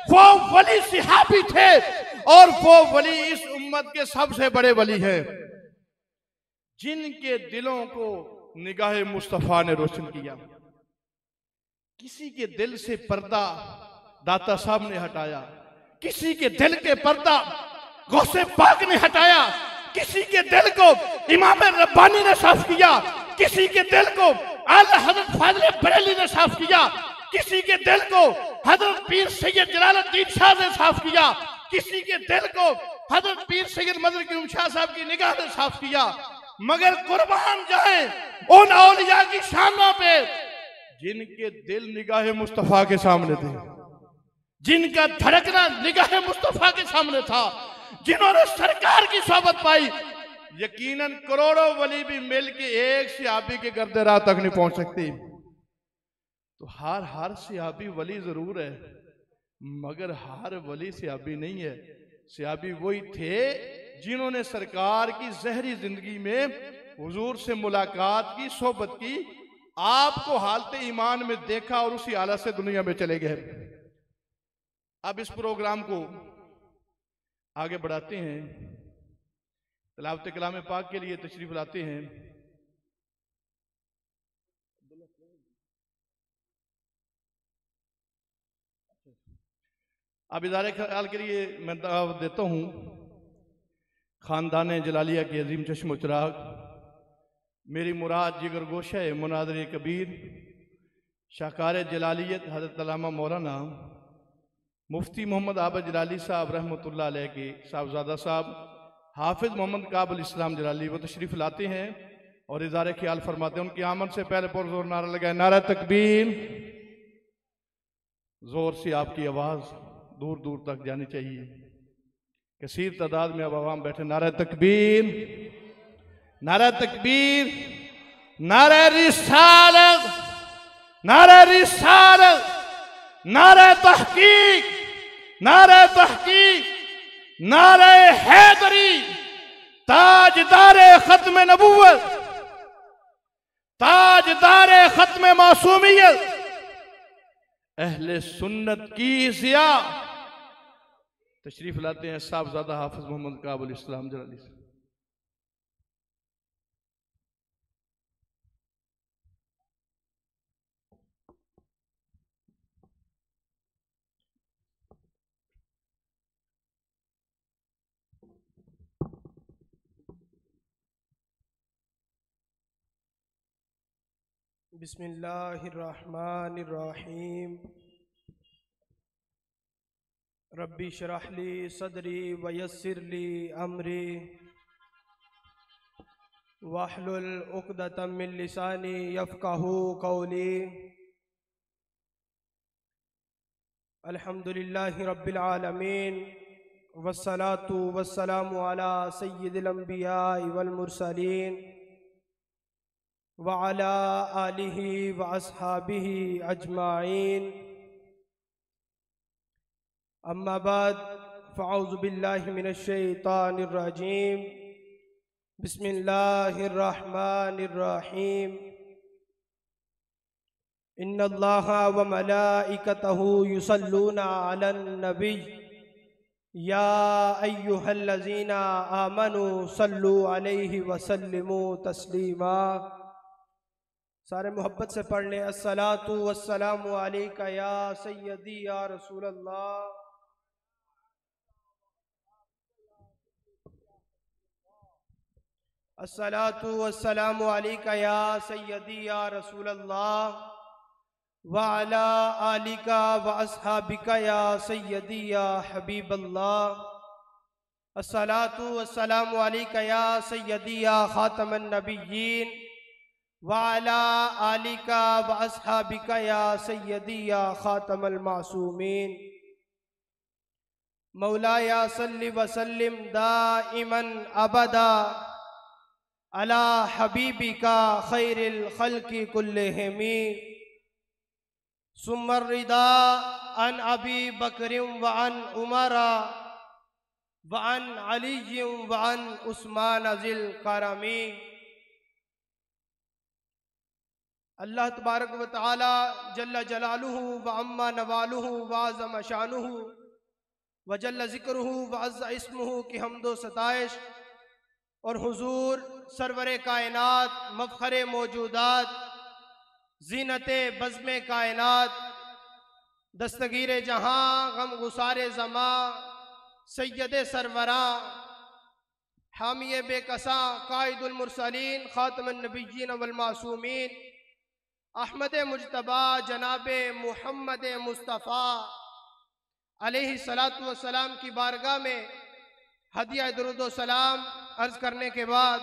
वो वली सहाबी थे और वो वली इस उम्मत के सबसे बड़े वली हैं, जिनके दिलों को निगाह मुस्तफा ने रोशन किया। किसी के दिल से पर्दा दाता साहब ने हटाया, किसी के दिल के पर्दा गौसे पाक ने हटाया, किसी के दिल को इमाम रब्बानी ने साफ किया, किसी के दिल को आला हजरत फाज़िल बरेली ने साफ किया, किसी के दिल को हजरत पीर सैयद जलालुद्दीन शाह ने साफ किया, किसी के दिल को हजरत पीर सैयद मदर की शाह साहब की निगाह ने साफ किया। मगर कुर्बान जाए उन औलिया की शानों पे जिनके दिल निगाह मुस्तफा के सामने थे, जिनका धड़कना निगाह मुस्तफा के सामने था, जिन्होंने सरकार की सोबत पाई। यकीनन करोड़ों वली भी मिल के एक सहाबी के गर्दे राह तक नहीं पहुंच सकती। तो हर सहाबी वली जरूर है, मगर हर वली सहाबी नहीं है। सहाबी वही थे जिन्होंने सरकार की जहरी जिंदगी में हुजूर से मुलाकात की, सोबत की, आपको हालत ईमान में देखा और उसी हालत से दुनिया में चले गए। अब इस प्रोग्राम को आगे बढ़ाते हैं, तिलावत कलाम पाक के लिए तशरीफ लाते हैं। अब इदारे ख्याल के लिए मैं दावत देता हूँ खानदान जलालिया के अजीम चश्म चिराग, मेरी मुराद जिगर गोशा है मुनादर कबीर, शाहकार जलालियत हज़रत अल्लामा मौलाना मुफ्ती मोहम्मद आबद जलाली साहब रहमतुल्लाह अलैह के साहबजादा साहब हाफिज मोहम्मद काबुल इस्लाम जलाली वो तशरीफ लाते हैं और इज़ारे ख्याल फरमाते हैं। उनकी आमद से पहले पुरजोर नारा लगाए, नारा तकबीर। जोर से आपकी आवाज़ दूर दूर तक जानी चाहिए। कसीर तादाद में अब आवाम बैठे। नारा तकबीर, नारा तकबीर, नारा रिसालत, नारा रिसालत, नारा तहकीक, नारा तहकीक, नारा हैदरी, ताजदारे खत्म नबूवत, ताजदारे खत्म मासूमियत, अहले सुन्नत की ज़िया। तशरीफ लाते हैं साहबजादा हाफिज मोहम्मद काबुल इस्लाम जलाली से। बिस्मिल्लाहिर्रहमानिर्रहीम। रब्बी शरह ली सदरी वयस्सिर ली अमरी वाहलुल उक़दतम मिन लिसानी यफ़क़हू क़ौली। अल्हम्दुलिल्लाहि रब्बिल आलमीन वस्सलातु वस्सलामु अला सय्यिदिल अंबियाइ वल मुरसलीन व अला आलिहि व अस्हाबिहि अजमाइन। अम्मा बाद फ़अऊज़ु बिल्लाहि मिनश शैतानिर रजीम। बिस्मिल्लाहिर्रहमानिर्रहीम। इन्नल्लाहा व मलाइकतहु युसल्लूना अलन नबी या अय्युहल्लज़ीना आमनू सल्लू अलैहि व सल्लिमू तस्लीमा। सारे मोहब्बत से पढ़ लें। अस्सलातु वस्सलामु अलैका या सय्यदी या रसूल अल्लाह। अस्सलातु वस्सलामु अलैका या सय्यदी या रसूल अल्लाह व अला आलिका व अस्हाबिका या सय्यदी या हबीब अल्लाह। अस्सलातु वस्सलामु अलैका या सय्यदी या खातमन नबिय्यीन व अला आलिका व अस्हाबिका या सय्यदी या खातमल मासूमीन। मौलाया सल्लि व सल्लिम दाइमन अबदा अला हबीबिका खैरिल खल्क़ि कुल्लिहिम। सुम्मर रिदा अन अबी बकरिम व अन उमरा व अन अलिय्यिम व अन उस्मान ज़िल करमी। अल्लाह तबारक व तआला जल्ल जलालुहु व अम्मा नवालुहु व अज़म शानुहु व जल्ल ज़िक्रुहु व अज़्ज़ा इस्मुहु की हम्दो सताइश और हुजूर सरवरे कायनात मफ़ख़रे मौजूदात ज़ीनते बज़्मे कायनात दस्तगीर जहाँ गम गुसारे ज़मा सैयदे सरवरा हामिये बेकसा कायदुल मुरसलीन ख़ातमुन नबिय्यीन वल मासूमीन अहमद मुज्तबा जनाबे मुहम्मद मुस्तफ़ा अलैहि सलातु व सलाम की बारगाह में हदिया दुरूद व सलाम अर्ज करने के बाद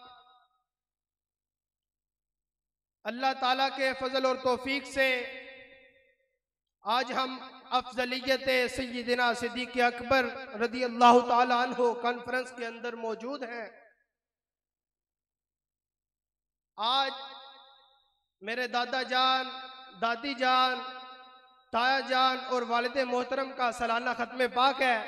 अल्लाह ताला के फजल और तौफीक से आज हम अफजलियत सय्यिदना सिद्दीक़ अकबर रदी अल्लाह ताला अन्हु कॉन्फ्रेंस के अंदर मौजूद हैं। आज मेरे दादा जान, दादी जान, ताया जान और वालिद मोहतरम का सालाना ख़त्म पाक है।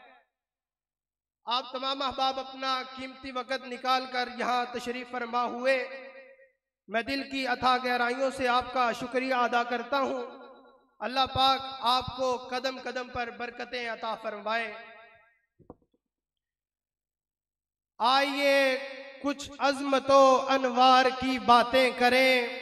आप तमाम अहबाब अपना कीमती वक़्त निकाल कर यहाँ तशरीफ़ फरमा हुए, मैं दिल की अथाह गहराइयों से आपका शुक्रिया अदा करता हूँ। अल्लाह पाक आपको कदम कदम पर बरकतें अता फरमाए। आइए कुछ अज़मतो अनवार की बातें करें,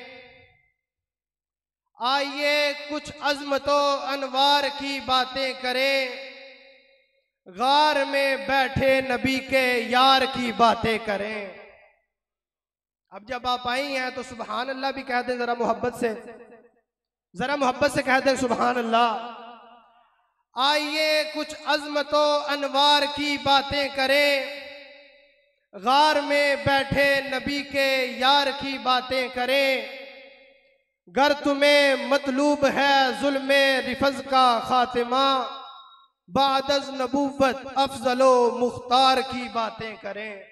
आइए कुछ अज़मतो अनवार की बातें करें, गार में बैठे नबी के यार की बातें करें। अब जब आप आई हैं तो सुबहान अल्लाह भी कह दें, जरा मोहब्बत से, जरा मोहब्बत से कह दें सुबहान अल्लाह। आइए कुछ अज़मतो अनवार की बातें करें, गार में बैठे नबी के यार की बातें करें। गर तुम्हें मतलूब है जुल्मे रिफज का खातिमा, बादज नबूवत अफजलो मुख्तार की बातें करें।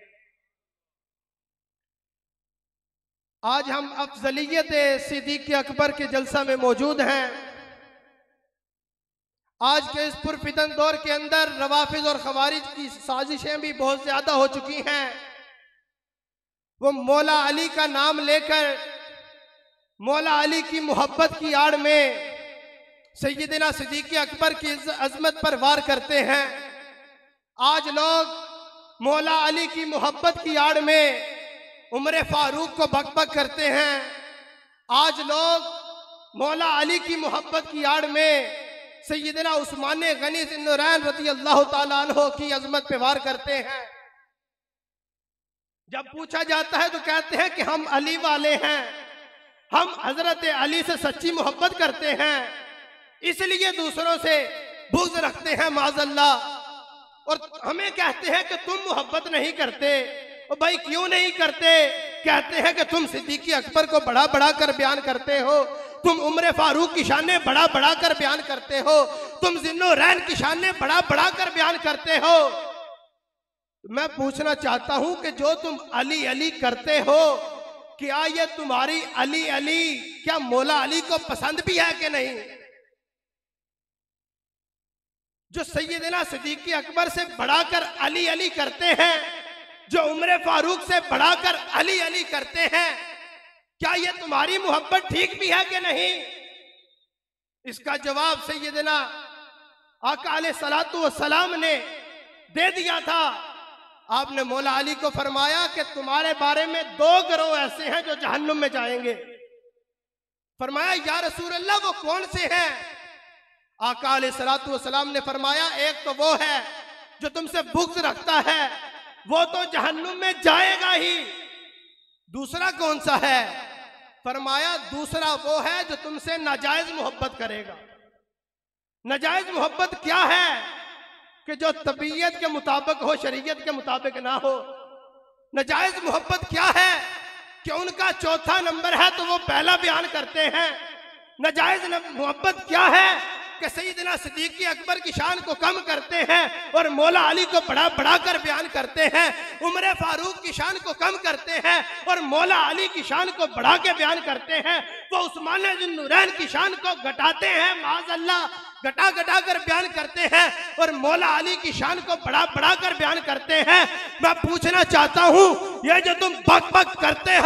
आज हम अफजलियत सिद्दीक़ अकबर के जलसा में मौजूद हैं। आज के इस पुरफितन दौर के अंदर रवाफिज और खवारिज की साजिशें भी बहुत ज्यादा हो चुकी हैं। वो मौला अली का नाम लेकर मौला अली की मोहब्बत की आड़ में सैयदना सिद्दीक़ अकबर की अजमत पर वार करते हैं। आज लोग मौला अली की मोहब्बत की आड़ में उमर फारूक को बकबक करते हैं। आज लोग मौला अली की मोहब्बत की आड़ में सैयदना उस्मान गनी ज़िन्नुरैन रज़ी अल्लाह ताला अन्हु की अजमत पे वार करते हैं। जब पूछा जाता है तो कहते हैं कि हम अली वाले हैं, हम हजरत अली से सच्ची मोहब्बत करते हैं, इसलिए दूसरों से बुग़्ज़ रखते हैं माज़अल्लाह। और हमें कहते हैं कि तुम मोहब्बत नहीं करते। और भाई क्यों नहीं करते? कहते हैं कि तुम सिद्दीक़ अकबर को बढ़ा बढ़ा कर बयान करते हो, तुम उमर फारूक की शाने बढ़ा बढ़ा कर बयान करते हो, तुम ज़िन्नुरैन की शाने बढ़ा बढ़ा कर बयान करते हो। मैं पूछना चाहता हूं कि जो तुम अली अली करते हो, क्या ये तुम्हारी अली अली क्या मौला अली को पसंद भी है कि नहीं? जो सैयदना सिद्दीक़ अकबर से बढ़ाकर अली अली करते हैं, जो उमर फारूक से बढ़ाकर अली अली करते हैं, क्या ये तुम्हारी मोहब्बत ठीक भी है कि नहीं? इसका जवाब सैयदना आका अलैहिस्सलातु वस्सलाम ने दे दिया था। आपने मौला अली को फरमाया कि तुम्हारे बारे में दो गिरोह ऐसे हैं जो जहन्नुम में जाएंगे। फरमाया या रसूल अल्लाह वो कौन से हैं? आका अलैहिस्सलातु वस्सलाम ने फरमाया एक तो वो है जो तुमसे बुग़्ज़ रखता है, वो तो जहन्नुम में जाएगा ही। दूसरा कौन सा है? फरमाया दूसरा वो है जो तुमसे नाजायज मोहब्बत करेगा। नाजायज मोहब्बत क्या है? कि जो तबीयत के मुताबिक हो, शरीयत के मुताबिक ना हो। नाजायज मोहब्बत क्या है? कि उनका चौथा नंबर है तो वो पहला बयान करते हैं। नाजायज मोहब्बत क्या है? कि सैयदना सिद्दीक़ अकबर की शान को कम करते हैं और मौला अली को बढ़ा बढ़ा कर बयान करते हैं, उमर फारूक की शान को कम करते हैं और मौला अली की शान को बढ़ा के बयान करते हैं। वो उस्मान ज़िन्नुरैन की शान को घटाते हैं, माज़अल्लाह घटा घटा कर बयान करते हैं और मौला अली की शान को बढ़ा बढ़ा कर बयान करते हैं। मैं पूछना चाहता हूं, ये जो तुम बक बक करते हो,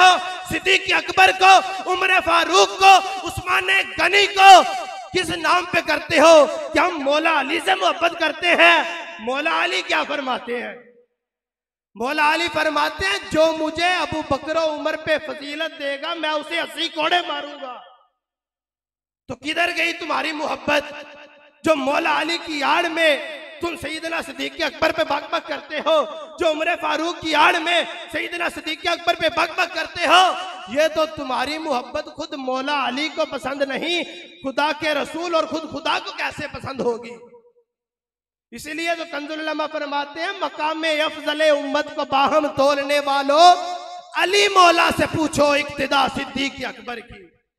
सिद्दीक अकबर को, उमर फारूक को, उस्मान गनी को किस नाम पे करते हो कि हम मौला अली से मोहब्बत करते हैं? मौला अली क्या फरमाते हैं? मौला अली फरमाते हैं जो मुझे अबू बकर और उमर पे फजीलत देगा मैं उसे 80 कोड़े मारूंगा। तो किधर गई तुम्हारी मोहब्बत जो मौला अली की आड़ में तुम सैयदना सिद्दीक अकबर पे बक करते हो, जो उमर फारूक की आड़ में सैयदना सिद्दीक अकबर पे बक करते हो? ये तो तुम्हारी मोहब्बत खुद मौला अली को पसंद नहीं, खुदा के रसूल और खुद खुदा को कैसे पसंद होगी? इसीलिए तो कंजुल उलमा फरमाते हैं मकाम अफजल उम्मत को बाहम तोलने वालों अली मौला से पूछो इक्तिदा सिद्दीक अकबर की।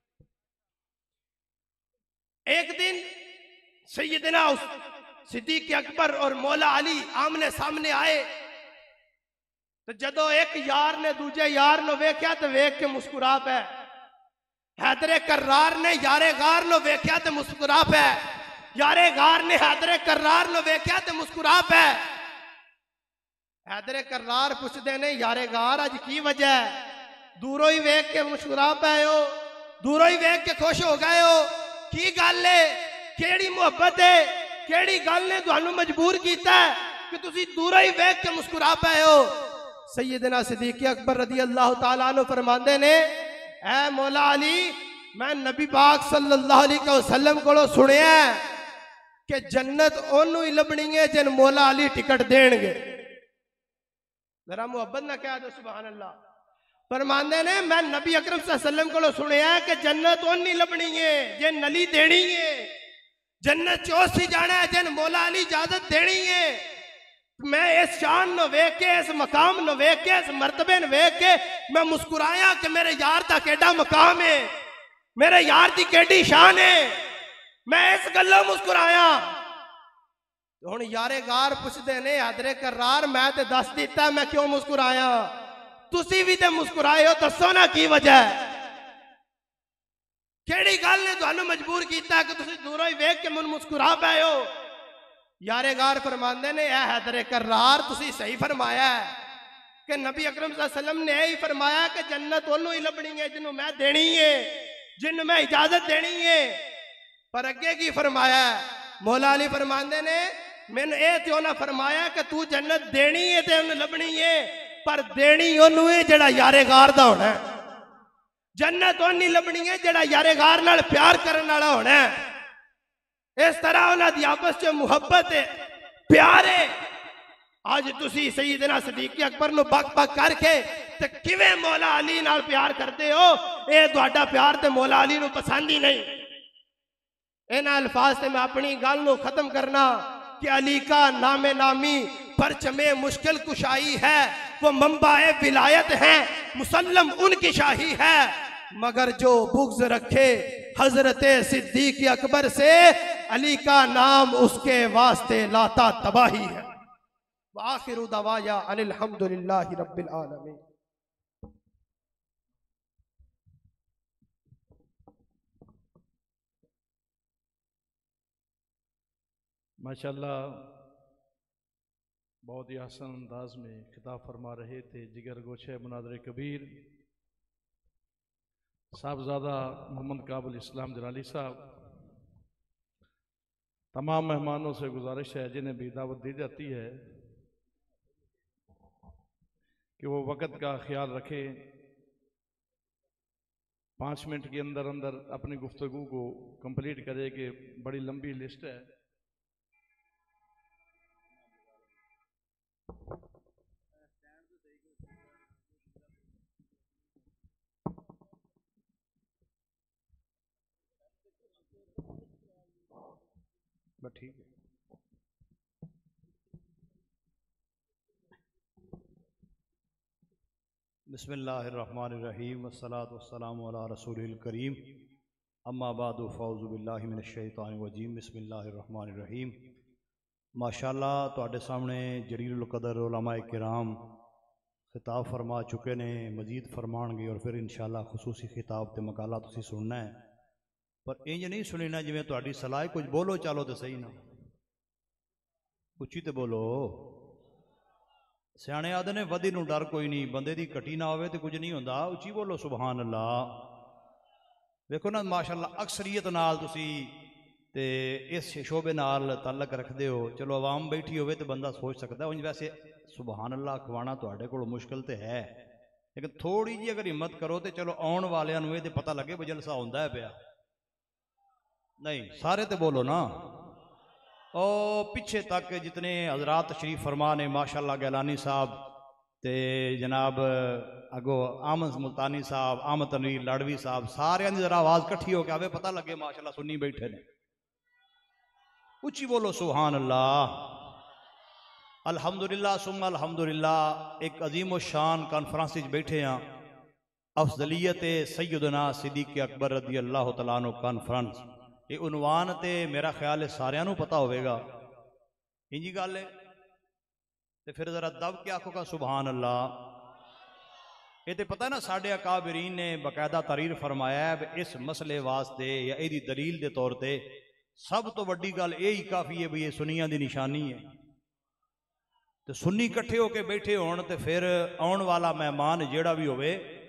एक दिन सैयदना सिद्दीक अकबर और मौला अली आमने सामने आए तो जदों एक यार ने दूजे यार नो वेख्या तो वेख के मुस्कुरा पे। हैदरे कर्रार ने यारे गार नो वेख्या तो मुस्कुरा पे। यारे गार ने हैदरे कर्रार नो वेख्या तो मुस्कुरा पे। हैदरे कर्रार पुछदे ने यारे गार अज की वजह है? दूरों ही वेख के मुस्कुरा पे हो, दूरों ही वेख के खुश हो गए हो, की गल है? केड़ी मोहब्बत है? केड़ी गल ने तुहानू मजबूर कीता है कि तुसी दूरों ही वेख के मुस्कुरा पे हो? सैयदना सिद्दीक अकबर रदी अल्लाह तआला अन्हु फरमांदे ने ऐ मौला अली मैं नबी पाक सल्लल्लाहु अलैहि वसल्लम कोलों सुनिया कि जन्नत ओनू ही लभनी है जिन मौला अली टिकट देणगे। जरा मोहब्बत ना कह दो सुभान अल्लाह। फरमांदे ने मैं नबी अकरम सल्लल्लाहु अलैहि वसल्लम कोलों सुनिया कि जन्नत ओनू ही लभनी है जिन अली देनी है। जन्नत चौसी जाना है जिन मौला अली इजाजत देनी है। मैं इस शान नो वेख के, इस मकाम नो वेख के, इस मर्तबे नो वेख के मैं मुस्कुराया कि मेरे यार दा केड़ा मकाम है, मेरे यार दी केड़ी शान है। मैं इस गल्लों मुस्कुराया। हुण यारे गार पुछदे ने हैदरे कर्रार मैं ते दस दिता मैं क्यों मुस्कुराया? तुसी भी ते मुस्कुराए हो, दसो ना की वजह है? केड़ी गल ने तुहानू मजबूर कीता कि तुसी दूरों ही वेख के मुन मुस्कुरा पे हो? यारे गार फरमांदे ने ऐ हैदरे कर्रार तुसी सही फरमाया है कि नबी अकरम सल्लल्लाहु अलैहि वसल्लम ने यही फरमाया कि जन्नत ओनू ही लभनी है जिन्हों मैं देनी है, जिन्हों मैं इजाजत देनी है। पर अगे की फरमाया? मौला अली फरमांदे ने मैंने ये त्यों ना फरमाया कि तू जन्नत देनी है ते उन्हें लभनी है, पर देनी ओनू है जेड़ा यारे गार दा होना है। जन्नत ओनी लभनी है जेड़ा यारे गार नाल प्यार करने वाला होना है। इस तरह उन्होंने आपस च मुहब्बत है, प्यार है। आज तुसी सैयदना सिद्दीक अकबर नु बक करके ते किवें मौला अली नाल प्यार करते हो? ये तुहाडा प्यार ते मौला अली नु पसंद ही नहीं। इन्हां अल्फाज से मैं अपनी गल नु खत्म करना कि अली का नामे नामी परचमे मुश्किल कुशाई है, वो मंबाए विलायत है, मुसल्लम उनकी शाही है। मगर जो बुग़्ज़ रखे हजरत सिद्दीक अकबर से, अली का नाम उसके वास्ते लाता तबाही है। आखिरु दवाया अनिल हम्दुलिल्लाहि रब्बिल आलमीन। माशाल्लाह बहुत ही आसान अंदाज में खिताब फरमा रहे थे जिगर गोशे मुनाज़िर कबीर साहबजादा मोहम्मद काबुल इस्लाम जलाली साहब। तमाम मेहमानों से गुजारिश है जिन्हें भी दावत दी जाती है कि वो वक़्त का ख्याल रखें, 5 मिनट के अंदर अंदर अपनी गुफ्तगू को कंप्लीट करें कि बड़ी लंबी लिस्ट है। ठीक है। बिस्मिल्लाहिर्रहमानिर्रहीम वस्सलातु वस्सलामु अला रसूलिल करीम अम्मा बादु फ़ौज़ु बिल्लाहि मिनश शैतानिर रजीम बिस्मिल्लाहिर्रहमानिर्रहीम। माशाअल्लाह तुहाडे सामने जलीलुल कदर उलमाए किराम खिताब फरमा चुके ने, मजीद फरमाएंगे और फिर इंशाअल्लाह खुसूसी खिताब ते मकाला तुसी सुनना है। पर इंज नहीं सुनना जिवें तुहाडी सलाह कुछ बोलो चालो तो सही ना, उच्ची तो बोलो। सियाने आदे ने वधी नूं डर कोई नहीं, बंदे दी घटी ना होवे तो कुछ नहीं होंदा। उची बोलो सुभान अल्लाह। वेखो ना माशाअल्लाह अक्सरीयत नाल तुसी ते इस शोबे नाल ताल्लक रखते हो। चलो आवाम बैठी होवे तो बंदा सोच सकता है, वैसे सुभान अल्लाह अखवाना तुहाडे कोल मुश्किल तो है, लेकिन थोड़ी जी अगर हिम्मत करो तो चलो आउण वालियां नूं इह ते पता लगे भी जलसा हुंदा है पिया। नहीं सारे तो बोलो ना। और पिछे तक जितने हजरात तशरीफ फरमा ने माशाअल्लाह, गैलानी साहब ते जनाब अगो आमद मुल्तानी साहब, आमद तनवीर लाड़वी साहब, सारे की जरा आवाज़ कट्ठी हो के आवे पता लगे माशाअल्लाह सुन्नी बैठे ने। उची बोलो सुभान अल्लाह। अल्हम्दुलिल्लाह सुम्मा अल्हम्दुलिल्लाह। एक अजीम शान कॉन्फ्रेंस बैठे हाँ, अफजलीयत सैयदना सिद्दीक़ अकबर रदी अल्लाह तआला अन्हु कॉन्फ्रेंस। ये उनवान ते मेरा ख्याल है सारियां नूं पता होवेगा, इंजी गल है। तो फिर जरा दब के आखो का सुभान अल्लाह। ये तो पता ना साढ़े अकाबरीन ने बाकायदा तरीर फरमाया है इस मसले वास्ते या यदी दलील के तौर पर सब तो वड्डी गल यही काफ़ी है भी ये सुनिया की निशानी है। तो सुन्नी इकट्ठे होके बैठे होण ते फिर आउण वाला मेहमान जेड़ा भी होवे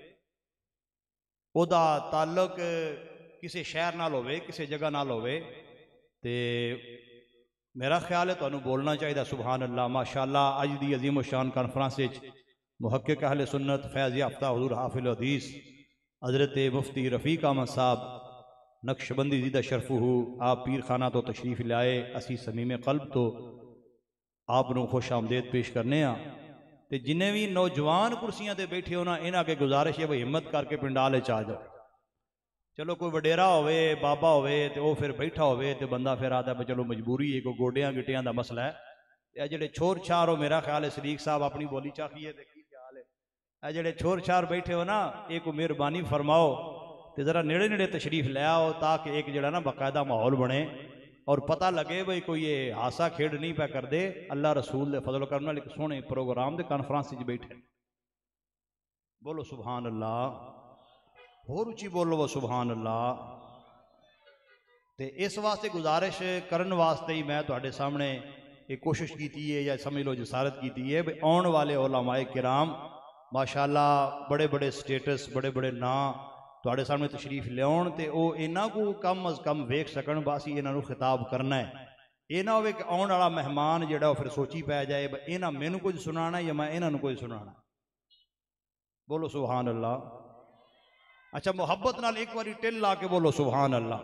ओदा ताल्लुक किसी शहर नाल होवे, किसी जगह नाल होवे, ते मेरा ख्याल है तुहानू बोलना चाहिए सुभान अल्लाह। माशाअल्लाह अज दी अजीम शान कॉन्फ्रेंस मुहक्किक अहले सुन्नत फैज़ याफ्ता हुज़ूर हाफिज़ हदीस हज़रत मुफ्ती रफ़ीक अहमद साहब नक्शबंदी ज़िदा शरफुहू आप पीर खाना तो तशरीफ़ लाए। असी समीम क़ल्ब तो आपनू खुश आमदेद पेश करने तो जिन्हें भी नौजवान कुर्सियां ते बैठे हो ना, इन्हां अगे गुजारिश है भाई हिम्मत करके पिंडाल च आ जाओ। चलो कोई वडेरा होवे बाबा होवे तो वह फिर बैठा होवे तो बंदा फिर आता है चलो मजबूरी है, कोई गोडियां गिटियां का मसला है। यह जेडे छोर छार हो मेरा ख्याल है सदीक साहब अपनी बोली चाखिए तो की ख्याल है, यह जेडे छोर छार बैठे हो ना ये कोई मेहरबानी फरमाओ तो जरा नेड़े नेड़े तशरीफ ले आओ ताकि एक जड़ा ना बाकायदा माहौल बने और पता लगे भाई कोई ये हासा खेड नहीं पै कर दे। अल्लाह रसूल दे फजल करने वाले सोहने प्रोग्राम के कॉन्फ्रेंस बैठे। बोलो सुभान अल्लाह। होर उची बोलो वो सुभान अल्लाह। तो इस वास्ते गुजारिश करने वास्ते ही मैं तुहाडे सामने एक कोशिश की है या समझ लो जसारत की है भी आने वाले उलमाए किराम माशाअल्लाह बड़े बड़े स्टेटस बड़े बड़े नाम तुहाडे सामने तशरीफ लियाउण ते ओ इन्हां को कम अज कम वेख सकन बस इन्हां नूं खिताब करना है। ये ना होवे कि आउण वाला मेहमान जिहड़ा फिर सोची पै जाए इन्हां मैनूं कुछ सुनाना या मैं इन्हां नूं कुछ सुनाना। बोलो सुभान अल्लाह। अच्छा मुहब्बत नाल एक बारी टिल ला के बोलो सुभान अल्लाह।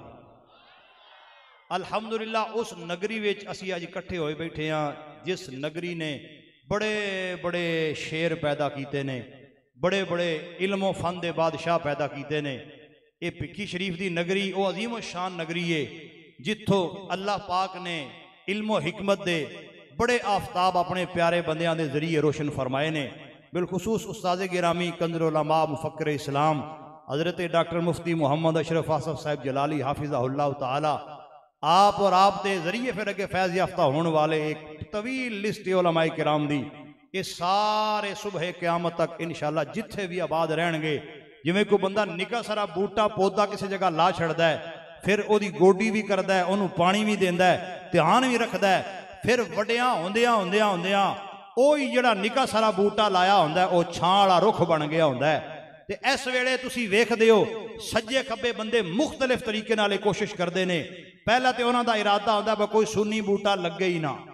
अल्हम्दुलिल्लाह उस नगरी विच असी अज इकट्ठे होए बैठे हाँ जिस नगरी ने बड़े बड़े शेर पैदा किए ने, बड़े बड़े इल्मो फन दे बादशाह पैदा किए ने। ये भिक्खी शरीफ की नगरी वो अजीम शान नगरी है जिथों अल्लाह पाक ने इल्मो हिकमत दे बड़े आफ्ताब अपने प्यारे बंदियां दे जरिए रोशन फरमाए ने। बिलखुसूस उस्ताद गिरामी कंदर उलमा मुफक्कर इस्लाम हज़रत डॉक्टर मुफ्ती मोहम्मद अशरफ आसफ साहब जलाली हाफिज़हुल्लाह ताला आप और आप दे जरिए फिर अगे फैज़ याफ्ता होने वाले एक तवील लिस्ट उलमाए किराम दी ये सारे सुबह क़यामत तक इंशाअल्लाह जिथे भी आबाद रहणगे। जिवें कोई बंदा निका सारा बूटा पौधा किसी जगह ला छड़दा है फिर ओदी गोडी भी करदा है, उन्होंने पानी भी देंदा है, ध्यान भी रखदा है, फिर वड्डियां होंदियां होंदियां होंदियां ओही जिहड़ा निका सारा बूटा लाया हुंदा है वो छां वाला रुख बन गया हुंदा है। ते इस वेले तुसी वेखदे हो सज्जे खब्बे बंदे मुख्तलिफ तरीके नाल कोशिश करते हैं। पहला तो उन्हों का इरादा होंदा है कोई सुन्नी बूटा लगे ही ना।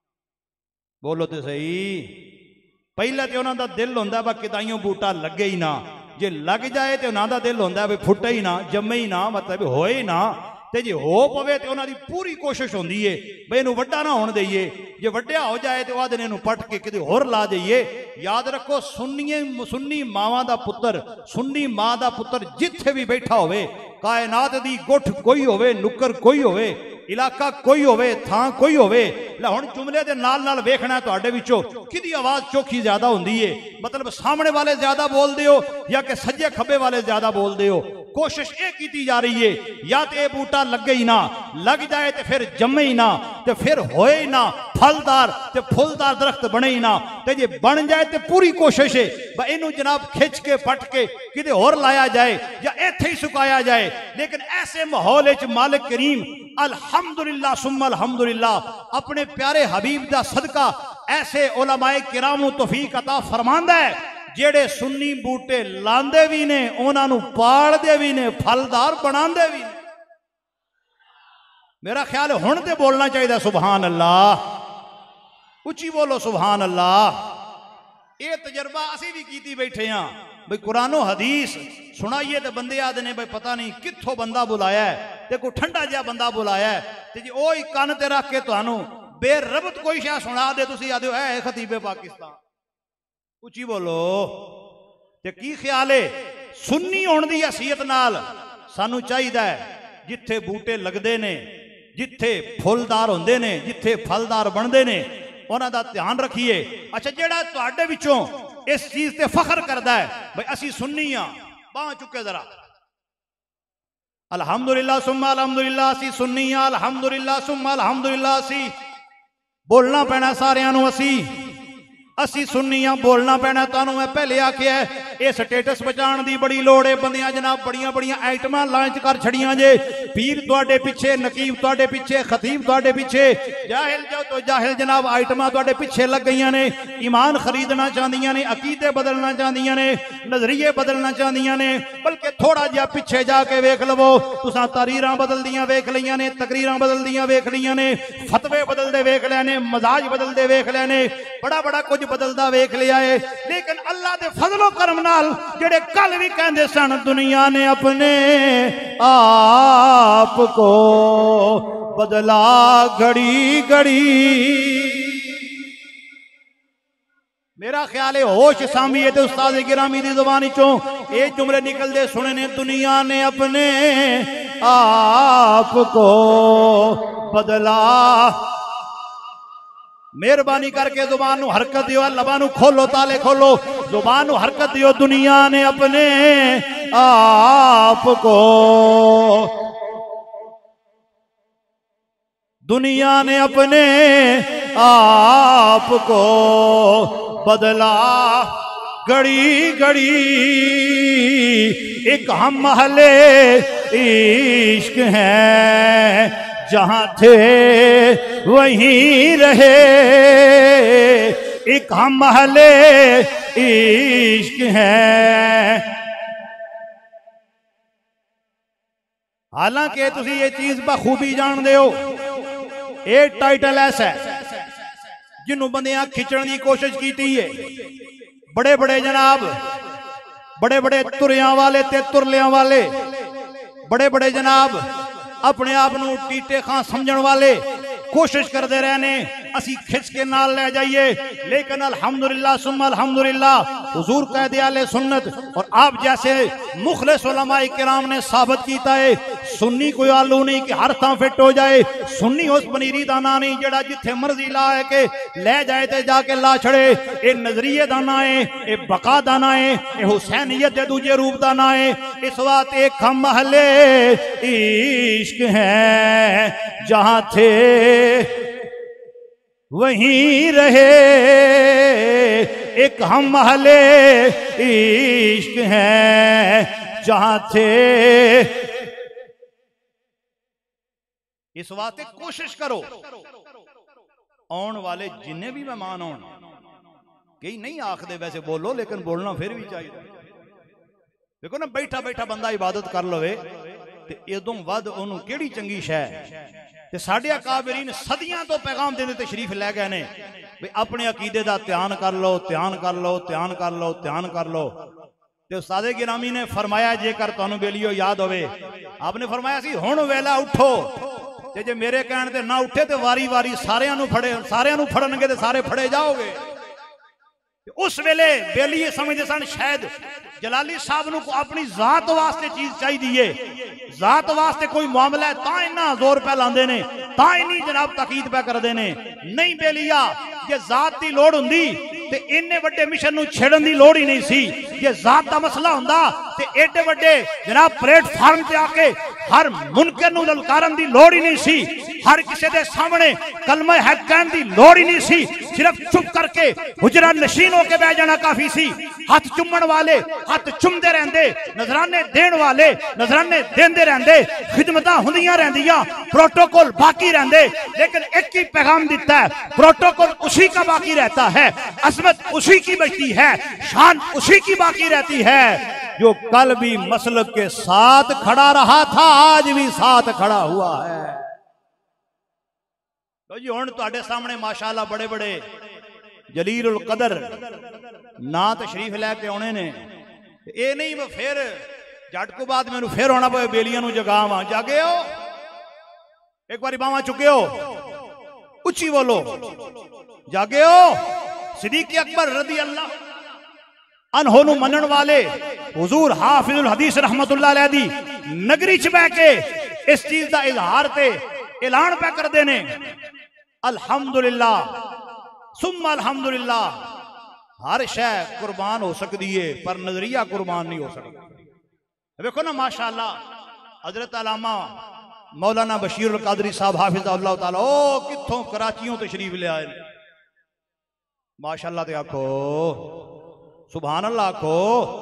बोलो तो सही। पहला तो उन्हों का दिल होंदा है किताइयों बूटा लगे ही ना, जे लग जाए तो उन्हों का दिल होंदा है फुटे ही ना, जमे ही ना, मतलब होए ही ना। तो जे हो पवे तो उन्होंने पूरी कोशिश होंदी है भाई इनू वड्डा ना होने दईए, जे वड्डिया हो जाए तो आदे इनू पट के किते होर ला जाइए। याद रखो सुन्नी मावां दा पुत्र सुन्नी मां दा पुत्र जिथे भी बैठा होवे कायनात दी गुठ कोई होवे नुक्कर कोई होवे इलाका कोई होवे थां कोई होवे हुण जुमले दे नाल नाल वेखना तुहाडे विचों किहदी आवाज़ चोखी ज्यादा हुंदी है, मतलब सामने वाले ज्यादा बोलदे हो या कि सज्जे खब्बे वाले ज्यादा बोलदे हो। कोशिश ये की जा रही है या तो यह बूटा लगे ही ना, लग जाए तो फिर जमे ही ना, तो फिर होए ही ना, फलदार ते फुलदार दरख्त बने ही ना, तो जे बन जाए तो पूरी कोशिश है इनू जनाब खिंच के पट के किते होर लाया जाए या इत्थे ही सुकाया जाए। लेकिन ऐसे माहौल विच मालिक करीम अल्हम्दुलिल्लाह सुम्मा अल्हम्दुलिल्लाह अपने प्यारे हबीब दा सदका ऐसे उलमाए किराम नूं तौफीक अता फरमांदा है जेड़े सुन्नी बूटे लांदे भी ने, उन्हां नूं पालदे भी ने, फलदार बनांदे भी ने। मेरा ख्याल है हुण ते बोलना चाहिए सुभान अल्लाह, उची बोलो सुभान अल्लाह। ये तजर्बा असी भी कीती बैठे हाँ भाई, कुरानो हदीस सुनाइए तो बंदे आदे ने भाई पता नहीं कित्थों बंदा बुलाया है, ते कोई ठंडा जिहा बंदा बुलाया है, ते जी ओ ही कन ते रख के तुहानू बेरबत कोई शा सुना दे, तुसी आदे हो है खतीबे पाकिस्तान। उची बोलो। ते की ख्याल है सुन्नी होने की हैसीयत नाल सानू चाहिदा है जिथे बूटे लगदे ने, जिथे फुलदार होंदे ने, जिथे फलदार बनदे ने, उन्हां दा ध्यान रखिए। अच्छा, जेड़ा तुहाडे विचों इस चीज ते फखर करदा है भाई असी सुन्नी हां, बांह चुके जरा, अल्हम्दुलिल्लाह सुम्मा अल्हम्दुलिल्लाह असी सुन्नी हां, अल्हम्दुलिल्लाह सुम्मा अल्हम्दुलिल्लाह असी बोलना पैना सारियां नूं, असी सुन्नी हां, बोलना पैना। तुहानूं मैं पहले आखिया ये स्टेटस बचाने की बड़ी लोड़ है। बंदियां जनाब बड़ियां बड़ियां आइटमां लॉन्च कर छड़ियां जे, पीर तुहाडे पिछे, नकीब तुहाडे पिछे, खतीब तुहाडे पिछे, जाहिल जो तो जाहिल जनाब आइटमां तुहाडे पिछे लग गईयां ने। ईमान खरीदना चाहदियां ने, अकीदे बदलना चाहदियां ने, नजरिए बदलना चाहदियां ने। बल्कि थोड़ा जिहा पिछे जाके वेख लवो, तुसां तरीरां बदलदियां वेख लईयां ने, तकरीरां बदलदियां वेख लईयां ने, फतवे बदलदे वेख लिया ने, मजाज बदलदे वेख लिया ने, बड़ा बड़ा कुछ बदलदा वेख लिया है। लेकिन अल्लाह दे फजलो करम नाल जेड़े कल भी कहंदे सन दुनिया ने अपने आप को बदला घड़ी घड़ी, मेरा ख्याल है होश सामी तो उस्ताद गिरामी दी जुबानी चों ये जुमले निकलते सुने ने, दुनिया ने अपने आप को बदला। मेहरबानी करके जुबान नू हरकत दियो, लबा नू खोलो, ताले खोलो, जुबान नू हरकत दियो। दुनिया ने अपने आप को, दुनिया ने अपने आप को बदला घड़ी घड़ी। एक हम महले इश्क है, जहां थे वहीं रहे। एक हम महले इश्क है। हालांकि तुसी ये चीज बखूबी जान दे हो, ये टाइटल ऐसा है जिन्हों बंदियां खिंचण की कोशिश की है। बड़े बड़े जनाब, बड़े बड़े तुरियां वाले ते तुरलियां वाले, बड़े बड़े जनाब अपने आप नू टीटे खां समझण वाले कोशिश करते रहने असी खिंच के नाल ले जाइए। लेकिन अल्हम्दुलिल्लाह सुम्मा अल्हम्दुलिल्लाह हुजूर कहदे आले सुन्नत और आप जैसे मुखलिस उलमाए किराम ने साबित किया है, सुन्नी कोई आलू नहीं कि हर थां फिट हो जाए। सुन्नी उस पनीरी दा ना नहीं जेड़ा जिथे मर्जी ला के ले जाए ते जाके ला छड़े। ये नजरिए दा ना है, ये बका दा ना है, ये हुसैनियत दे दूजे रूप दा ना है। इस बात एक हम महले इश्क है, जहां थे वहीं रहे। एक हम महले इश्क है, जहां थे। इस वास्ते कोशिश करो आने वाले जिन्हें भी मेहमान आन, कई नहीं आखदे वैसे बोलो, लेकिन बोलना फिर भी चाहिए। देखो ना, बैठा बैठा बंदा इबादत कर लवे ते इदों वध ओनू केड़ी चंगी शै। ते साडे अकाबरीन सदियां तो पैगाम देने ते शरीफ लै गए ने भी अपने अकीदे दा ध्यान कर लो, ध्यान कर लो, ध्यान कर लो, ध्यान कर लो। ते उस्ताद गिरामी ने फरमाया, जेकर तुहानू बेलियो याद होवे, आपने फरमाया सी हुण वेला उठो। ते जे मेरे कहण ते ना उठे ते वारी वारी सारियां नू फड़े, सारियां नू फड़नगे ते सारे फड़े जाओगे। उस वेले बेली समझते सन शायद जलाली साहब नू अपनी जात वास्ते चीज चाहिए, जात वास्ते कोई मामला है, तां इन्ना जोर पै लांदे ने, तां इन्नी जनाब तकीद पै करदे ने। नहीं बेलिया, जे जात की लोड़ हुंदी ते इन्ने वड्डे मिशन नू छेड़न की लोड़ ही नहीं सी। जे जात का मसला हुंदा ते एडे वड्डे जनाब प्लेटफार्म ते आके हर मुनकर नू ललकारन की लोड़ ही नहीं सी। हर किसी के सामने कलमा है कहने की लोड़ ही नहीं सी, सिर्फ चुप करके हुजरा नशीन होके बह जाना काफी सी। हाथ चुमन वाले हाथ चुमते रहंदे, नजराने देण वाले नजराने देंदे रहंदे, खिदमतां हुंदियां रहंदियां, प्रोटोकॉल बाकी रहंदे। लेकिन एक ही पैगाम दिता है, प्रोटोकॉल उसी का बाकी रहता है, अजमत उसी की बचती है, शान उसी की बाकी रहती है जो कल भी मसलक के साथ खड़ा रहा था, आज भी साथ खड़ा हुआ है। तो जी हुण तुहाडे सामने माशाअल्लाह बड़े बड़े जलील उल कदर ना तशरीफ लैके आने ने। ये नहीं मैं फिर जट को बाद मैनू फिर आना पे बेलियां जगावां। जागे हो, एक बारी बावां चुके हो, उच्ची बोलो, जागे हो। सिद्दीक़ अकबर रज़ी अल्लाह अन्हु नू मनन वाले हुजूर हाफिजुल हदीस रहमतुल्लाह अलैह दी नगरी च बह के इस चीज का इजहार ते ऐलान पे करते ने, अल्हम्दुलिल्लाह सुम्मा अल्हम्दुलिल्लाह, हर शय कुर्बान हो सकती है पर नजरिया कुर्बान नहीं हो सकता। देखो ना माशाअल्लाह हजरत अल्लामा मौलाना बशीर कादरी साहब हाफिज़हुल्लाह ताला ओ कित्थों कराचियों तशरीफ ले आए माशाअल्लाह। ते आखो सुभान अल्लाह आखो।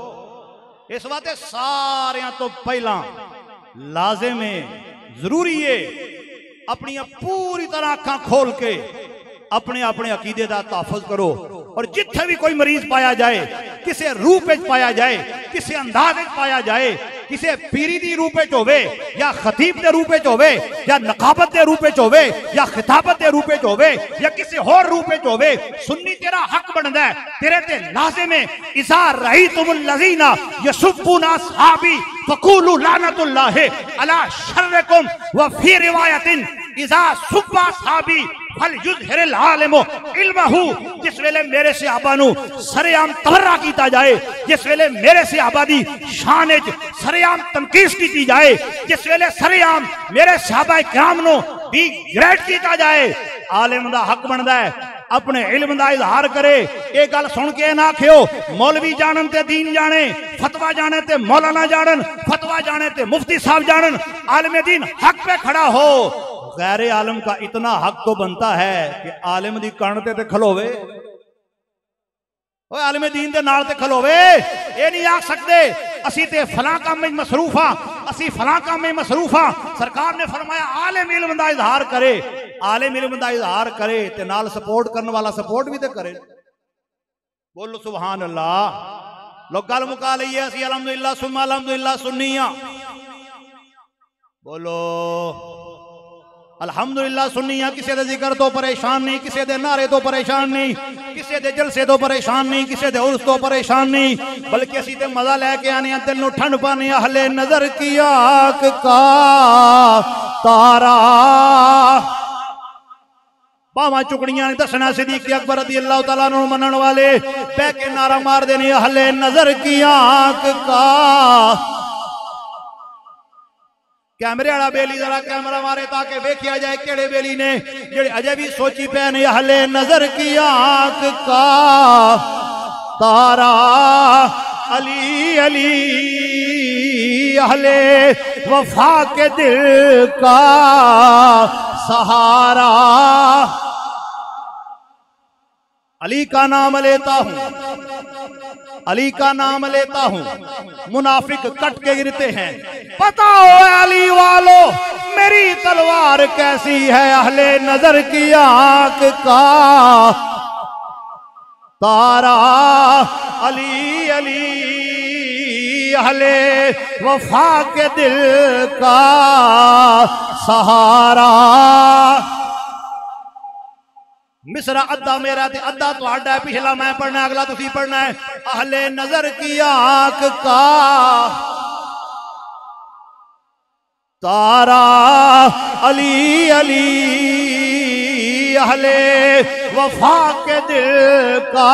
इस वास्ते सारियां तो पहला लाजिम है, जरूरी है अपनी पूरी तरह अखां खोल के अपने अपने अकीदे का तहफ़्फ़ुज़ करो। और जिथे भी कोई मरीज पाया जाए, किसी रूप में पाया जाए, किसी अंदाज में पाया जाए, किसी पीरी दी रूप में होवे या खतीब के रूप में होवे या नकाबत के रूप में होवे या खिताबत के रूप में होवे या किसी और रूप में होवे, सुन्नी तेरा हक बनता है, तेरे ते लाज़िम है इज़ा रअयतुमुल लज़ीना यसुब्बूना अस्हाबी फक़ूलू लानतुल्लाहि अला शर्रिकुम व फी रिवायतिन इज़ा सुब्बा अस्हाबी फल युज़हिरिल आलिमु इल्महु। जिस वेले मेरे सहाबा नू सरेआम तबर्रा कीता जाए, जिस वेले मेरे सहाबा दी शान विच सरेआम तनकीस की जाए, जिस वेले सरेआम मेरे सहाबा किराम नू डिग्रेड किया जाए, आलिम दा हक बनदा है अपने इल्म दा इजहार करे। ये गल सुन के ना आखियो मौलवी जानन ते दीन जाने, फतवा जाने ते मौलाना जानन, फतवा जाने ते मुफ्ती साहब जानन। आलिम दीन हक पे खड़ा हो। गैर आलम का इतना हक तो बनता है कि आलिम दी कण ते खलोवे, आलिम दीन दे नाल ते खलोवे। ये नहीं आख सकते असी ते फलां काम में मसरूफ हाँ, असी फलां काम में मसरूफ हाँ। सरकार ने फरमाया आलिम इल्म दा इजहार करे, आलिम इल्म दा इजहार करे ते नाल सपोर्ट करने वाला सपोर्ट भी तो करे। बोलो सुभान अल्लाह। लोग गल मुका लीए असी अलहमदुलिल्लाह सुम्मा अलहमदुलिल्लाह सुन्निया। बोलो अल्हम्दुलिल्लाह सुन्निया। किसी दे जिक्र तो परेशान नहीं, किसी दे नारे तो परेशान नहीं, किसी दे जलसे तो परेशान नहीं, किसी दे उर्स तो परेशान नहीं, बल्कि असी ते मजा लैके आने दिल नूं ठंड पाने। अहले नजर की आंख का तारा बावां चुकड़ियां ने दसना। सिद्दीक़ अकबर रज़ी अल्लाह तआला अन्हु मनन वाले बह के नारा मार देने, अहले नजर की आंख का। कैमरे वाला बेली जरा कैमरा मारे ताकि वेखिया जाए केड़े बेली ने जेड़े अजे भी सोची पे ने। अहले नजर की आंख का तारा अली अली, अहले वफा के दिल का सहारा। अली का नाम लेता हूं, अली का नाम लेता हूं, मुनाफिक कट के गिरते हैं। पता हो अली वालों मेरी तलवार कैसी है। अहले नजर की आंख का तारा अली अली, अहले वफा के दिल का सहारा। मिसरा अद्धा मेरा ते अद्धा तुहाडा है, पिछला मैं पढ़ना अगला तुसी पढ़ना है। अहले नजर की आंख का तारा अली अली, अहले वफा के दिल का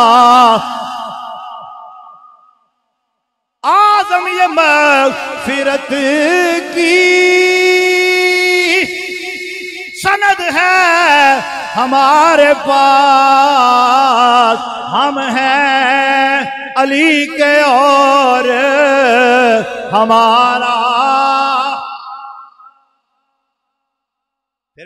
आज़म ये मग़फ़िरत की सनद है हमारे पास। हम हैं अली के और हमारा। फिर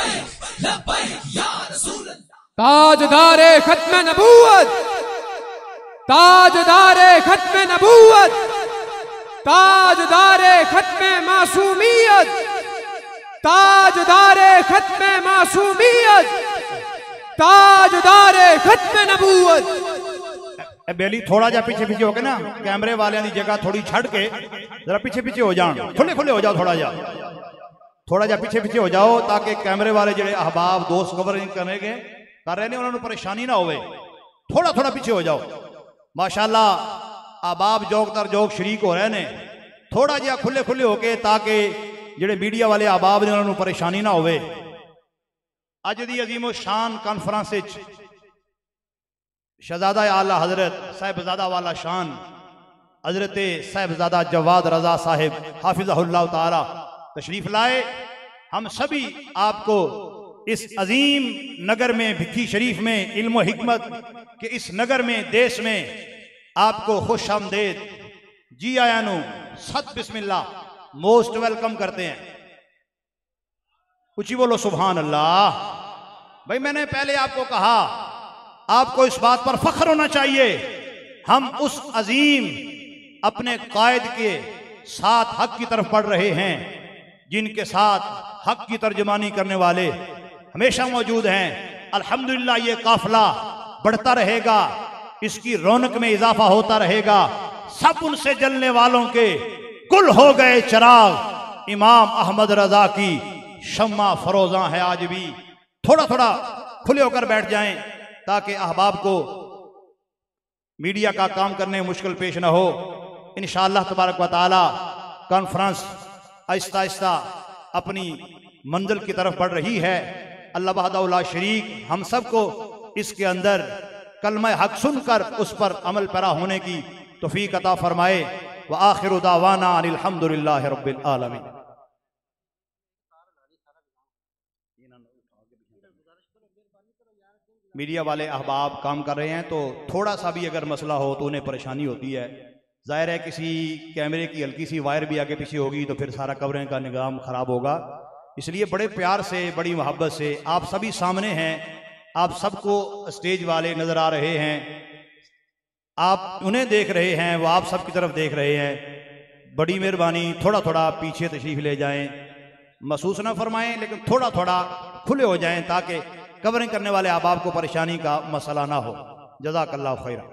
ताजदारे खत्म नबूवत, ताजदारे खत्म नबूवत, ताजदारे खत्म मासूमियत, ताजदारे खत्म मासूमियत, ताजदारे खत्म नबूवत। बेली थोड़ा जा पीछे पीछे हो के ना, कैमरे वाले की जगह थोड़ी छड़ के जरा पीछे पीछे हो जाओ, खुले खुले हो जाओ, थोड़ा जा पीछे पीछे हो जाओ, ताकि कैमरे वाले जो अहबाब दोस्त कवरिंग करेंगे कर रहे हैं उन्होंने परेशानी ना होवे। थोड़ा थोड़ा पीछे हो जाओ। माशाल्लाह अहबाब जोग तर जोग शरीक हो रहे ने, थोड़ा जा खुले खुले होके, ताकि जेडे मीडिया वाले अहबाब ने उन्होंने परेशानी ना होवे। अज दी अजीमो शान कॉन्फ्रेंस शहजादा आला हजरत साहिबजादा वाला शान हजरत साहिबजादा जवाद रजा साहिब हाफिज़हुल्लाह ताला तशरीफ लाए। हम सभी आपको इस अजीम नगर में, भिक्की शरीफ में, इल्म हिकमत के इस नगर में, देश में आपको खुश आमदेद, जी आयानु, सत बिस्मिल्लाह, मोस्ट वेलकम करते हैं। ऊंची बोलो सुभान अल्लाह। भाई मैंने पहले आपको कहा, आपको इस बात पर फख्र होना चाहिए, हम उस अजीम अपने कायद के साथ हक की तरफ बढ़ रहे हैं, जिनके साथ हक की तर्जमानी करने वाले हमेशा मौजूद हैं। अल्हम्दुलिल्लाह ये काफिला बढ़ता रहेगा, इसकी रौनक में इजाफा होता रहेगा। सब उनसे जलने वालों के कुल हो गए चिराग, इमाम अहमद रजा की शम्मा फरोजा है आज भी। थोड़ा थोड़ा खुले होकर बैठ जाएं, ताकि अहबाब को मीडिया का काम करने में मुश्किल पेश न हो। इंशाअल्लाह तबारक व तआला कॉन्फ्रेंस आहिस्ता आहिस्ता अपनी मंजिल की तरफ बढ़ रही है। अल्लाह वहदहु ला शरीक हम सबको इसके अंदर कलमा हक सुनकर उस पर अमल पैरा होने की तौफीक अता फरमाए। व आखिरु दावाना अनिल हम्दुलिल्लाहि रब्बिल आलमीन। मीडिया वाले अहबाब काम कर रहे हैं, तो थोड़ा सा भी अगर मसला हो तो उन्हें परेशानी होती है। जाहिर है किसी कैमरे की हल्की सी वायर भी आगे पीछे होगी तो फिर सारा कवरेज का निज़ाम खराब होगा। इसलिए बड़े प्यार से, बड़ी मोहब्बत से आप सभी सामने हैं, आप सबको स्टेज वाले नज़र आ रहे हैं, आप उन्हें देख रहे हैं, वो आप सब की तरफ देख रहे हैं। बड़ी मेहरबानी, थोड़ा थोड़ा पीछे तशरीफ ले जाएं, महसूस ना फरमाएं, लेकिन थोड़ा थोड़ा खुले हो जाएं, ताकि कवरिंग करने वाले अहबाब को परेशानी का मसला ना हो। जज़ाकल्लाह खैरा।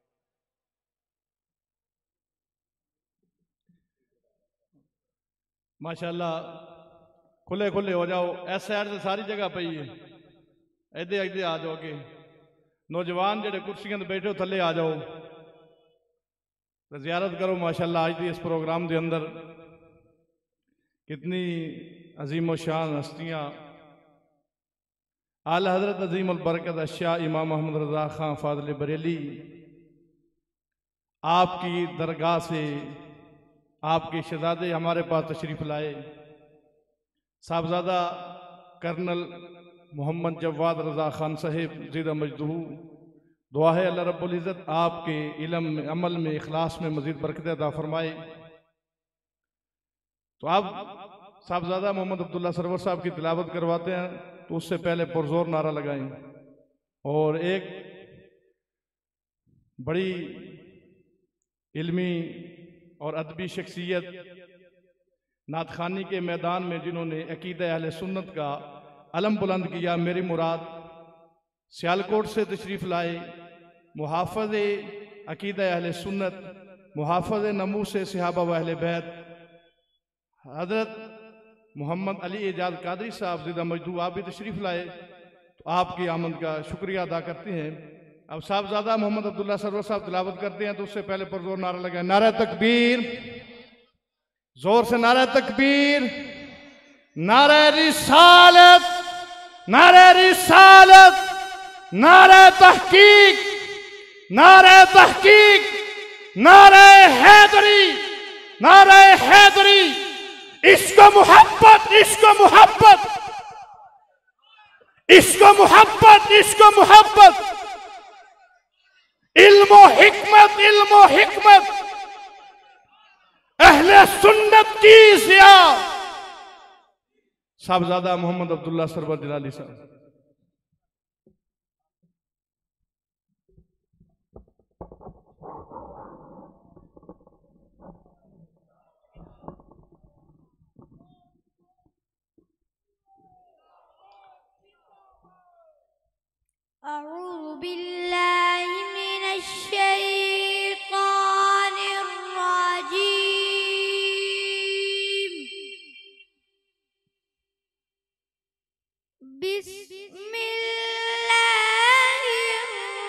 माशाल्लाह खुले खुले हो जाओ। ऐसे साइड से सारी जगह पई है, इधे इधे आ जाओ के नौजवान जेडे कुर्सियां ते बैठे हो थले आ जाओ, तो ज़ियारत करो। माशाल्लाह आज इस प्रोग्राम के अंदर कितनी अजीम शान हस्तियाँ, आला हजरत अजीम अल बरकत अशा इमाम अहमद रजा खां फाज़िल बरेली आपकी दरगाह से आपके शहजादे हमारे पास तशरीफ लाए। साहबजादा कर्नल मोहम्मद जवाद रजा खान साहिब ज़िदा मजदूह, दुआ है अल्लाह रब्बुल इज़्ज़त आपके इल्म में, अमल में, इखलास में मज़ीद बरकत अता फरमाए। तो आप साहबजादा मोहम्मद अब्दुल्ला सरवर साहब की तिलावत करवाते हैं, तो उससे पहले पुरजोर नारा लगाएं। और एक बड़ी इल्मी और अदबी शख्सियत नातखानी के मैदान में जिन्होंने अकीदा अहले सुन्नत का अलम बुलंद किया, मेरी मुराद सियालकोट से तशरीफ़ लाए, मुहाफ़िज़ अकीदा अहले सुन्नत, मुहाफ़िज़ नमू से सहाबा व अहले बैत हज़रत मोहम्मद अली एजाज कादरी साहब ज़िदा मजदूह, आप भी तशरीफ़ लाए, तो आपकी आमद का शुक्रिया अदा करते हैं। अब साहबजादा मोहम्मद अब्दुल्ला सरवर साहब तिलावत करते हैं, तो उससे पहले पुरजोर नारा लगाए, नारा तकबीर, जोर से नारा तकबीर, नारा रिसालत, नारा रिसालत, नारा तहकीक, नारा तहकीक, नारा हैदरी, नारा हैदरी। इसको मोहब्बत, इसको मोहब्बत, इसको मोहब्बत, इसको मोहब्बत, इल्मो हिकमत, इल्मो हिकमत, अहले सुन्नत की जिया, साहबजादा मोहम्मद अब्दुल्ला सरवर जलाली साहब। अऊज़ु बिल्लाहि मिनश शैतानिर रजीम। बिस्मिल्लाहिर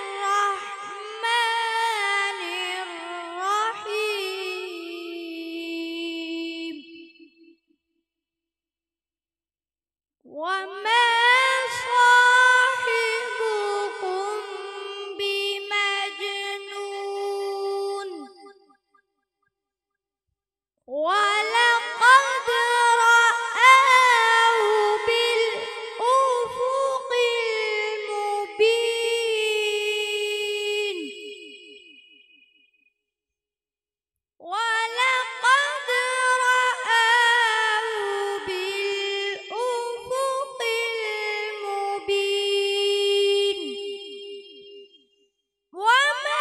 रहमानिर रहीम। वमा वलक़द रआहु बिलउफ़ुक़िल मुबीन। वलक़द रआहु बिलउफ़ुक़िल मुबीन। वमा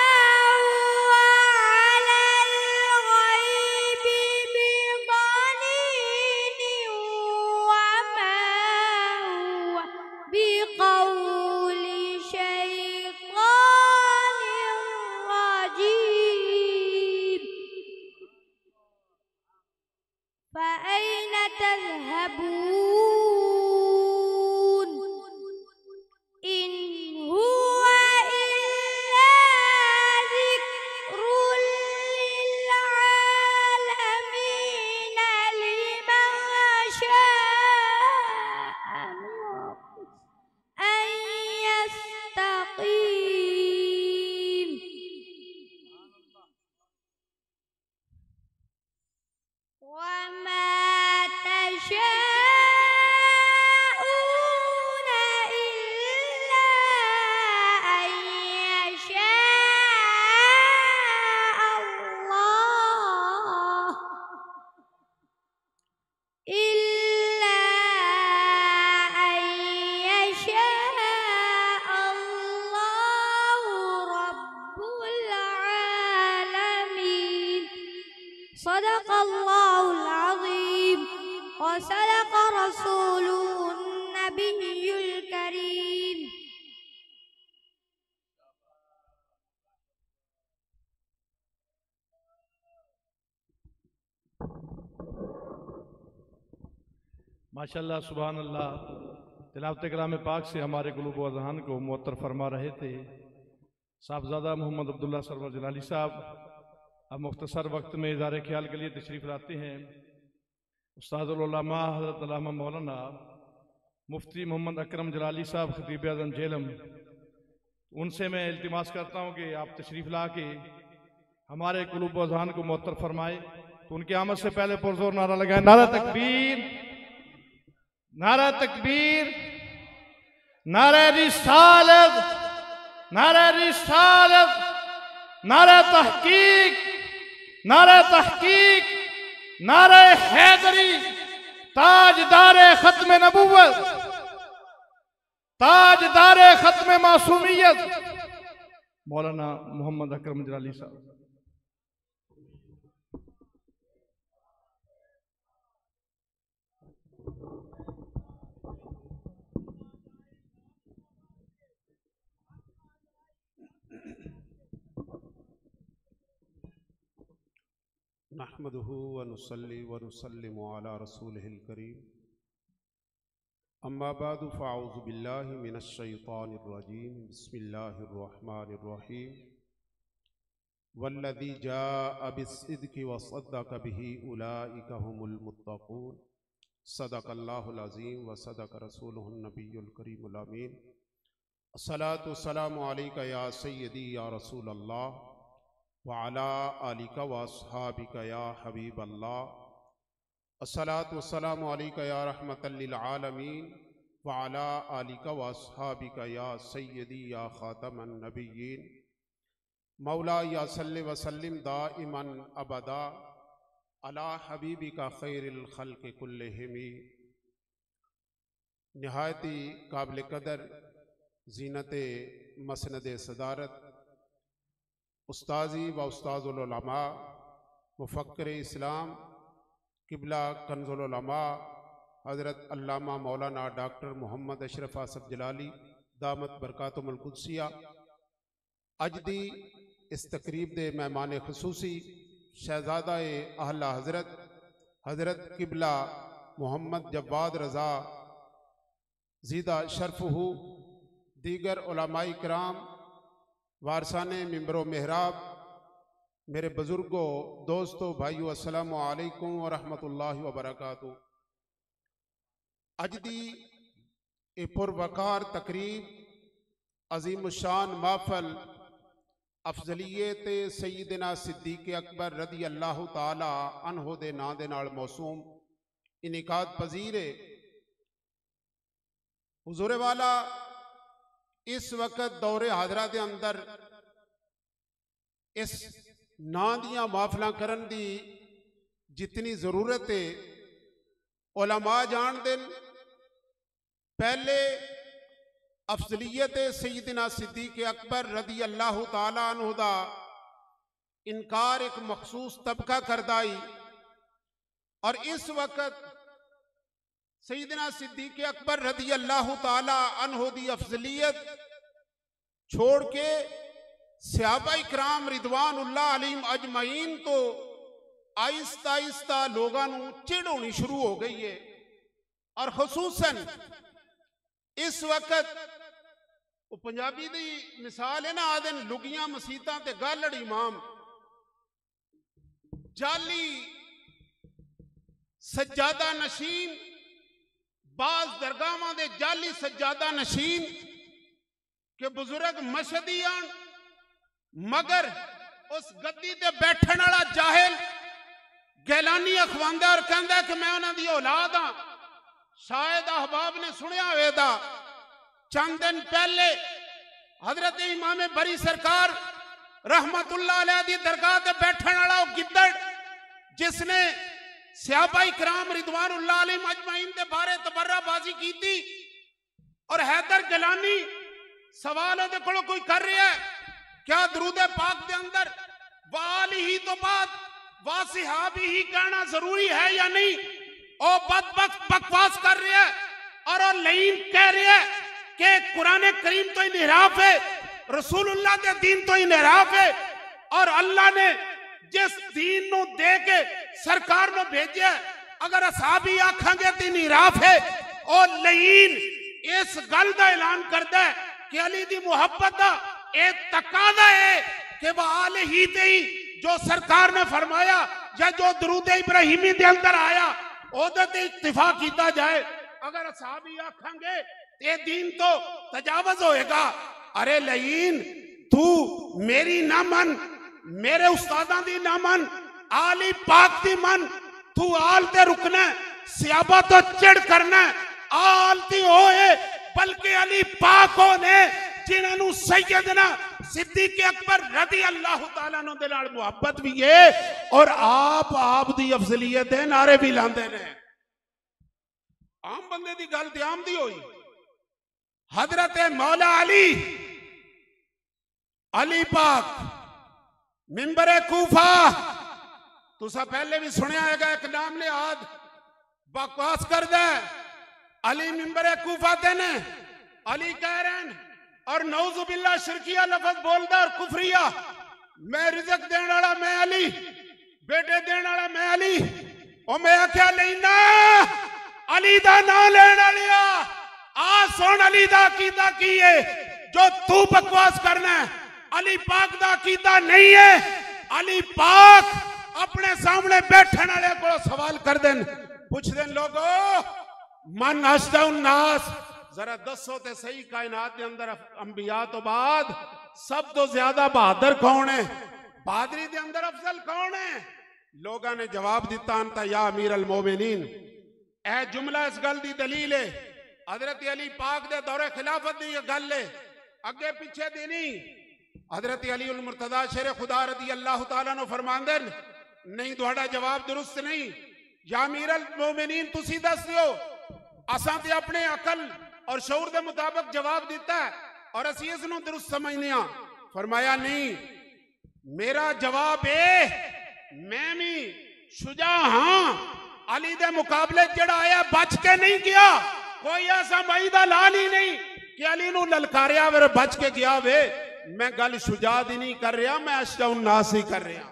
فأين تذهبون إن هو إلا ذكر للعالمين لمن شاء أن يستقيم وما تشاءون إلا أن يشاء الله إلا أن يشاء الله رب العالمين। صدق الله العظيم وصدق رسوله النبي الكريम। माशाल्लाह सुभान अल्लाह। तिलावत कलाम पाक से हमारे क़ुलूब व अज़हान को मुअत्तर फरमा रहे थे साहबजादा मोहम्मद अब्दुल्ला सरवर जलाली साहब। अब मुख्तसर वक्त में इज़हार ख्याल के लिए तशरीफ़ लाते हैं उस्तादुल उलमा हज़रत अल्लामा मौलाना मुफ्ती मोहम्मद अकरम जलाली साहब खतीब आज़म झेलम। उनसे मैं इल्तिमास करता हूँ कि आप तशरीफ़ ला के हमारे क़ुलूब व अज़हान को मुअत्तर फरमाए। तो उनकी आमद से पहले पुरज़ोर नारा लगाए, नारा तकबीर, नारा तकबीर, नारा रिसालत, नारा रिसालत, नारा तहकीक, नारा तहकीक, नारा हैदरी, ताजदारे खत्म नबूवत, ताजदारे खत्म मासूमियत मौलाना मोहम्मद अकरम जलाली साहब। नहमदुहु व नुसल्ली व नुसल्लिमु अला रसूलिहिल करीम। अम्मा बादु फ़अऊज़ु बिल्लाहि मिनश शैतानिर रजीम। बिस्मिल्लाहिर रहमानिर रहीम। वल्लज़ी जाअ बिस्सिद्क़ि व सद्दक़ बिही उलाइका हुमुल मुत्तक़ून। सदक़ल्लाहुल अज़ीम व सदक़ रसूलुहुन नबियुल करीमुल अमीन। अस्सलातु वस्सलामु अलैका या सय्यदी या रसूल अल्लाह व अला आलिका व अस्हाबिका या हबीब अल्लाह। अस्सलातु वस्सलामु अलैका या रहमतल लिल आलमीन व अला आलिका व अस्हाबिका या सय्यदी या खातमन नबिय्यीन। मौला या सल्लि व सल्लिम दाइमन अबदा अला हबीबिका खैरिल खल्क़ि कुल्लिहिम नहायती काबिल कदर जीनत मसनद सदारत उस्ताजी व उस्ताजुल उलमा मुफक्कर इस्लाम किबला कंजुल उलमा हज़रत अल्लामा मौलाना डॉक्टर मोहम्मद अशरफ आसफ जलाली दामत बरकातुहुल कुद्सिया अज दी इस तकरीब दे मेहमान खसूसी शहजादा अहला हज़रत किबला मोहम्मद जवाद रज़ा ज़ीदा शरफ़हू दीगर उलमाए किराम वारसाने मिंबरो मेहराब मेरे बुज़ुर्गों दोस्तों भाइयों अस्सलामु अलैकुम व रहमतुल्लाहि व बरकातुहू। अज दी ए पुरवकार तकरीब अज़ीमुशान महफ़ल अफजलीयत सैयदना सिद्दीक़ अकबर रदी अल्लाह ताला अन्हो दे नां दे नाल मौसूम इनिकाद पजीर है। हुज़ूर वाला इस वक्त दौरे हाजरा दे अंदर इस नां दियां महफिलां करन दी जितनी जरूरत है उलमा जान देन। पहले अफजलीयत सैयदना सिद्दीक़ अकबर रदी अल्लाह ताला अन्हु दा इनकार एक मखसूस तबका करदाई और इस वक्त सैयदना सिद्दीक़ अकबर रदी अल्लाह ताला अन्हु दी अफजलियत छोड़ के सहाबा इकराम रिदवानुल्लाह अलैहिम अजमईन तो आहिस्ता आहिस्ता लोगों को चिड़ होनी शुरू हो गई है। और खसूसन इस वक्त पंजाबी दी मिसाल है ना, आदन लुगियां मसीतां ते गालड़ इमाम जाली सज्जादा नशीन बाज दरगाहां दे जाली सज्जादा नशीन के बुजुर्ग मशहदी आन मगर उस गद्दी ते बैठन वाला जाहिल गैलानी अखवांदा और कहंदा कि मैं उन्हां दी औलाद हां। शायद अहबाब ने सुनिया होगा चंद दिन पहले हजरत इमाम बरी सरकार रहमतुल्लाह अलैह दी दरगाह ते बैठन वाला गिद्दड़ जिसने सहाबा इकराम रिदवानुल्लाह अलैहिम अजमईन दे बारे तबर्राबाजी की थी। और हैदर गिलानी सवाल ओदे कोलों कोई कर रहा है क्या दरूद पाक दे अंदर वाली ही तो बाद वासिहाबी ही कहना जरूरी है या नहीं। ओ बदबख्त बकवास कर रहा है और लईन कह रहा है कि कुरान करीम तो इनहराफ है, रसूलुल्लाह के दीन तो इनहराफ है और अल्लाह ने जिस दीन नु दे के सरकार नु भेजा अगर असहाबी आखांगे तो इनहराफ है। और लईन इस गल का ऐलान करता है कि अली दी मुहब्बत का एक तकादा है कि वाल ही ते ही जो सरकार ने फरमाया या जो दरूद इब्राहिमी दे अंदर आया ओदे ते इत्तिफाक किया जाए। अगर असहाबी आखांगे ये दीन तो तजावज होएगा। अरे लईन तू मेरी ना मन, मेरे उस्तादां दी ना मन, आली पाक दी मन। तू आल ते रुकना सियाबा तो चिड़ करना आल ती होए बल्कि अली पाक होने जिन्होंने सैयदना सिद्दीक़ अकबर रदी अल्लाह ताला अन्हु दे नाल मुहब्बत भी है और आप दी अफजलियत है नारे भी लांदे ने। आम बंदे दी गल ते आम दी होई। हजरत मौला अली पाक मिंबरे कूफा तुसा पहले भी सुनिया है एक नाम ने आद बकवास कर दे अली मिंबरे कूफा देने अली कह रहे हैं और नौजुबिल्ला शिरकिया लफ्ज बोलदा और कुफरिया मैं रिज़्क देने वाला मैं अली बेटे देने वाला मैं अली और मैं क्या लेना अली दा ना लेना लिया आ सुन अली दा अकीदा की है जो तू बकवास करना है। अली पाक दा अकीदा नहीं है। अली पाक अपने सामने बैठने वाले को सवाल कर देन पूछ देन लोगो मन अशदउन नास जरा दसो ते सही कायनात के अंदर अंबिया तो बाद सब तो ज्यादा बहादुर कौन है, बहादुरी के अंदर अफजल कौन है। लोगों ने जवाब दिता अंता या अमीर अल मोमिनीन। ए जुमला इस गल की दलील है हजरत अली पाक दे दौरे खिलाफत की गल है अगे पीछे दी नहीं। हजरत अली उल मुर्तदा शेर खुदा रदी अल्लाह ताला नु फरमांदे नहीं थोड़ा जवाब दुरुस्त नहीं। या अमीर अल मोमिनीन तुसी दस दियो असां ते अपने अकल और शऊर के मुताबिक जवाब दिता है और असी इसनूं दुरुस्त समझने हां। फरमाया नहीं, मेरा जवाब है मैं भी शुजा हां। अली दे मुकाबले जड़ा आया बच के नहीं गया, कोई ऐसा मई दा लाल ही नहीं कि अली नूं ललकारिया वे बच के गया वे। मैं गल शुजा दी नहीं कर रहा, मैं अशजाउन नास ही कर रहा।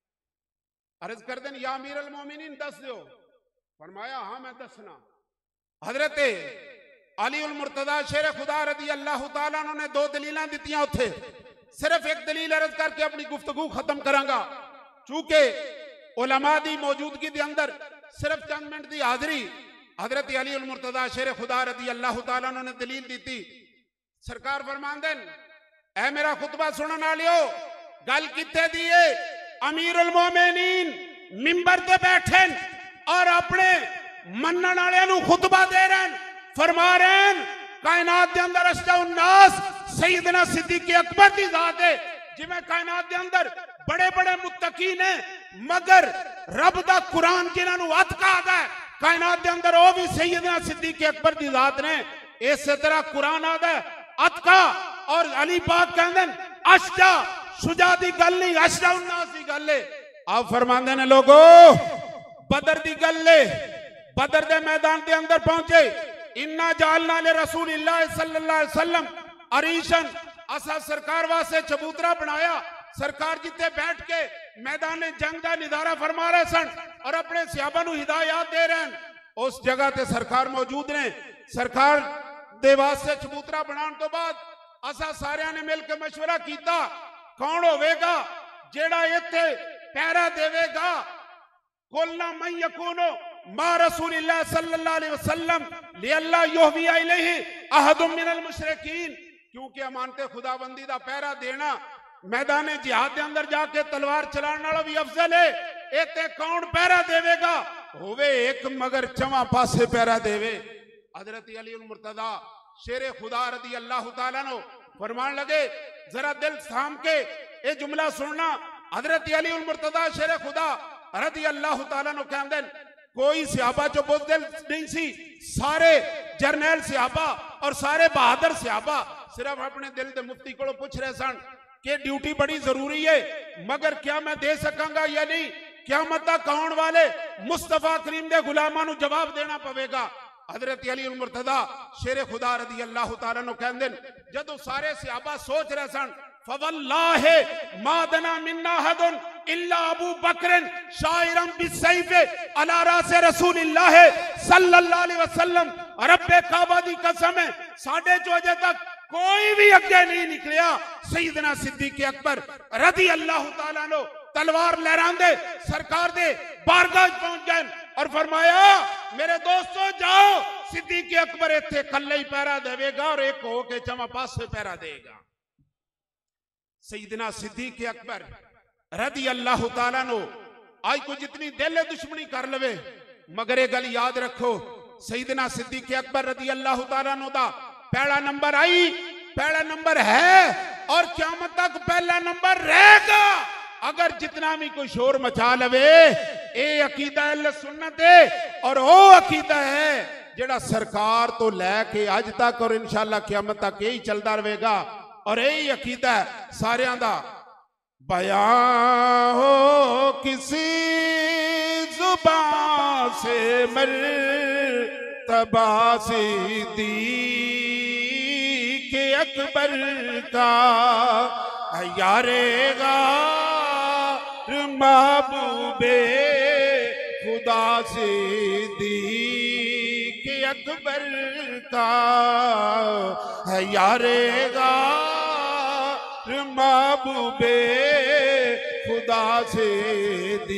अर्ज कर देन या अमीर अल मोमिनीन दस दो। फरमाया हाँ मैं दसना। हजरत अली उल मुर्तदा शेर खुदा रदी अल्लाह तआला ने दो दलील दित्तियां उथे। सिर्फ एक दलील अर्ज करके अपनी गुफ्तगू खत्म करांगा, चूंकि उलमा दी मौजूदगी के अंदर सिर्फ चंद मिनट की हाजरी। हजरत अली उल मुर्तदा शेर खुदा रदी अल्लाह तआला ने दलील दी। सरकार फरमांदे ऐ मेरा खुतबा सुनने वालियो, गल किथे दी है? अमीर उल मोमिनीन मिंबर ते बैठे और अपने मनन वाले नूं खुतबा दे रहे हैं। फरमा रहे हैं कायनात के अंदर अशजाउन नास सैयदना सिद्दीक अकबर की जात है। जिवें कायनात के अंदर बड़े बड़े मुत्तकी ने, मगर रब दा कुरान जिन्हां नूं हथ कहदा है, कायनात के अंदर वो भी सैयदना सिद्दीक अकबर की जात ने। इस तरह कुरान आदा है हथ का, और अली पाक कहंदे अशजा शुजा दी गल नहीं, अशजाउन नास दी गल है। आप फरमांदे ने लोगो बदर दी गल है, बदर दे मैदान के अंदर पहुंचे। इन्ना जालना ले रसूलिल्लाह सल्लल्लाहु अलैहि वसल्लम अरीशन, असा सरकार वास्ते चबूतरा बनाया। सरकार जिते बैठ के मैदान जंग का निदारा फरमा रहे सन और अपने सहाबा नूं हिदायत दे रहे हैं। उस जगह ते सरकार मौजूद ने। सरकार दे वास्ते चबूतरा बनाने तो बाद असा सारियां ने मिल के मशवरा किया कौन होवेगा जेड़ा इत्थे पहरा देवेगा। कुलना मन यकूनो मा रसूलिल्लाह सल्लल्लाहु अलैहि वसल्लम लिअल्लाह युहविया इलैहि अहदुम मिनल मुशरिकीन, क्योंकि अमानते खुदाबंदी दा पहरा देना मैदान जिहाद के अंदर जाके तलवार चलाने वाला भी अफजल है। इत्थे कौन पहरा देवेगा? होवे एक मगर चवा पासे पहरा देवे। हजरत अली उल मुर्तदा शेर खुदा रदी अल्लाह तआला नो फरमान लगे, जरा दिल थाम के ये जुमला सुनना। हजरत अली उल मुर्तदा शेर खुदा रदी अल्लाह तआला नो कहंदे कोई सहाबा जो बुज़दिल नहीं सी, सारे जरनैल सहाबा और सारे बहादुर सहाबा सिर्फ अपने दिल के मुफ्ती को पूछ रहे सन कि ड्यूटी बड़ी जरूरी है, मगर क्या मैं दे सकांगा या नहीं? क़यामत तक आने वाले मुस्तफा करीम के गुलामां नूं जवाब देना पवेगा। हजरत अली उल मुर्तदा शेर खुदा रदी अल्लाह तआला नो कहंदे जदों सारे सहाबा सोच रहे सन फवल्लाहि मा दना मिन्ना हदुन इल्ला अबू बकर शाइरन बिसैफ अला रास रसूलिल्लाह सल्लल्लाहु अलैहि वसल्लम। रब्बे काबा दी कसम है साडे चो अजे तक कोई भी अगे नहीं निकलिया। सैयदना सिद्दीक अकबर रदी अल्लाह तआला नो तलवार लहरांदे सरकार दे बारगाह पहुंच गए और फरमाया मेरे दोस्तों जाओ, सिद्दीक अकबर इत्थे कल्ले ही पहरा देवेगा और एक होके चमा पासे पहरा देगा। सैयदना सिद्दीक अकबर रदी अल्लाह तआला नो आज को जितनी दिल दुश्मनी कर लवे, मगर ये गल याद रखो सैयदना सिद्दीक अकबर रदी अल्लाह तआला नो दा पहला नंबर आई, पहला नंबर है और क़यामत तक पहला नंबर रहेगा। अगर जितना भी कोई शोर मचा लवे, ये अकीदा अहले सुन्नत है और वो अकीदा है जेड़ा सरकार तो लैके अज तक और इंशाअल्लाह क़यामत तक यही चलता रहेगा। और यही अकीदा है सारियां दा। बयां हो किसी जुबान से मर्तबा सिद्दीक अकबर का यारेगा महबूबे खुदा सिद्दीक अकबर का है यारेगा महबूबे खुदा सिद्दीक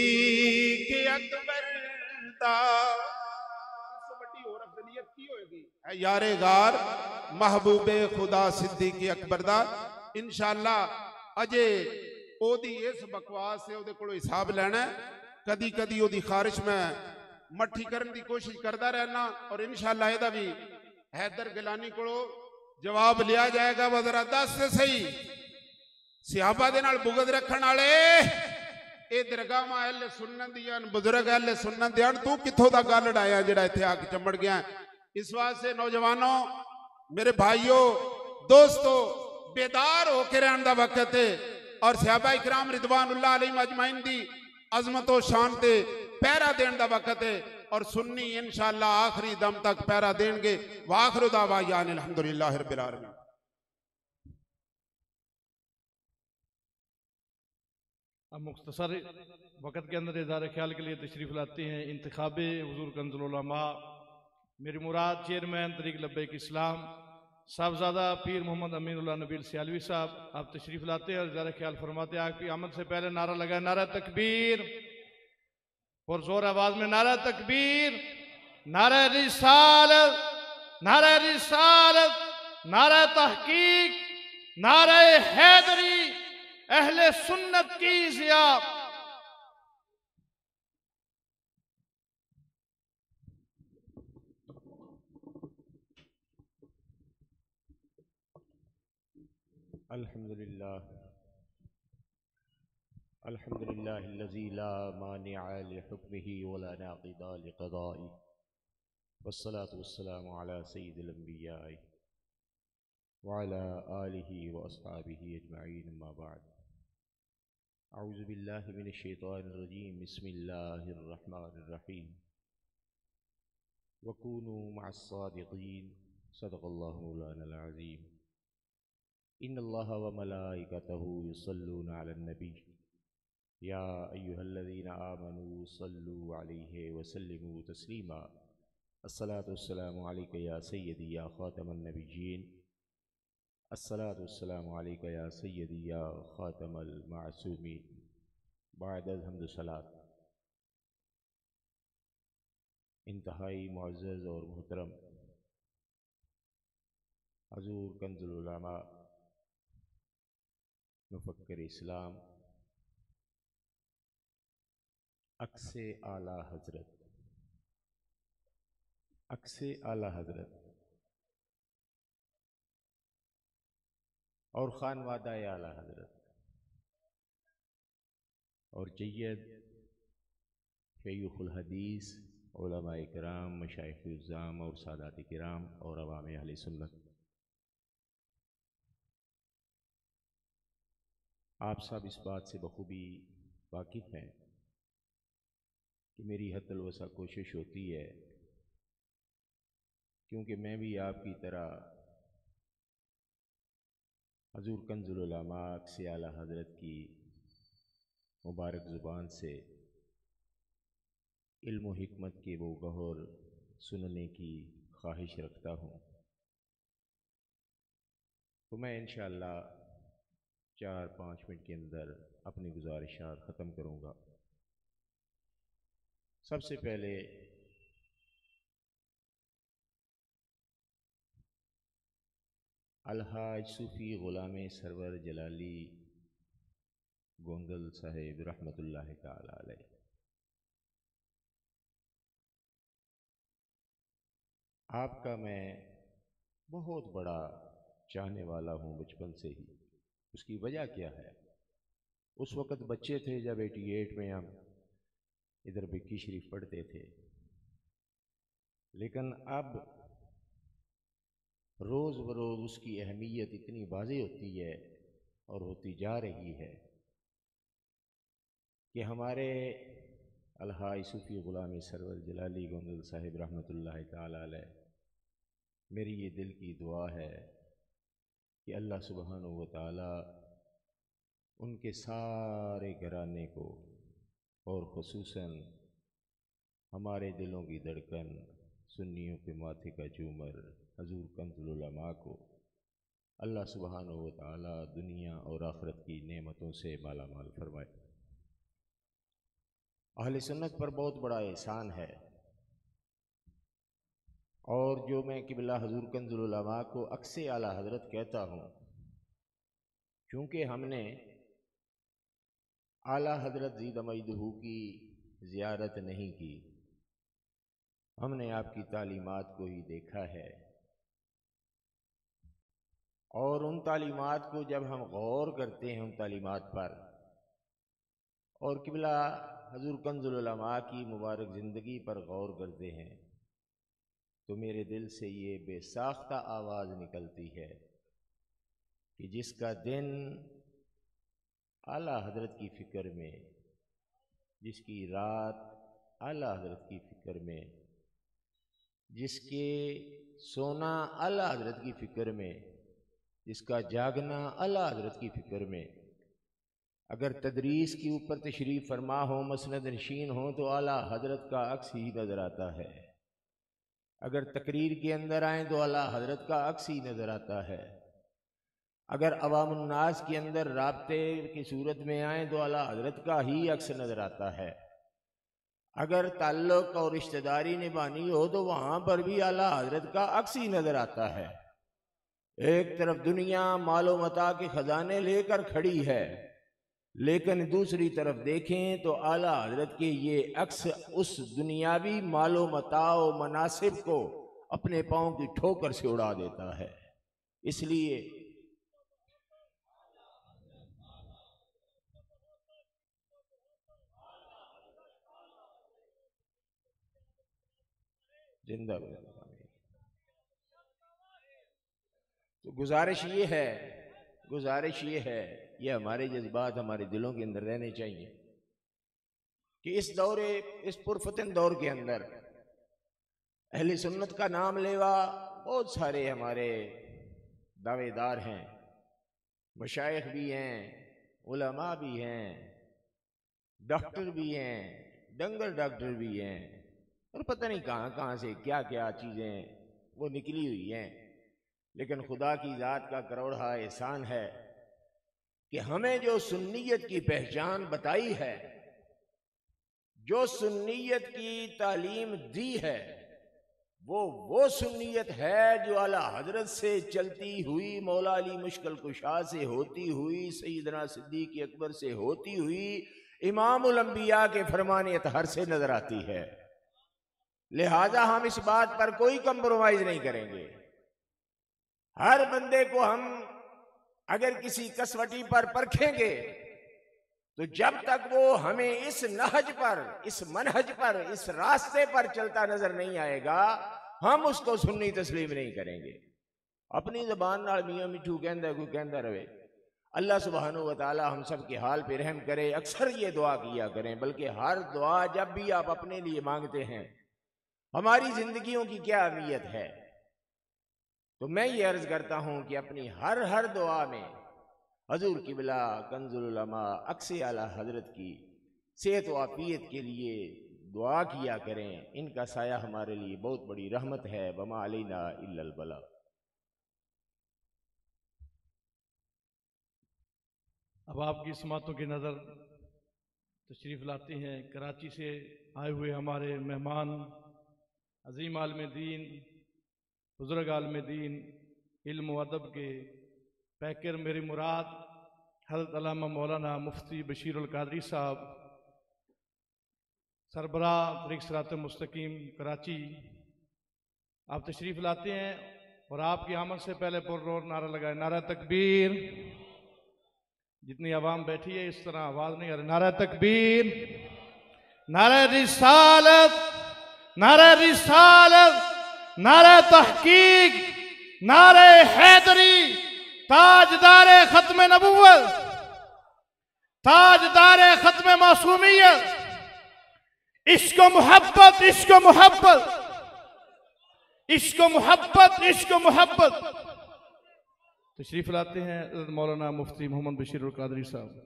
अकबर का। बड़ी और अफजलियत की होगी है यारे गार महबूबे खुदा सिद्दीक अकबर दा। इंशाअल्लाह अजे ओदी इस बकवास से ओदे कोलों हिसाब लेना है। कदी कदी ओदी खारिश में मट्ठी करने की कोशिश करता रहना और इंशाअल्लाह एदा भी हैदर गिलानी कोलों जवाब लिया जाएगा। वह जरा दस से सही सहाबा दे नाल बुगद रखण वाले ਇਹ ਦਰਗਾਹਾਂ ਅਹਿਲੇ ਸੁਨਨਤ ਦੀਆਂ ਬਜ਼ੁਰਗ ਅਹਿਲੇ ਸੁਨਨਤ ਦੇ ਤੂੰ ਕਿੱਥੋਂ ਦਾ ਗੱਲ ਢਾਇਆ ਜਿਹੜਾ ਇੱਥੇ ਆ ਕੇ ਚੰਬੜ ਗਿਆ। इस वास्ते नौजवानों, मेरे भाइयों, दोस्तों, बेदार होकर रहने का वक्त है और सहाबा इकराम रिदवानुल्लाह अलैहिम अजमाइन दी अजमत और शान ते पहरा देने का वक्त है और सुन्नी इंशाअल्लाह आखिरी दम तक पहरा देंगे। वाखिरु दावाना अल्हम्दुलिल्लाहि रब्बिल आलमीन। अब मुख्तसर वक़्त के अंदर इदारे ख्याल के लिए तशरीफ़ लाते हैं इंतखाबे हुज़ूर कंज़ुल उलमा मेरी मुराद चेयरमैन तरीक़ लब्बैक इस्लाम साहबजादा पीर मोहम्मद अमीनुल्लाह नबील सियालवी साहब। आप तशरीफ़ लाते हैं और इदारा ख्याल फरमाते हैं। आपकी आमद से पहले नारा लगा, नारा तकबीर, और जोर आवाज में नारा तकबीर, नारा रिसालत, नारा रिसालत, नारा तहकीक, नारा हैदरी, अहले सुन्नत की ज़िया। अल्हम्दुलिल्लाहिल्लज़ी ला मानिअ लिहुक्मिही वला नाक़िदा लिक़दाई वस्सलातु वस्सलामु अला सय्यिदिल अंबिया'i व अला आलिहि व अस्हाबिहि अजमईन अम्मा बाद। अऊज़ु बिल्लाहि मिनश शैतानिर रजीम। बिस्मिल्लाहिर रहमानिर रहीम। वकूनू मअस सादिक़ीन। सदक़ल्लाहु मौलानाल अज़ीम। इन्नल्लाहा व मलाइकतहु युसल्लूना अलन नबी या अय्युहल्लज़ीना आमनू सल्लू अलैहि व सल्लिमू तस्लीमा। अस्सलातु वस्सलामु अलैका या सय्यदी या ख़ातमन नबिय्यीन। अस्सलातु वस्सलामु अलैका या सय्यदी या ख़ातमल मासूमीन। बादल हम्द सलात। इंतहाई मुअज़्ज़ज़ और मोहतरम हुज़ूर कंज़ुल उलमा मुफ़क्किर इस्लाम अक्से आला हज़रत, अक्से आला हज़रत और खानवादा आला हज़रत और जय्यद शयूख़ुल हदीस उलमाए किराम, मशाइख़ उज़्ज़ाम और सादात किराम और अवाम अहले सुन्नत, आप सब इस बात से बखूबी वाकिफ़ हैं कि मेरी हद्दुल वसा कोशिश होती है, क्योंकि मैं भी आपकी तरह हुज़ूर कंज़ुल उलमा अक्से आला हज़रत की मुबारक ज़ुबान से इल्म व हिकमत के वो गौहर सुनने की ख्वाहिश रखता हूँ। तो मैं इंशाअल्लाह 4-5 मिनट के अंदर अपनी गुज़ारिशात ख़त्म करूँगा। सबसे पहले अलहाज सूफ़ी ग़ुलाम सरवर जलाली गोंदल साहिब रहमतुल्लाहि ताला अलैह, आपका मैं बहुत बड़ा चाहने वाला हूँ बचपन से ही। उसकी वजह क्या है? उस वक़्त बच्चे थे जब 88 में हम इधर बिक्की शरीफ पढ़ते थे, लेकिन अब रोज़ बरोज़ उसकी अहमियत इतनी वाज़ेह होती है और होती जा रही है कि हमारे अलहाज सूफ़ी ग़ुलाम सरवर जलाली गोंदल साहिब रहमतुल्लाहि ताला अलैह, मेरी ये दिल की दुआ है कि अल्लाह सुब्हानहू व तआला उनके सारे घराने को और ख़ुसूसन हमारे दिलों की धड़कन, सुन्नियों के माथे का झूमर हुज़ूर कंज़ुल उलमा को अल्लाह सुब्हानहू व तआला दुनिया और आखिरत की नेमतों से माला माल फरमाए। अहले सुन्नत पर बहुत बड़ा एहसान है और जो मैं क़िबला हुज़ूर कंज़ुल उलमा को अक्से आला हज़रत कहता हूँ, क्योंकि हमने आला हज़रत ज़ीद मजदहू की ज़ियारत नहीं की, हमने आपकी तालीमात को ही देखा है और उन तालीमात को जब हम गौर करते हैं उन तालीमात पर और किबला हजूर कंजुल उलमा की मुबारक ज़िंदगी पर गौर करते हैं तो मेरे दिल से ये बेसाख्ता आवाज़ निकलती है कि जिसका दिन आला हजरत की फ़िक्र में, जिसकी रात आला हजरत की फ़िक्र में, जिसके सोना आला हजरत की फ़िक्र में, जिसका जागना आला हजरत की फ़िक्र में, अगर तदरीस के ऊपर तशरीफ़ फरमा हो, मसनद नशीन हो तो आला हजरत का अक्स ही नज़र आता है। अगर तकरीर के अंदर आए तो आला हजरत का अक्स ही नज़र आता है। अगर अवामुन्नास के अंदर राब्ते की सूरत में आए तो आला हजरत का ही अक्स नज़र आता है। अगर ताल्लुक़ और रिश्तेदारी निभानी हो तो वहाँ पर भी आला हजरत का अक्स ही नज़र आता है। एक तरफ दुनिया मालो मता के ख़जाने लेकर खड़ी है, लेकिन दूसरी तरफ देखें तो आला हजरत के ये अक्स उस दुनियावी मालो मताओ मनासिब को अपने पाँव की ठोकर से उड़ा देता है। इसलिए जिंदाबाद। तो गुजारिश ये है, ये हमारे जज्बात हमारे दिलों के अंदर रहने चाहिए कि इस पुरफतन दौर के अंदर अहले सुन्नत का नाम लेवा बहुत सारे हमारे दावेदार हैं, मशाइख भी हैं, उलमा भी हैं, डॉक्टर भी हैं, डंगर डॉक्टर भी हैं, और पता नहीं कहाँ कहाँ से क्या क्या चीज़ें वो निकली हुई हैं। लेकिन खुदा की ज़ात का करोड़ा एहसान है कि हमें जो सुन्नियत की पहचान बताई है, जो सुन्नियत की तालीम दी है, वो सुन्नियत है जो आला हजरत से चलती हुई, मौला अली मुश्किल कुशा से होती हुई, सैयदना सिद्दीक़ अकबर से होती हुई, इमामुल अंबिया के फरमान अतहर से नजर आती है। लिहाजा हम इस बात पर कोई कंप्रोमाइज नहीं करेंगे। हर बंदे को हम अगर किसी कसवटी पर परखेंगे तो जब तक वो हमें इस नहज पर, इस मनहज पर, इस रास्ते पर चलता नजर नहीं आएगा, हम उसको सुन्नी तस्लीम नहीं करेंगे। अपनी ज़बान नाल मियां मिठू कहंदा कोई कहंदा रहे। अल्लाह सुब्हानहू व तआला हम सब के हाल पे रहम करे। अक्सर ये दुआ किया करें, बल्कि हर दुआ जब भी आप अपने लिए मांगते हैं, हमारी जिंदगियों की क्या अहमियत है, तो मैं ये अर्ज करता हूं कि अपनी हर दुआ में हजूर किबला कंजुल उलमा अक्से आला हजरत की सेहत व आफियत के लिए दुआ किया करें। इनका साया हमारे लिए बहुत बड़ी रहमत है। वमा अलैना इल्लल बला। अब आपकी समातों की नज़र तशरीफ़ लाते हैं कराची से आए हुए हमारे मेहमान अजीम आलम दीन, बुजुर्ग आलम दीन, इल्म व अदब के पैकर मेरी मुराद हज़रत अल्लामा मौलाना मुफ्ती बशीरुल कादरी साहब, सरबराह तरीक़ सिरात मुस्तकीम कराची, आप तशरीफ़ लाते हैं और आपकी आमद से पहले पुरज़ोर नारा लगाए, नारा तकबीर। जितनी आवाम बैठी है इस तरह आवाज़ नहीं आ रही। नारा तकबीर, नारा रिसालत, नारा रिसालत, नारा तहकीक, नारे हैदरी, ताजदारे खत्म नबूवत, ताजदारे खत्म मासूमियत, इश्क मोहब्बत, इश्क मोहब्बत, इश्क मोहब्बत, इश्क मोहब्बत। तशरीफ लाते हैं हज़रत मौलाना मुफ्ती मोहम्मद बशीरुल कादरी साहब।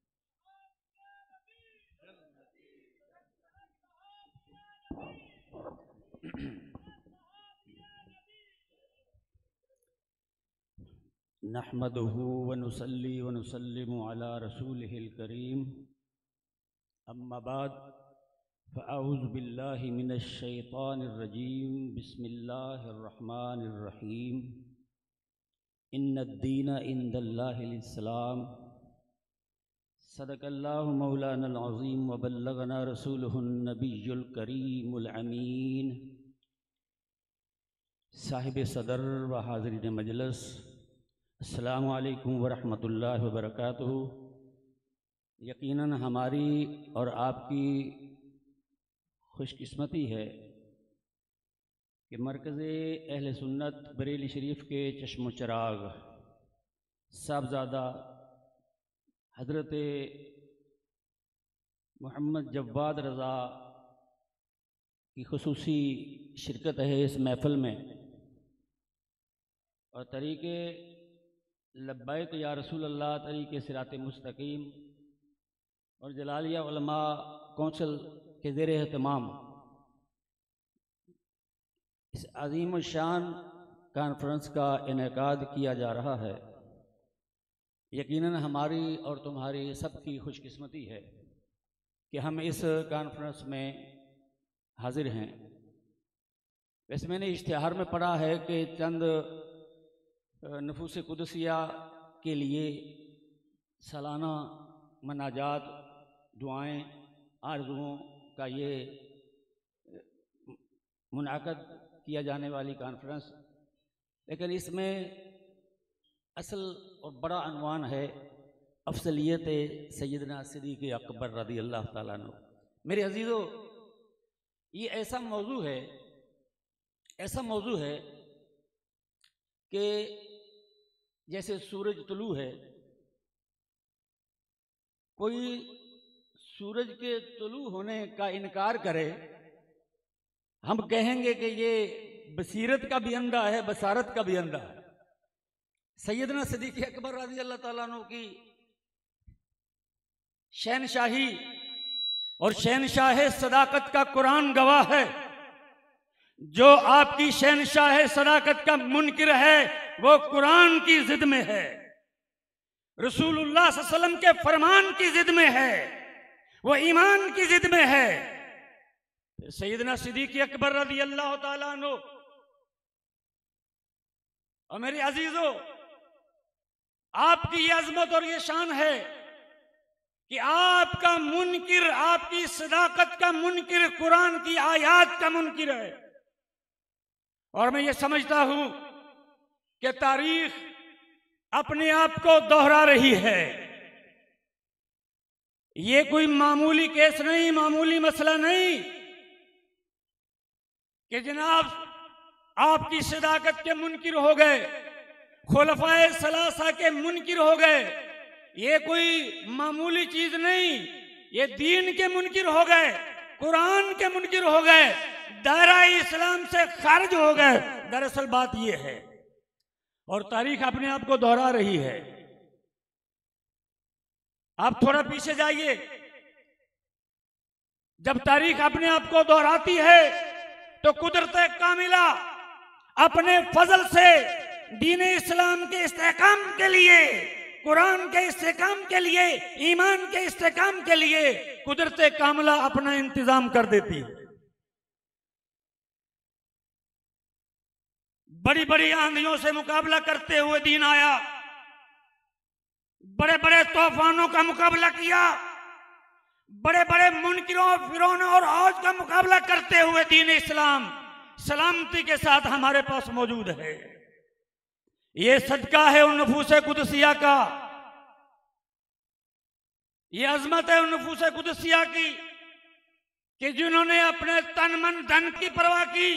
नहमदुहु व नुसल्ली व नुसल्लिमु अला रसूलिहिल करीम, अम्मा बाद, फ़अऊज़ु बिल्लाहि मिनश शैतानिर रजीम, बिस्मिल्लाहिर रहमानिर रहीम। इन्नद्दीन इंदल्लाहिल इस्लाम, सदक़ल्लाहु मौलानल अज़ीम व बल्लगना रसूलुहुन नबियुल करीमुल अमीन। साहिब सदर व हाज़रीन मजलिस, अस्सलामु अलैकुम व रहमतुल्लाहि व बरकातुहू। यकीनन हमारी और आपकी खुशकिस्मती है कि मरकज़ अहले सुन्नत बरेली शरीफ के चश्म चराग साहबज़ादा हज़रत मोहम्मद जव्वाद रज़ा की खुसूसी शिरकत है इस महफ़िल में, और तरीक़े लब्बैक या रसूल अल्लाह, तरीक़े सिरात मुस्तकीम और जलालिया उलमा कौंसिल के ज़ेर एहतमाम इस अज़ीम शान कॉन्फ्रेंस का इनेकाद किया जा रहा है। यकीनन हमारी और तुम्हारी सबकी खुशकिस्मती है कि हम इस कॉन्फ्रेंस में हाजिर हैं। वैसे मैंने इश्तिहार में पढ़ा है कि चंद नफूस कुदसिया के लिए सालाना मनाजात, दुआएं, आरज़ुओं का ये मुनाक़द किया जाने वाली कॉन्फ्रेंस, लेकिन इसमें असल और बड़ा अनवान है अफसलियत सैयदना सिद्दीक़ अकबर रज़ी अल्लाह ताला अन्हु। मेरे अज़ीज़ों, ये ऐसा मौजू है कि जैसे सूरज तुलू है, कोई सूरज के तुलू होने का इनकार करे, हम कहेंगे कि ये बसीरत का भी अंधा है, बसारत का भी अंधा है। सैयदना सिद्दीक़ अकबर रज़ी अल्लाह ताला अन्हु की शहनशाही और शहनशाह सदाकत का कुरान गवाह है। जो आपकी शहनशाह सदाकत का मुनकिर है वो कुरान की जिद में है, रसूलुल्लाह सल्लल्लाहु अलैहि वसल्लम के फरमान की जिद में है, वो ईमान की जिद में है। सैयदना सिद्दीक़ अकबर रज़ी अल्लाह ताला अन्हु, और मेरे अजीजों, आपकी ये अजमत और ये शान है कि आपका मुनकिर, आपकी सदाकत का मुनकिर कुरान की आयात का मुनकिर है। और मैं ये समझता हूं कि तारीख अपने आप को दोहरा रही है। ये कोई मामूली केस नहीं, मामूली मसला नहीं कि जनाब आपकी सदाकत के मुनकिर हो गए, खुलफाए सलासा के मुनकिर हो गए। ये कोई मामूली चीज नहीं, ये दीन के मुनकिर हो गए, कुरान के मुनकिर हो गए, दायरा इस्लाम से खारिज हो गए। दरअसल बात ये है, और तारीख अपने आप को दोहरा रही है। आप थोड़ा पीछे जाइए, जब तारीख अपने आप को दोहराती है तो कुदरत कामिला अपने फजल से दीन इस्लाम के इस्तेकाम के लिए, कुरान के इस्तेकाम के लिए, ईमान के इस्तेकाम के लिए कुदरत कामिला अपना इंतजाम कर देती है। बड़ी बड़ी आंधियों से मुकाबला करते हुए दीन आया, बड़े बड़े तूफानों का मुकाबला किया, बड़े बड़े मुनकिरों, फिरौनों और औज का मुकाबला करते हुए दीन इस्लाम सलामती के साथ हमारे पास मौजूद है। ये सदका है उन नफूस कुदसिया का, ये अजमत है उन नफूस कुदसिया की कि जिन्होंने अपने तन मन धन की परवाह की,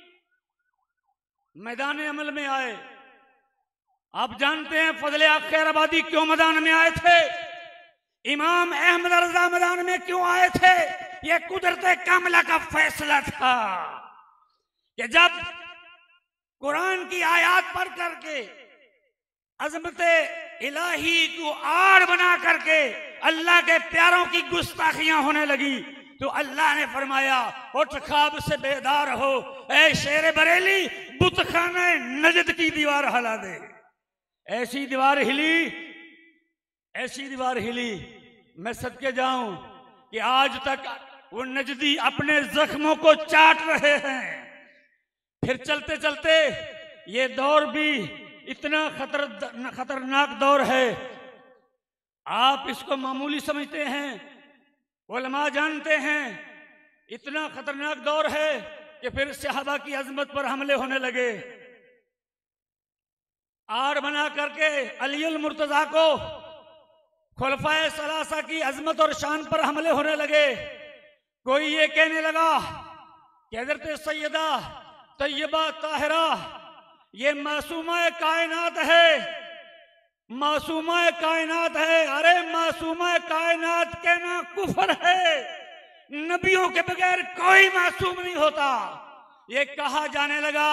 मैदान अमल में आए। आप जानते हैं फजले खैर आबादी क्यों मैदान में आए थे, इमाम अहमद रजा मैदान में क्यों आए थे। यह कुदरत कामिला का फैसला था कि जब कुरान की आयत पढ़ करके अजमत इलाही को आड़ बना करके अल्लाह के प्यारों की गुस्ताखियां होने लगी, तो अल्लाह ने फरमाया उठ ख्वाब से बेदार हो, ऐ शेर बरेली बुतखाना नजद की दीवार हिला दे। ऐसी दीवार हिली, ऐसी दीवार हिली, मैं सदके जाऊं कि आज तक वो नजदी अपने जख्मों को चाट रहे हैं। फिर चलते चलते ये दौर भी इतना खतरनाक दौर है, आप इसको मामूली समझते हैं, उलमा जानते हैं इतना खतरनाक दौर है कि फिर सहाबा की अजमत पर हमले होने लगे। आड़ बना करके अली अल मुर्तजा को खुलफाए सलासा की अजमत और शान पर हमले होने लगे। कोई ये कहने लगा कि हजरत सैयदा तैयबा ताहिरा ये मासूमा कायनात है, मासूमा कायनात है। अरे मासूमा कायनात कहना कुफर है, नबियों के बगैर कोई मासूम नहीं होता। ये कहा जाने लगा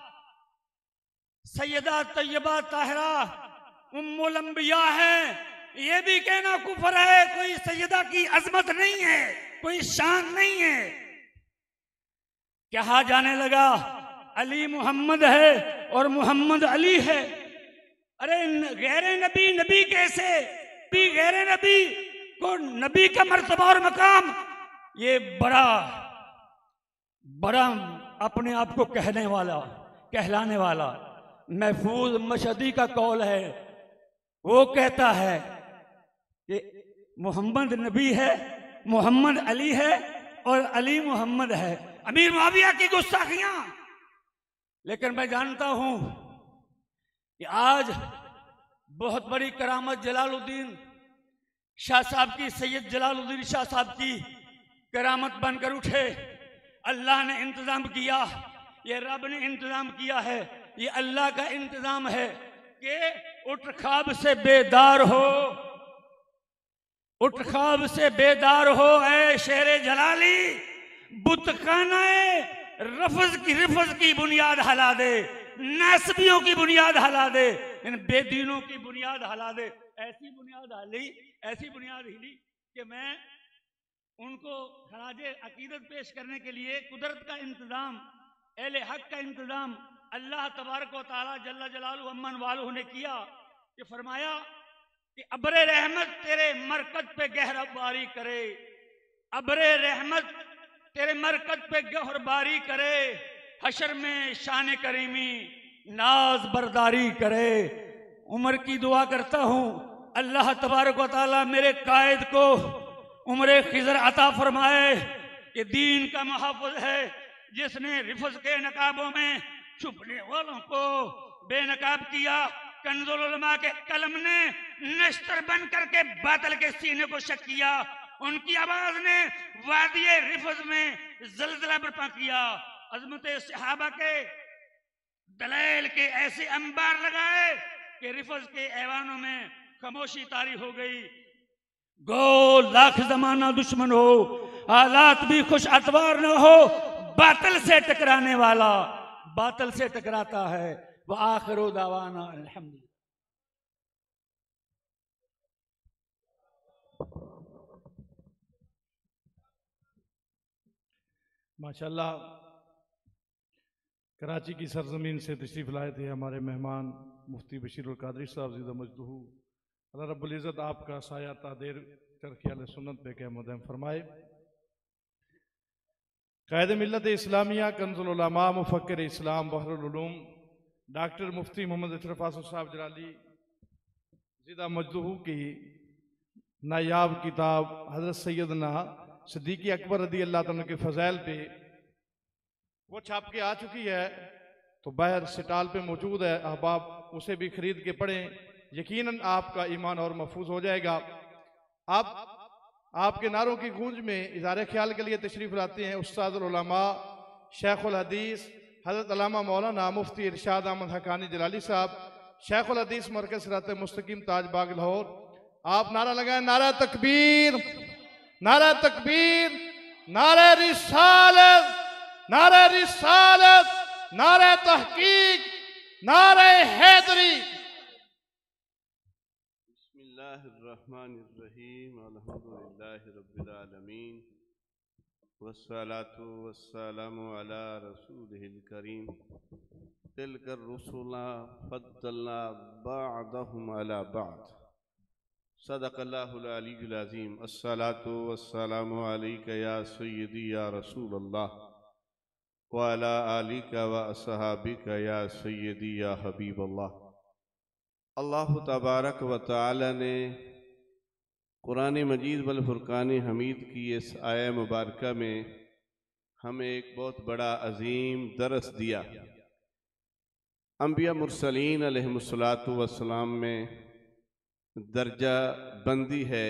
सैयदा तैयबा ताहिरा उम्मुल अंबिया है, ये भी कहना कुफर है। कोई सैयदा की अजमत नहीं है, कोई शान नहीं है। कहा जाने लगा अली मोहम्मद है और मोहम्मद अली है। अरे गैर नबी नबी कैसे, भी गैर नबी को नबी का मर्तबा और मकाम, ये बड़ा बड़ा अपने आप को कहने वाला, कहलाने वाला महफूज मशदी का कौल है। वो कहता है कि मोहम्मद नबी है, मोहम्मद अली है और अली मोहम्मद है। अमीर मुआविया की गुस्ताखियां। लेकिन मैं जानता हूं कि आज बहुत बड़ी करामत जलालुद्दीन शाह साहब की, सैयद जलालुद्दीन शाह साहब की करामत बनकर उठे। अल्लाह ने इंतजाम किया, ये रब ने इंतजाम किया है, ये अल्लाह का इंतजाम है कि उठ ख्वाब से बेदार हो, उठ ख्वाब से बेदार हो ऐ शेरे जलाली, बुतखाना रिफज की बुनियाद हला दे, नासबियों की बुनियाद हला दे, इन बेदीनों की बुनियाद हला दे। ऐसी बुनियाद हली, ऐसी बुनियाद हिली कि मैं उनको खराजे अकीदत पेश करने के लिए कुदरत का इंतजाम, अहले हक का इंतजाम अल्लाह तबारक व तआला जल्ला जलालहू अम्मन वालहू ने किया कि फरमाया कि अबरे रहमत तेरे मरकज पे गहरबारी करे, अबरे रहमत तेरे मरकज पे गहरबारी करे, हशर में शान करीमी नाज बरदारी करे। उम्र की दुआ करता हूँ अल्लाह तबारक व तआला मेरे कायद को उम्र खिजर अता फरमाए कि दीन का मुहाफ़िज़ है, जिसने रिफज के नकाबों में छुपने वालों को बेनकाब किया। कंजुल उलमा के कलम ने नश्तर बन करके बातिल के सीने को शक किया। उनकी आवाज ने वादिये रिफज में जलजला बर्पा किया। अजमत सहाबा के दलाइल के ऐसे अंबार लगाए कि रिफज के ऐवानों में खामोशी तारी हो गई। गो लाख जमाना दुश्मन हो, हालात भी खुश अतवार न हो, बातिल से टकराने वाला बातिल से टकराता है। वह आखिरो दावाना अल्हम्दुलिल्लाह। माशाल्लाह कराची की सरजमीन से तशरीफ लाए थे हमारे मेहमान मुफ्ती बशीरुल कादरी साहब ज़िंदा मजदूह। अल्लाह रब्बुल इज़्ज़त आपका साया तादेर चरखियाल सुन्नत पे के मदम फरमाए। कायद मिल्लत इस्लामिया कंजुल उलमा मुफक्किर इस्लाम बहरुल उलूम डॉक्टर मुफ्ती मोहम्मद अशरफ आसफ साहब जलाली ज़िंदा मजदूह की नायाब किताब हज़रत सैयदना सिद्दीक़ अकबर रदी अल्लाह तआला के फ़ज़ाइल पे वो छाप के आ चुकी है, तो बाहर स्टॉल पे मौजूद है। अहबाब उसे भी खरीद के पढ़ें, यकीनन आपका ईमान और महफूज हो जाएगा। आपके नारों की गूंज में इज़हार ख्याल के लिए तशरीफ़ लाते हैं उस्तादुल उलमा शेखुल हदीस हज़रत अल्लामा मौलाना मुफ्ती इरशाद अहमद हक़ानी जलाली साहब, शेखुल हदीस मरकज़ सिरात मुस्तकीम ताज बाग लाहौर। आप नारा लगाएं, नारा तकबीर, नारा तकबीर, नारा रिसालत, नारा रिसालत, नारा तहकीक, नारा हैदरी। बिस्मिल्लाहिर्रहमानिर्रहीम, अल्हम्दुलिल्लाहि रब्बिल आलमीन, वस्सलातु वस्सलामु अला रसूलिहिल करीम, तिलकर रुसुला फद्दलना बअदहुम अला बअद, सदक़ल्लाहुल अलीयुल अज़ीम। अस्सलातु वस्सलामु अलैका या सय्यदी या रसूलल्लाह व अला आलिका व अस्हाबिका या सय्यदी या हबीबल्लाह। अल्लाह तबारक व तआला ने कुरान मजीद वल फुरकान हमीद की इस आया मुबारका में हमें एक बहुत बड़ा अजीम दरस दिया। अंबिया मुरसलीन अलैहिमुस्सलातु वस्सलाम में दर्जा बंदी है,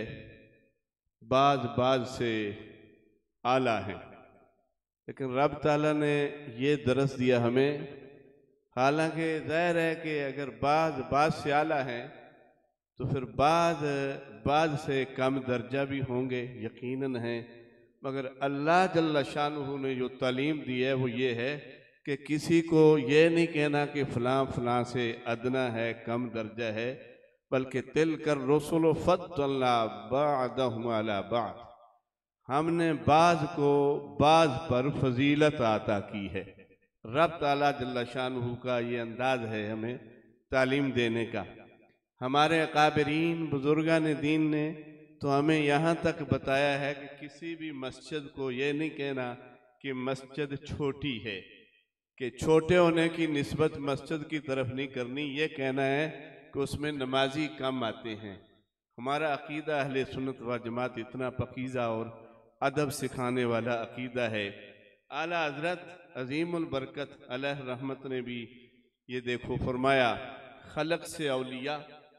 बाज बाज से आला है। लेकिन रब ताला ने ये दरस दिया हमें, हालांकि ज़ाहिर है कि अगर बाज से आला है तो फिर बाज से कम दर्जा भी होंगे, यकीनन है। मगर अल्लाह जल्ला शानुहु ने जो तालीम दी है वो ये है कि किसी को ये नहीं कहना कि फ़लाँ फ़लाँ से अदना है, कम दर्जा है, बल्कि तिल कर रसूल फद्दलना बअदहुम अला बअद, हमने बाज को बाज पर फजीलत अता की है। रब ताला जल्ला शानुहु का ये अंदाज है हमें तालीम देने का। हमारे अकाबरीन बुजुर्गान दीन ने तो हमें यहाँ तक बताया है कि किसी भी मस्जिद को ये नहीं कहना कि मस्जिद छोटी है, कि छोटे होने की निस्बत मस्जिद की तरफ नहीं करनी, ये कहना है कि उसमें नमाजी कम आते हैं। हमारा अकीदा अहले सुन्नत व जमात इतना पकीज़ा और अदब सिखाने वाला अकीदा है। आला हज़रत अज़ीमुल बरकत अलैह रहमत ने भी ये देखो फरमाया, खलक से औलिया,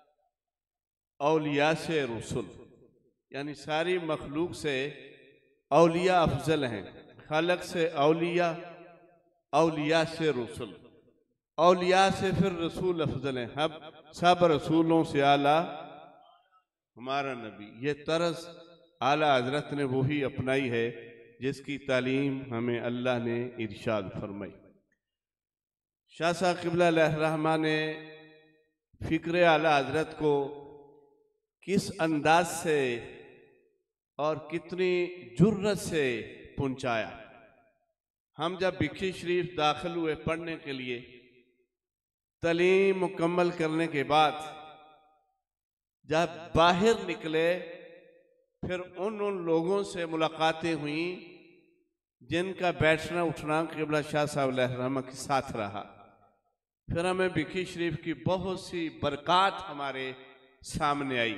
औलिया से रसूल, यानी सारी मखलूक से औलिया अफजल हैं। खलक से औलिया, औलिया से रसूल, औलिया से फिर रसूल अफजल हैं। हम सब रसूलों से आला हमारा नबी। ये तरस आला हजरत ने वही अपनाई है जिसकी तालीम हमें अल्लाह ने इरशाद फरमाई। शाह साहब क़िबला अलैहि रहमा ने फ़िक्र आला हजरत को किस अंदाज से और कितनी जुर्रत से पहुंचाया। हम जब भिक्खी शरीफ दाखिल हुए पढ़ने के लिए, तालीम मुकम्मल करने के बाद जब बाहर निकले, फिर उन लोगों से मुलाकातें हुई जिनका बैठना उठना क़िबला शाह साहब अलैहि रहमा के साथ रहा। फिर हमें भिक्खी शरीफ की बहुत सी बरक़ात हमारे सामने आई।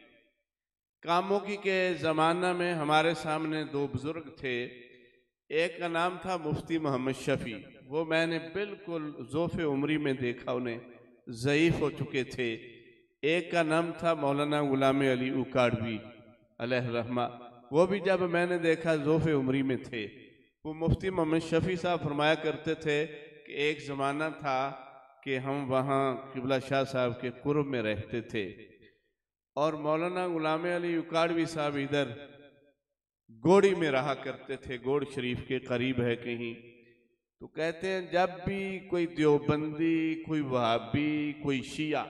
कामोगी के ज़माना में हमारे सामने दो बुज़ुर्ग थे। एक का नाम था मुफ्ती मोहम्मद शफ़ी, वो मैंने बिल्कुल ज़ोफ़े उम्री में देखा, उन्हें ज़ईफ़ हो चुके थे। एक का नाम था मौलाना गुलाम अली उकाड़वी अलैहि रहमा, वो भी जब मैंने देखा ज़ोफ़े उम्री में थे। वो मुफ्ती मोहम्मद शफ़ी साहब फरमाया करते थे कि एक ज़माना था कि हम वहाँ क़िबला शाह साहब के कुर्ब में रहते थे और मौलाना गुलाम अली उकाड़वी साहब इधर गोड़ी में रहा करते थे, गोड़ शरीफ के करीब है कहीं। तो कहते हैं जब भी कोई देवबंदी, कोई वहाबी, कोई शिया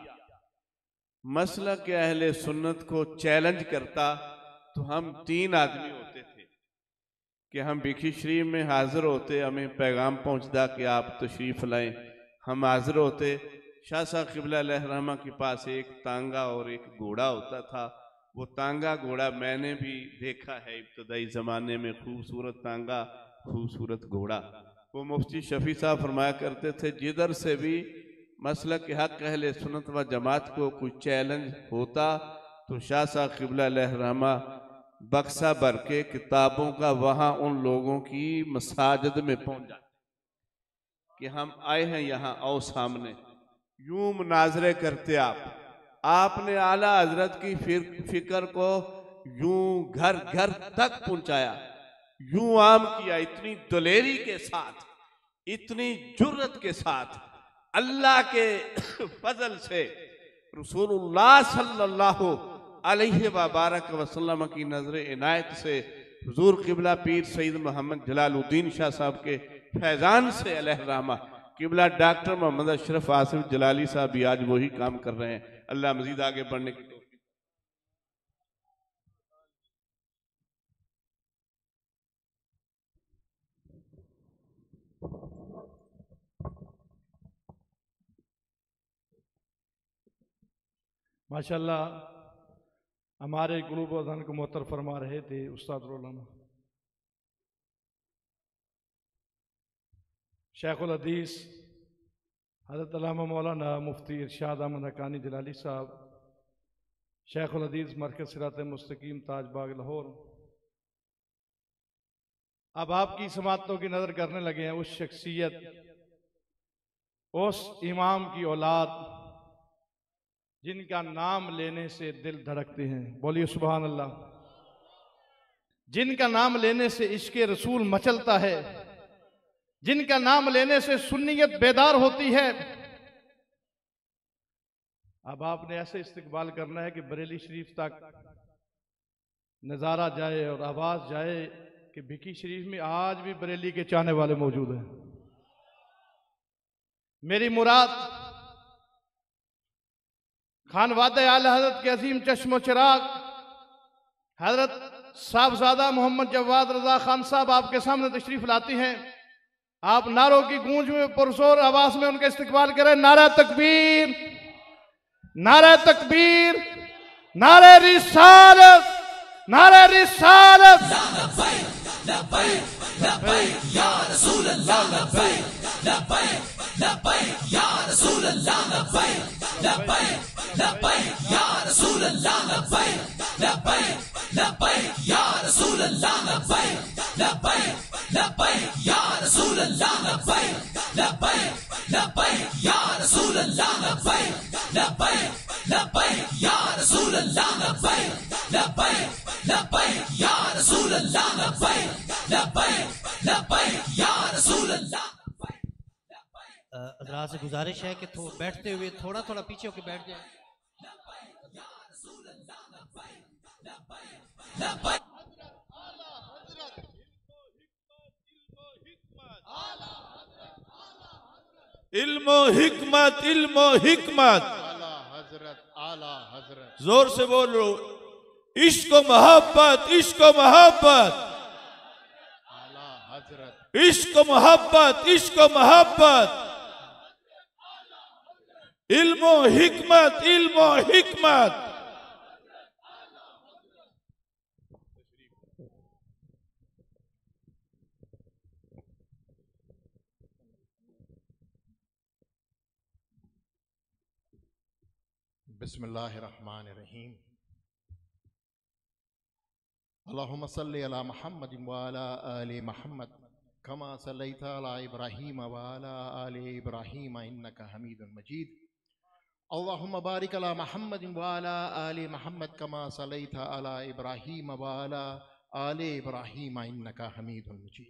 मसलक के अहले सुन्नत को चैलेंज करता तो हम 3 आदमी होते थे कि हम भिक्खी शरीफ में हाजिर होते, हमें पैगाम पहुंचता कि आप तशरीफ़ लाएं, हम हाजिर होते। शाह साहब क़िबला अलैहि रहमा के पास एक तांगा और एक घोड़ा होता था। वो तांगा घोड़ा मैंने भी देखा है इब्तदाई ज़माने में, खूबसूरत तांगा, खूबसूरत घोड़ा। वो मुफ्ती शफ़ी साहब फरमाया करते थे जिधर से भी मसलक के हक़ अहले सुन्नत व जमात को कोई चैलेंज होता तो शाह साहब क़िबला अलैहि रहमा बक्सा भर के किताबों का वहाँ उन लोगों की मसाजिद में पहुँच जाते कि हम आए हैं यहाँ, आओ सामने। यूं मुनाजरे करते आपने आला हजरत की फिक्र को यूं घर घर तक पहुंचाया, यूं आम किया, इतनी दलेरी के साथ, इतनी जुर्रत के साथ, अल्लाह के फजल से रसूलुल्लाह सल्लल्लाहु अलैहि वबारक वसल्लम की नजर इनायत से हुजूर क़िबला पीर सईद मोहम्मद जलालुद्दीन शाह साहब के फैज़ान से अलैहि रहमा क़िबला डॉक्टर मोहम्मद अशरफ आसिफ जलाली साहब भी आज वही काम कर रहे हैं। अल्लाह मजीद आगे बढ़ने की तौफीक। माशाल्लाह हमारे गुरूब अज़ान को मोहतर फरमा रहे थे उस्ताद उलमा शेखुल हदीस हज़रत अल्लामा मौलाना मुफ्ती इरशाद अहमद हक़ानी जलाली साहब, शेखुल हदीस मरकज़ सिरात मुस्तकीम ताजबाग लाहौर। अब आपकी समातों की नज़र करने लगे हैं उस शख्सियत, उस इमाम की औलाद जिनका नाम लेने से दिल धड़कते हैं, बोलिए सुभान अल्लाह। जिनका नाम लेने से इश्क रसूल मचलता है, जिनका नाम लेने से सुन्नियत बेदार होती है। अब आपने ऐसे इस्तिकबाल करना है कि बरेली शरीफ तक नज़ारा जाए और आवाज़ जाए कि भिकी शरीफ में आज भी बरेली के चाहने वाले मौजूद हैं। मेरी मुराद खानवादे आला हजरत के अजीम चश्मो चिराग हजरत साहबजादा मोहम्मद जवाद रजा खान साहब आपके सामने तशरीफ लाती हैं। आप नारों की गूंज में पुरजोर आवाज में उनका इस्तिकबाल करें। नारा तकबीर, नारा तकबीर, नारे रिसालत, नारे रिसालत। या रसूल अल्लाह लब्बैक लब्बैक या रसूल अल्लाह लब्बैक लब्बैक या रसूल अल्लाह लब्बैक लब्बैक या रसूल अल्लाह लब्बैक लब्बैक या रसूल अल्लाह लब्बैक लब्बैक या रसूल अल्लाह लब्बैक लब्बैक या रसूल अल्लाह लब्बैक लब्बैक या रसूल अल्लाह लब्बैक लब्बैक या रसूल अल्लाह। हज़रात से गुजारिश है कि बैठते हुए थोड़ा थोड़ा पीछे होकर बैठ जाए। इल्मो हिकमत, इल्मो हिकमत। आला हजरत, आला हजरत। जोर से बोलो, इश्क मोहब्बत, इश्क मोहब्बत। आला हजरत, इश्क मोहब्बत, इश्क मोहब्बत। इल्मो हिकमत, इल्मो हिकमत। बिस्मिल्लाहिर्रहमानिर्रहीम। अल्लाहुम्मा सल्लि अला मुहम्मद व अला आलि मुहम्मद कमा सल्लैता अला इब्राहीम व अला आलि इब्राहीम इन्नका हमीदुम मजीद। अल्लाहुम्मा बारिक अला मुहम्मद व अला आलि मुहम्मद कमा सल्लैता अला इब्राहीम व अला आलि इब्राहीम इन्नका हमीदुम मजीद।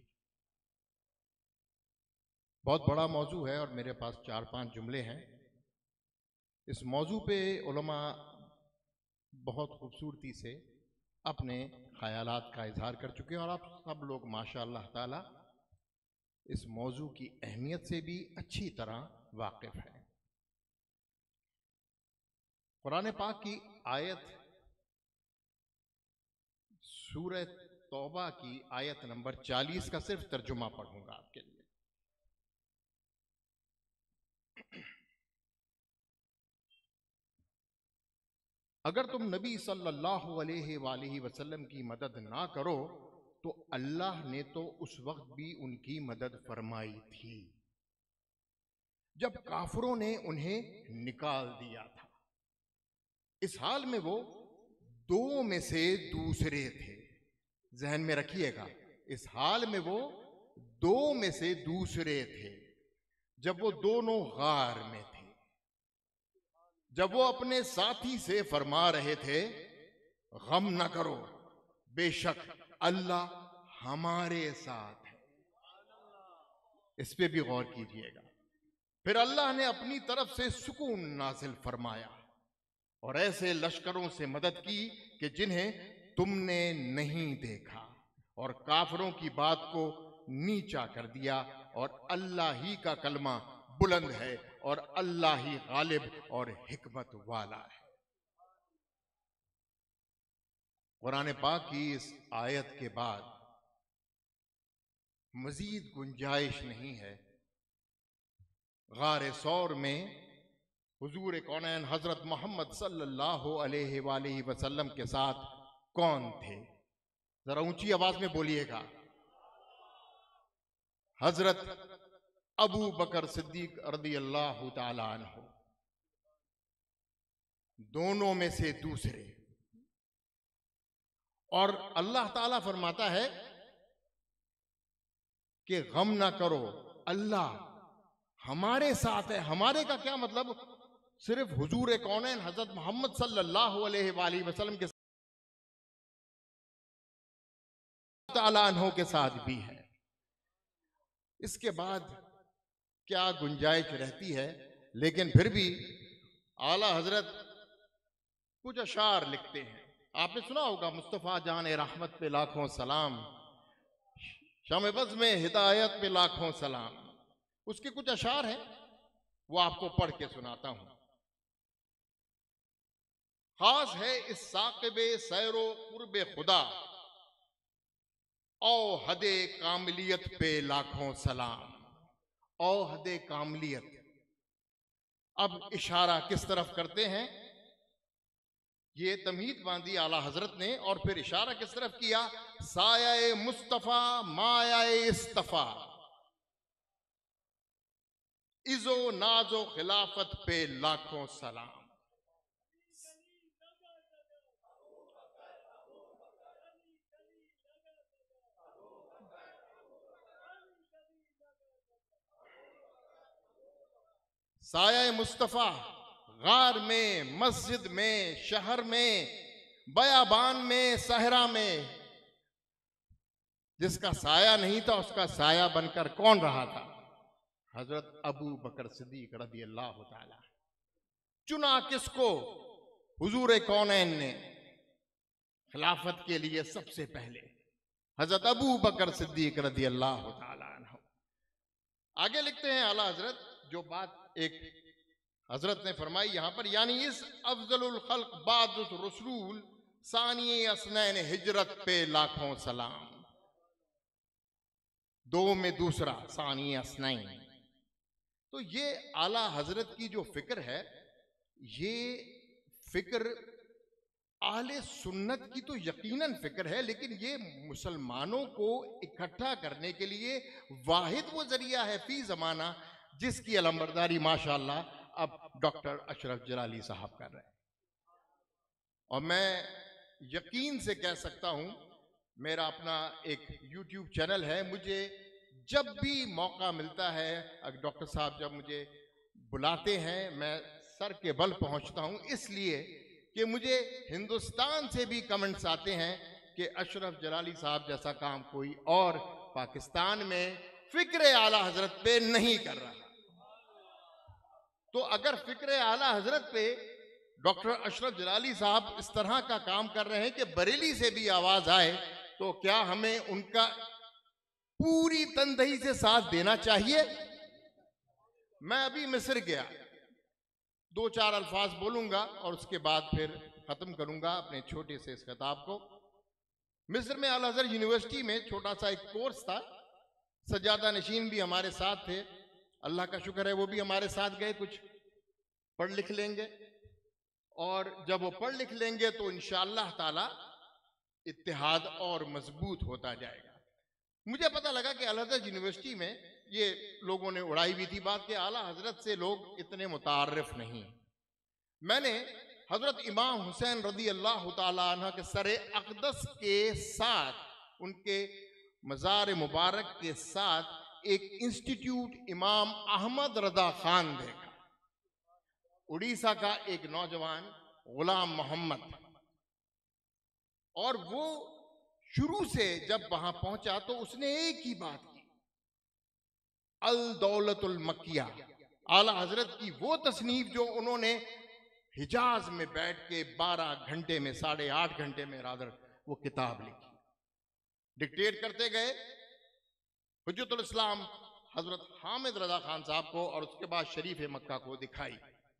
बहुत बड़ा मौजू है और मेरे पास 4-5 जुमले हैं। इस मौजू पे उलमा बहुत खूबसूरती से अपने ख्यालात का इजहार कर चुके हैं और आप सब लोग माशाअल्लाह ताला इस मौजू की अहमियत से भी अच्छी तरह वाकिफ हैं। कुरान पाक की आयत सूरह तौबा की आयत नंबर 40 का सिर्फ तर्जुमा पढ़ूंगा आपके लिए। अगर तुम नबी सल्लल्लाहु अलैहि वसल्लम की मदद ना करो तो अल्लाह ने तो उस वक्त भी उनकी मदद फरमाई थी जब काफिरों ने उन्हें निकाल दिया था। इस हाल में वो दो में से दूसरे थे। जहन में रखिएगा, इस हाल में वो दो में से दूसरे थे जब वो दोनों गार में थे, जब वो अपने साथी से फरमा रहे थे गम न करो, बेशक अल्लाह हमारे साथ है। इस पे भी गौर कीजिएगा। फिर अल्लाह ने अपनी तरफ से सुकून नाजिल फरमाया और ऐसे लश्करों से मदद की कि जिन्हें तुमने नहीं देखा, और काफिरों की बात को नीचा कर दिया, और अल्लाह ही का कलमा बुलंद है और अल्लाह ही गालिब और हिकमत वाला है। कुरान पाक की इस आयत के बाद मजीद गुंजाइश नहीं है। गारे सौर में हुजूर कौनैन हजरत मोहम्मद सल्लल्लाहु अलैहि वसल्लम के साथ कौन थे? जरा ऊंची आवाज में बोलिएगा। हजरत अबू बकर सिद्दीक रज़ी अल्लाह ताला अन्हु, दोनों में से दूसरे। और अल्लाह ताला फरमाता है कि गम ना करो, अल्लाह हमारे साथ है। हमारे का क्या मतलब? सिर्फ हुजूर कौनैन हजरत मोहम्मद सल्लल्लाहु अलैहि वसल्लम के ताला अन्हो के साथ भी है। इसके बाद क्या गुंजाइश रहती है, लेकिन फिर भी आला हजरत कुछ अशार लिखते हैं। आपने सुना होगा मुस्तफ़ा जान रहमत पे लाखों सलाम, शमबज़ में हिदायत पे लाखों सलाम। उसके कुछ अशार हैं, वो आपको पढ़ के सुनाता हूं। खास है इस साक़िबे सैरो कुर्बे खुदा, ओ हदे कामिलियत पे लाखों सलाम। ओ हदे कामिलियत, अब इशारा किस तरफ करते हैं? ये तमहीद बांधी आला हजरत ने और फिर इशारा किस तरफ किया? साया मुस्तफा माया इस्तफा, इजो नाजो खिलाफत पे लाखों सलाम। साया मुस्तफा गार में, मस्जिद में, शहर में, बयाबान में, सहरा में, जिसका साया नहीं था उसका साया बनकर कौन रहा था? हजरत अबू बकर सिद्दीक रज़ी अल्लाह ताला। चुना किसको? हुजूर कौनैन ने खिलाफत के लिए सबसे पहले हजरत अबू बकर सिद्दीक रज़ी अल्लाह ताला अन्हु। आगे लिखते हैं आला हजरत, जो बात एक हजरत ने फरमाई यहां पर, यानी इस अफजलुल खल्क बाद रसूल सानी असनैन हिजरत पे लाखों सलाम। दो में दूसरा सानी असनैन। तो ये आला हजरत की जो फिक्र है, ये फिक्र आहले सुन्नत की तो यकीनन फिक्र है, लेकिन ये मुसलमानों को इकट्ठा करने के लिए वाहिद वो जरिया है फी जमाना, जिसकी अलमबरदारी माशाअल्लाह अब डॉक्टर अशरफ जलाली साहब कर रहे हैं। और मैं यकीन से कह सकता हूं, मेरा अपना एक YouTube चैनल है, मुझे जब भी मौका मिलता है, डॉक्टर साहब जब मुझे बुलाते हैं, मैं सर के बल पहुंचता हूं, इसलिए कि मुझे हिंदुस्तान से भी कमेंट्स आते हैं कि अशरफ जलाली साहब जैसा काम कोई और पाकिस्तान में फिक्र आला हजरत पे नहीं कर रहा। तो अगर फिक्र आला हजरत पे डॉक्टर अशरफ जलाली साहब इस तरह का काम कर रहे हैं कि बरेली से भी आवाज आए, तो क्या हमें उनका पूरी तनदही से साथ देना चाहिए? मैं अभी मिस्र गया, 2-4 अल्फाज बोलूंगा और उसके बाद फिर खत्म करूंगा अपने छोटे से इस खिताब को। मिस्र में अल अज़हर यूनिवर्सिटी में छोटा सा एक कोर्स था, सज्जादा नशीन भी हमारे साथ थे, अल्लाह का शुक्र है वो भी हमारे साथ गए, कुछ पढ़ लिख लेंगे, और जब वो पढ़ लिख लेंगे तो इंशाअल्लाह ताला इत्तेहाद और मजबूत होता जाएगा। मुझे पता लगा कि अल अज़हर यूनिवर्सिटी में ये लोगों ने उड़ाई भी थी बात कि आला हजरत से लोग इतने मुतारिफ नहीं। मैंने हजरत इमाम हुसैन रज़ी अल्लाह ताला अन्हु के सरे अक़दस के साथ, उनके मज़ार मुबारक के साथ एक इंस्टीट्यूट इमाम अहमद रजा खान देखा। उड़ीसा का एक नौजवान गुलाम मोहम्मद, और वो शुरू से जब वहां पहुंचा तो उसने एक ही बात की, अल दौलतुल मक्किया, आला हजरत की वो तसनीफ जो उन्होंने हिजाज में बैठ के 12 घंटे में, 8.5 घंटे में रादर वो किताब लिखी। डिक्टेट करते गए हुज्जतुल इस्लाम हजरत हामिद रजा खान साहब को, और उसके बाद शरीफ मक्का को दिखाई।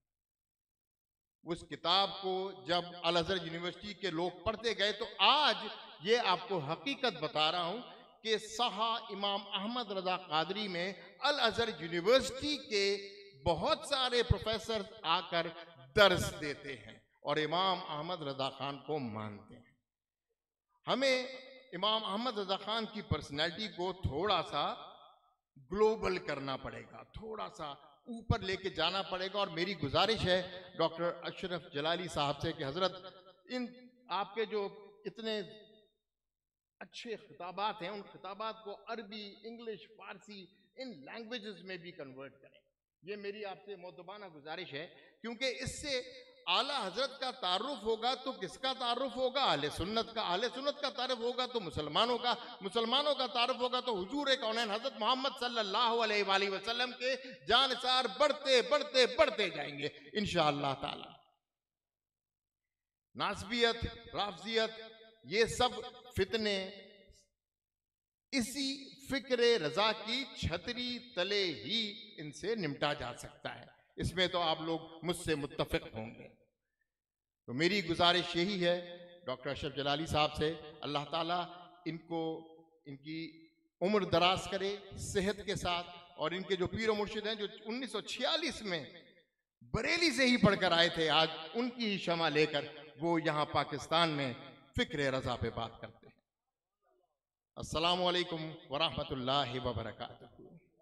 उस किताब को जब अल अज़हर यूनिवर्सिटी के लोग पढ़ते गए तो आज ये आपको हकीकत बता रहा हूं कि सहा इमाम अहमद रजा कादरी में अल अज़हर यूनिवर्सिटी के बहुत सारे प्रोफेसर आकर दर्स देते हैं और इमाम अहमद रजा खान को मानते हैं। हमें इमाम अहमद रजा खान की पर्सनैलिटी को थोड़ा सा ग्लोबल करना पड़ेगा, थोड़ा सा ऊपर लेके जाना पड़ेगा। और मेरी गुजारिश है डॉक्टर अशरफ जलाली साहब से कि हजरत इन आपके जो इतने अच्छे खिताबात हैं, उन खिताबात को अरबी, इंग्लिश, फारसी, इन लैंग्वेजेस में भी कन्वर्ट करें। ये मेरी आपसे मोतबाना गुजारिश है, क्योंकि इससे आला हजरत का तारुफ होगा तो किसका तारुफ होगा? अहले सुन्नत का। अहले सुन्नत का तारुफ होगा तो मुसलमानों का। मुसलमानों का तारुफ होगा तो हुजूर कौनैन हजरत मोहम्मद सल्लल्लाहु अलैहि वसल्लम के जानसार बढ़ते बढ़ते बढ़ते जाएंगे इंशाअल्लाह ताला। नासबियत, राफजियत, ये सब फितने इसी फिक्र रजा की छतरी तले ही इनसे निपटा जा सकता है। इसमें तो आप लोग मुझसे मुत्तफिक होंगे। तो मेरी गुजारिश यही है डॉक्टर अशरफ जलाली साहब से, अल्लाह ताला इनको इनकी उम्र दराज करे सेहत के साथ, और इनके जो पीर मुर्शिद हैं जो 1946 में बरेली से ही पढ़कर आए थे, आज उनकी ही क्षमा लेकर वो यहाँ पाकिस्तान में फिक्र रजा पे बात करते हैं। अस्सलामु अलैकुम वरहमतुल्लाहि वबरकातुहू।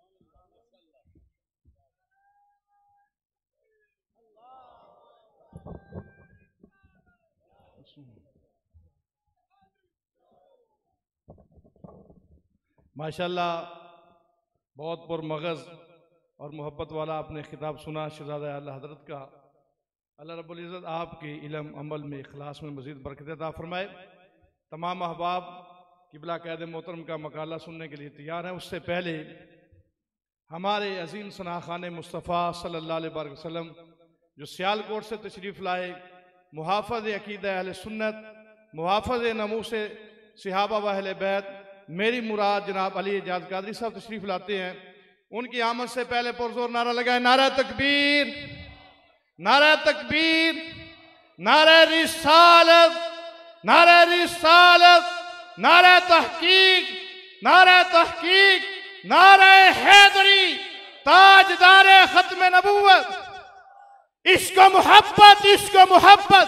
माशाल्लाह बहुत पुरमगज़ और मोहब्बत वाला आपने खिताब सुना शहज़ादा आला हज़रत का। अल्लाह रब्बुल इज़्ज़त आपके इल्म अमल में इखलास में मज़ीद बरकत अता फरमाए। तमाम अहबाब क़िबला क़ैद मोहतरम का मकाला सुनने के लिए तैयार हैं। उससे पहले हमारे अज़ीम सना खान मुस्तफ़ा सल्लल्लाहु अलैहि वसल्लम जो सियालकोट से तशरीफ़ लाए, मुहाफ़िज़ अक़ीदा अहले सुन्नत, मुहाफ़िज़ नमूस सहाबा व अहले बैत, मेरी मुराद जनाब अली एजाज कादरी साहब तशरीफ़ लाते हैं। उनकी आमद से पहले पुरज़ोर नारा लगाए, नारा तकबीर, नारा तकबीर, नारा रिसालत, नारा रिसालत, नारा तहकीक, नारा तहकीक, नारा हैदरी, ताजदार खत्म नबूवत। इश्क मोहब्बत, इश्क मोहब्बत,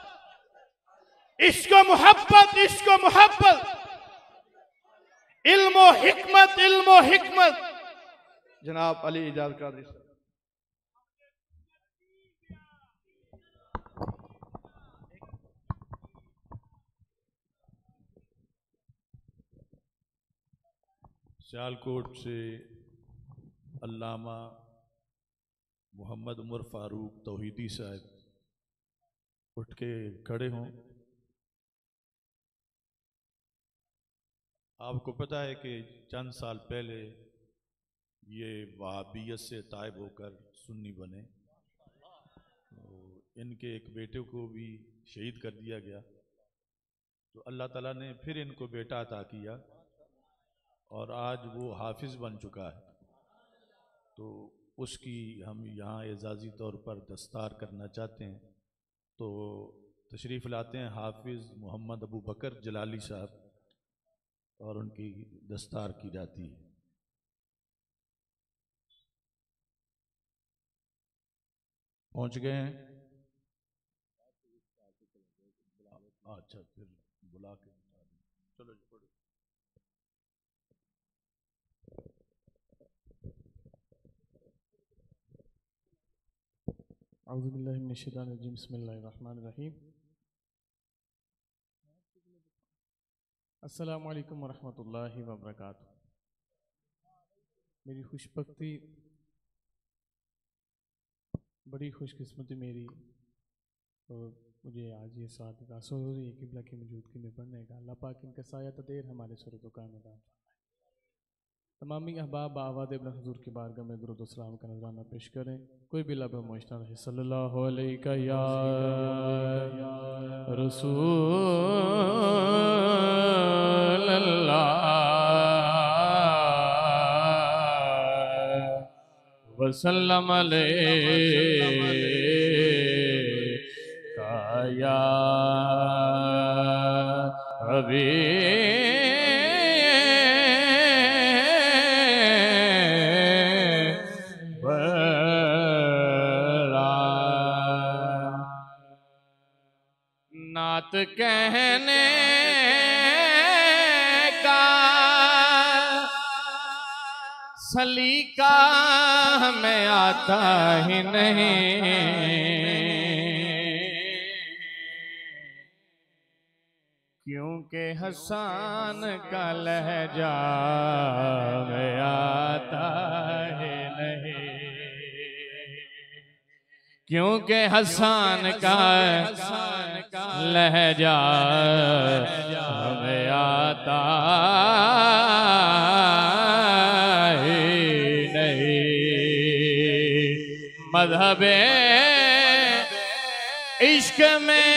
इश्क मोहब्बत, इश्क मोहब्बत, इल्मो हिकमत, इल्मो हिकमत, जनाब अली एजाज कादरी साहब। सियालकोट से अल्लामा मोहम्मद उमर फारूक तौहीदी साहब उठ के खड़े हों। आपको पता है कि चंद साल पहले ये वहाबियत से तायब होकर सुन्नी बने, तो इनके एक बेटे को भी शहीद कर दिया गया। तो अल्लाह ताला ने फिर इनको बेटा अता किया और आज वो हाफिज़ बन चुका है। तो उसकी हम यहाँ एजाज़ी तौर पर दस्तार करना चाहते हैं। तो तशरीफ़ लाते हैं हाफिज़ मोहम्मद अबू बकर जलाली साहब और उनकी दस्तार की जाती है। पहुँच गए हैं? अच्छा, फिर बुला के चलो जी पढ़ो। औज़ु बिल्लाहि मिनश शैतानिर रजीम, बिस्मिल्लाहिर रहमानिर रहीम। अस्सलामु अलैकुम वरहमतुल्लाहि वबरकातुहू। मेरी खुशबख्ती, बड़ी खुशकिस्मती मेरी, और मुझे आज ये साथ हासिल हो रही है क़िबला की मौजूदगी में पढ़ने का। अल्लाह पाक इनका साया तदेर हमारे सूरत व कान अता फरमाए। तमामी अहबाब आवाज़ इब्न हुज़ूर की बारगाह में दुरूद व सलाम का नजराना पेश करें। कोई भी लब मुश्ता रहे। सल्लल्लाहु अलैका या रसूल अल्लाह वसल्लम अलैका या नात कहने का सलीका हमें आता ही नहीं, क्योंकि हसन का लहजा में आता ही नहीं। क्योंकि हसन का लहजा हमें आता ही नहीं। मज़हबे इश्क में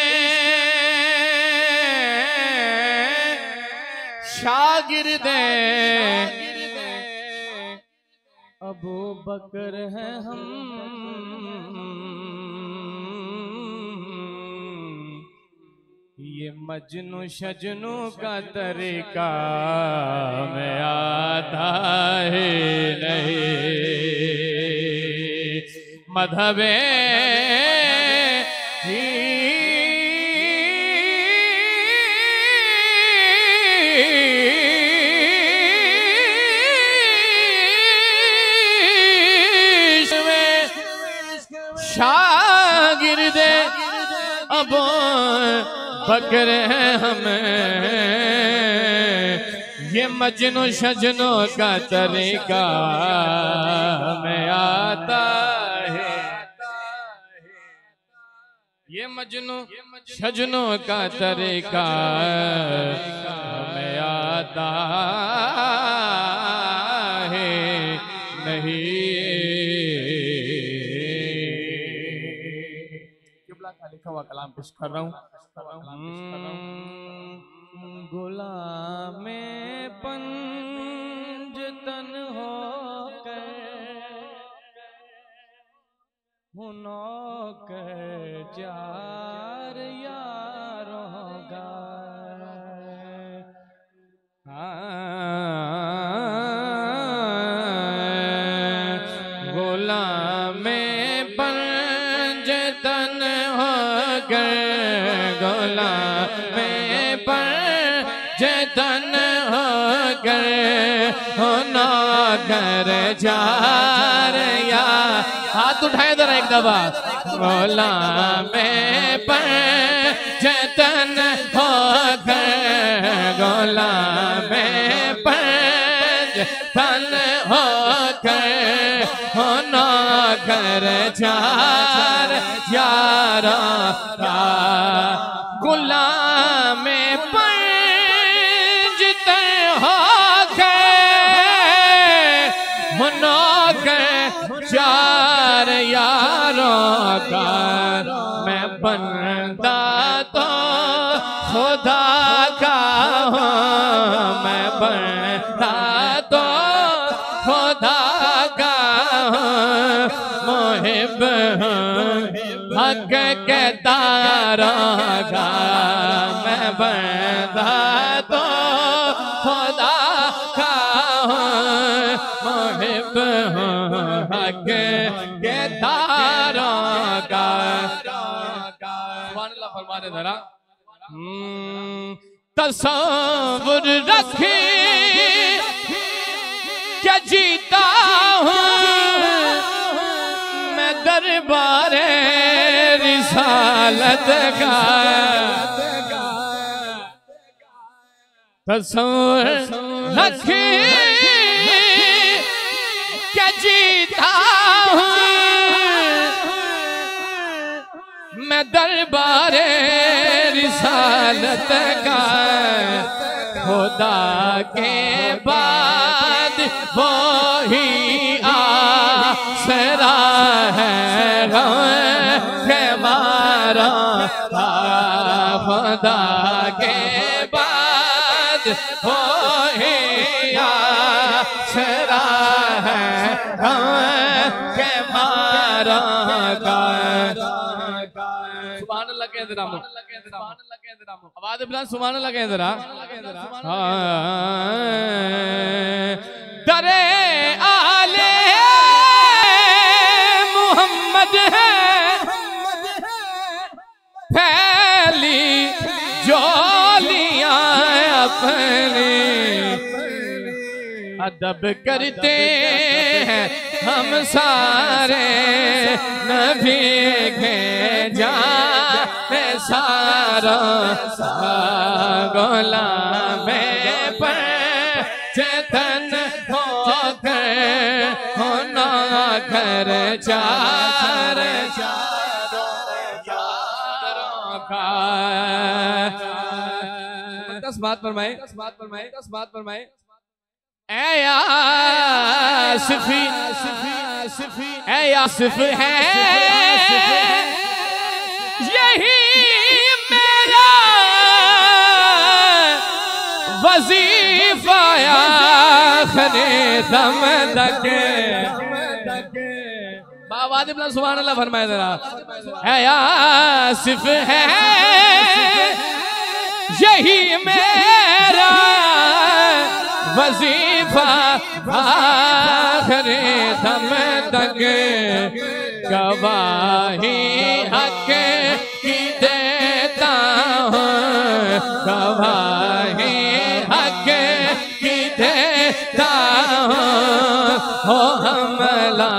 शागिर्दे अबू बकर हैं हम, ये मजनू शजनू का तरीका में आता है नहीं। मज़हबे शागिर्दे अबू बकर हैं हमें, ये मजनू शजनू का तरीका में आता है। ये मजनू शजनू का तरीका में आता है नहीं। लिखा हुआ कलाम पेश कर रहा हूँ। गुलाम पंजतन हो के चार यारों का गुलाम पंजतन हो गुलाम पंजतन हो होना कर जार या हाथ उठाए जरा एक दफा। गुलाम पंजतन हो गुलाम पंजतन हो होना कर जार यारा गुलाम पंजतन हो होना कर चार यारों का। मैं बंदा तो खुदा का हूँ, मैं बंदा तो खुदा का हूँ, मुहिब हूँ हक के तारों का। मैं बंदा तो खुदा का हूँ, मुहिब हूँ हक के तारों का। सुभान अल्लाह फरमाने जरा। तसव्वुर रखे क्या जीता हूँ मैं दरबारे रिसालत का। तसव्वुर रखे क्या जीता हूँ मैं दरबारे रिसालत का। खुदा के बाद वो ही आसरा है के मारा। खुदा के बाद वो ही आसरा है के मारा का। सुभान अल्लाह के जरा आवाज बुलंद सुभान अल्लाह के जरा। दरे आले मोहम्मद है फैली जोलियां अपनी अदब करते हैं हम सारे नबी के जाने सारा। गुलाम पंजतन होकर होना कर कर चार दस बात फरमाए ऐ यासिफी ऐ यासिफ है यही मेरा वजीफा आखिरे दम तक बाबा सुभान अल्लाह फरमाए जरा ऐ यासिफ है यही मेरा वजीफा आखिरे दम तक गवाही हक की देता हूँ गवाही हक की देता हूँ हो हमला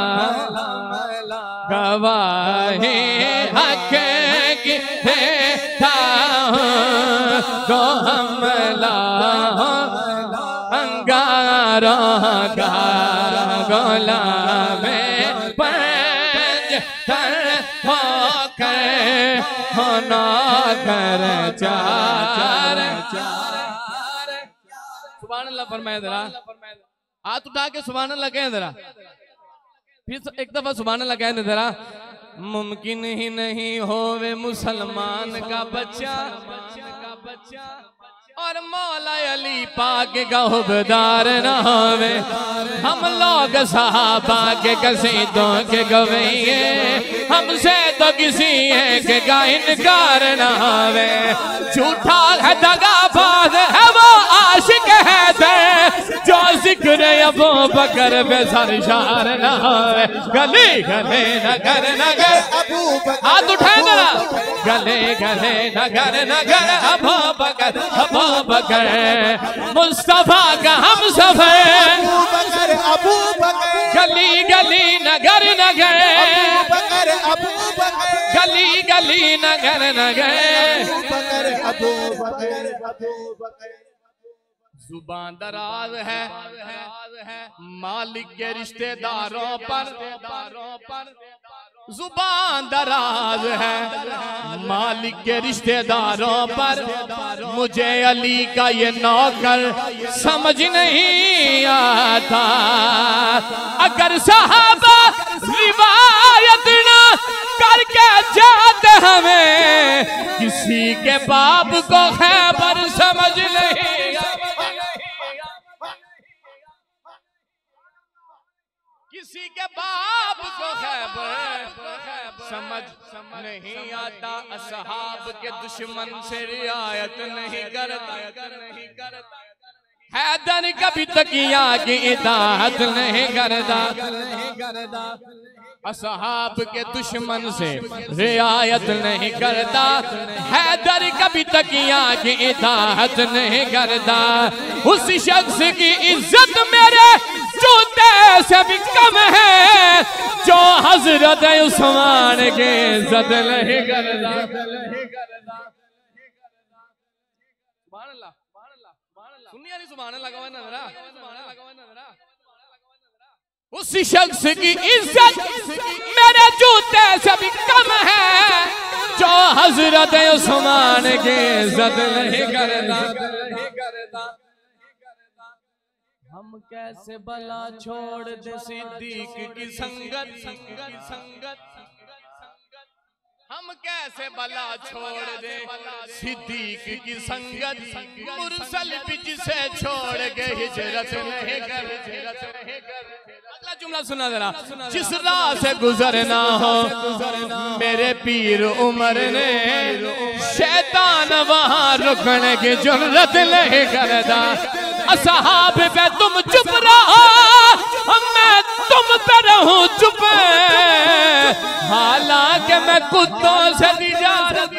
गवाही हक की देता हूँ तो हमला अंगारों का गोला में पंज तर होकर होना कर चार सुभान अल्लाह फरमाए जरा हाथ उठा के सुभान अल्लाह कहें जरा फिर एक दफा सुभान अल्लाह कहें जरा मुमकिन ही नहीं होवे मुसलमान का बच्चा और मौला अली पाक का हुबदार न होवे हम लोग सहाबा के कसीदों के गवैये हमसे तो किसी एक का इनकार न होवे झूठा है दगाबाज है वो आशिक है जो जिक्र अबू बकर पे सरशार न होवे गले गले नगर नगर हाथ उठाए जरा गले गले नगर अबू बकर मुस्तफा का हम सफर अबू बकर गली गली नगर नगर गली गली नगर नगर जुबान दराज है मालिक के रिश्तेदारों पर जुबान दराज है मालिक के रिश्तेदारों पर मुझे अली का ये नौकर समझ नहीं आता अगर साहबा रिवायत ना करके जाते हमें किसी के बाप को खैबर समझ नहीं किसी के बाप को खैबर समझ नहीं आता असहाब के दुश्मन से रियायत नहीं करता हैदर कभी तकिया की इताअत नहीं करता असहाब के दुश्मन से रियायत नहीं करता हैदर कभी तकिया की इताअत नहीं करता उस शख्स की इज्जत मेरे जूते से भी कम है जो हजरत उस्मान की इज्जत नहीं करता सुनिए नहीं सुभान अल्लाह का नजरा उस शख्स की इज्जत मेरे जूते से भी कम है जो हजरत उस्मान की इज्जत नहीं करता हम कैसे भला छोड़ दे सिद्दीक की संगत हम कैसे भला छोड़ दे सिद्दीक की संगत मुरसल भी जिसे छोड़ के हिजरत नहीं कर अगला जुमला सुना जरा जिस राह से गुजरना हो मेरे पीर उमर ने शैतान वहां रुकने की जुर्रत नहीं करता असहाब पे तुम चुप रहो मैं तुम पे रहूं चुप हालांकि मैं कुत्तों से तिजारत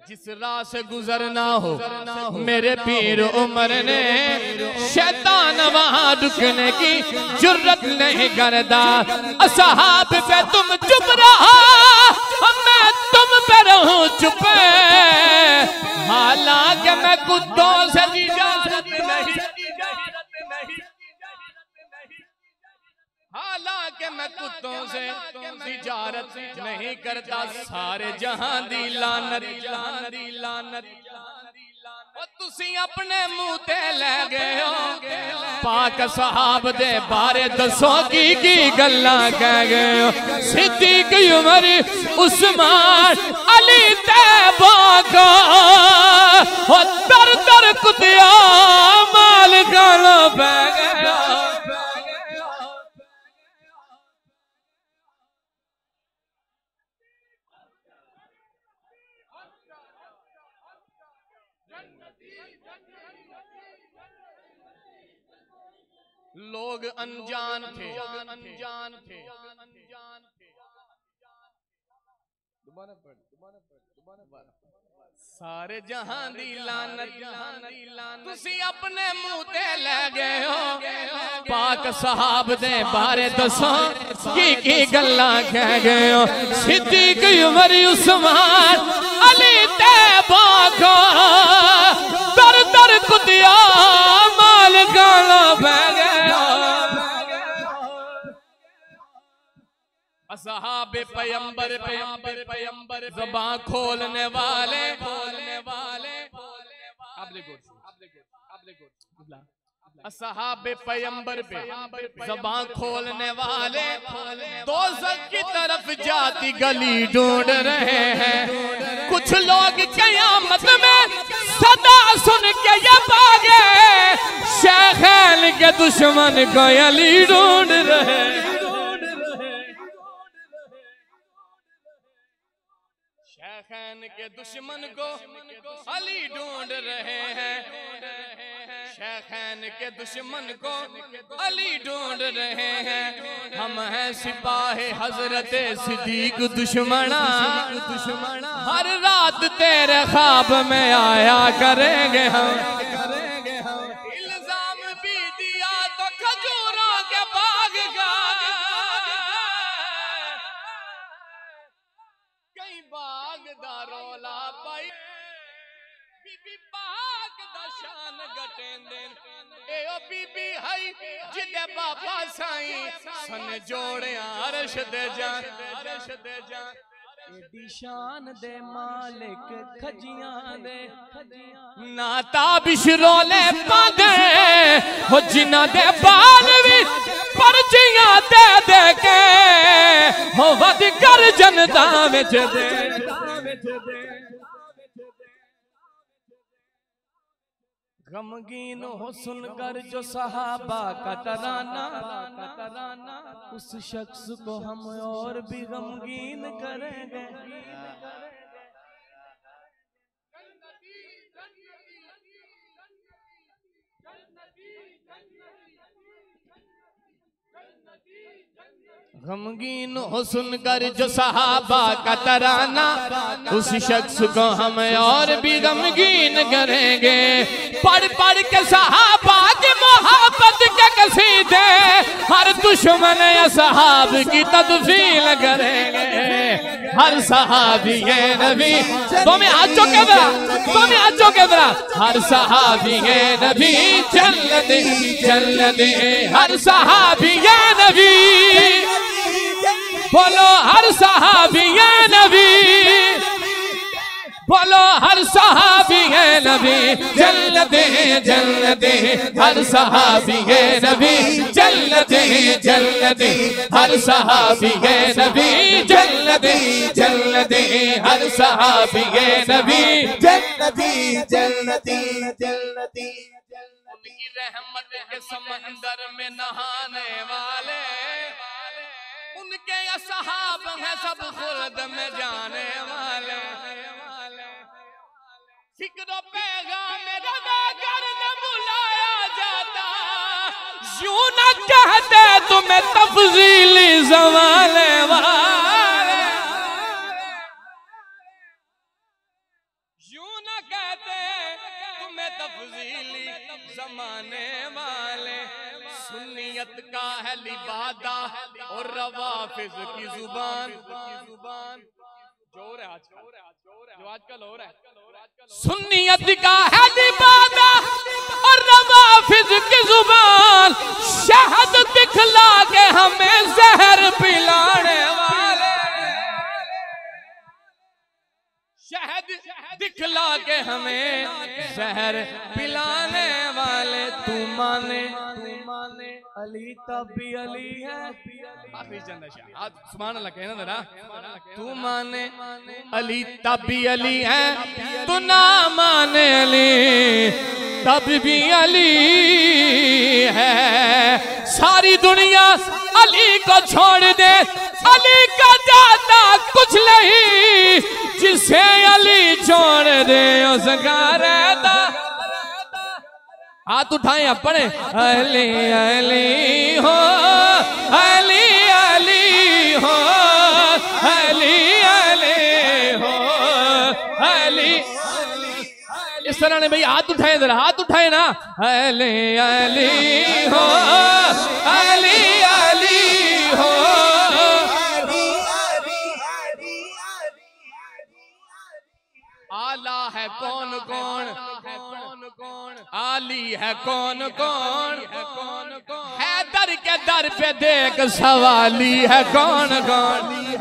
जिस राह से गुजरना हो मेरे पीर उमर ने, शैतान वहां रुकने की जुर्रत नहीं करता। असहाब पे तुम चुप रहा, मैं तुम पे रहूं चुप, हालांकि मैं कुत्तों से इजाजत नहीं, हालांकि मैं कुत्तों से तिजारत नहीं करता। सारे जहां दी लानत लानत लानत तुसी अपने मुंह ते ले गए हो। पाक सहाब दे बारे दसो की गल्लां कह गए हो। सिद्दीक उमर उस्मान अली तैबा को हो दर दर कुतिया माल गालो पै गया। लोग अनजान थे, अनजान थे, अनजान थे। सारे जहां दी लानत तुसी अपने मुंह ते ले गए हो। पाक सहाब दे बारे दसो की गल्लां कह गए हो। सिद्दीक उमर उस्मान अली तैबा को दर दर कुतिया माल गाला पै गया। असहाबे पैगंबर पैगंबर ज़बान खोलने वाले असहाबे पैगंबर पे ज़बान खोलने वाले दोज़ख की तरफ जाती गली ढूंढ रहे हैं। कुछ लोग क़यामत में सदा सुन के ये भागे, शेखैन के दुश्मन को अली ढूंढ रहे हैं। शेखैन के दुश्मन को अली ढूंढ रहे हैं। शेखैन के दुश्मन को अली ढूंढ रहे हैं। हम हैं सिपाही हजरत सिद्दीक दुश्मना, हर रात तेरे ख्वाब में आया करेंगे हम। इल्जाम भी दिया तो खजूरों के बाग का, कई बाग दा रौला पाई बीबी पाक दा शान गटेंदे। ए ओ बीबी हई जिदे बाबा साईं सन जोड़िया अरश दे जान, अरश दे जान। एडी शान दे मालिक खजियां दे ना ताबिश रोले पादे हो, जिन्हां दे बाल भी परचियां दे दे के हो वध कर जनता विच दे। गमगीन हो सुनकर जो सहाबा का तराना, उस शख्स को हम और भी गमगीन करेंगे। गमगीन हो सुनकर जो सहाबा का तराना, उस शख्स को हम और भी गमगीन करेंगे। पढ़ पढ़ के सहाबा की मोहब्बत के कसीदे हर दुश्मन असहाब की तदफील करेंगे। हर सहाबी है नबी तुम्हें हाथों के दरा, तुम्हें हाथों के दरा। हर सहाबी है नबी जन्नत जन्नत, हर सहाबी है नबी बोलो, हर सहाबी है नबी बोलो, हर सहाबी है नबी जन्नत जन्नत, हर सहाबी है नबी जन्नत जन्नत, हर सहाबी है नबी जन्नत जन्नत, हर सहाबी है नबी जन्नत जन्नत जन्नत। उनकी रहमत के समंदर में नहाने वाले उनके असहाब हैं सब खुल्द में जाने वाले। फिक्र पैगाम रवा कर न बुलाया जाता, यूं न कहते तुम्हें तफजीली ज़माने वाले, यूं न कहते तुम्हें तफजीली जमाने वाले, सुन्नियत का है लिबादा और रवाफिज की जुबान। जोर है जो आजकल हो रहा है। सुन्नियत का है लिबादा और रवाफिज की जुबान, शहद दिखला के हमें जहर पिलाने वाले, शहद दिखला के हमें जहर पिलाने वाले। तू माने अली तभी अली है, आखिरी चंद है सुभान अल्लाह कहना जरा। तू माने अली तभी अली है, तू ना माने अली तब भी अली है। सारी दुनिया अली को छोड़ दे, अली का जाता कुछ नहीं, जिसे अली छोड़ दे उसका रहता। हाथ उठाए अपने, अली अली हो, अली अली हो, अली अली हो, अली। इस तरह ने भाई हाथ उठाए जरा, हाथ उठाए ना, अली अली हो, अली अली हो। आला है कौन कौन, आली है कौन कौन, हैदर के दर पे देख सवाली है कौन कौन।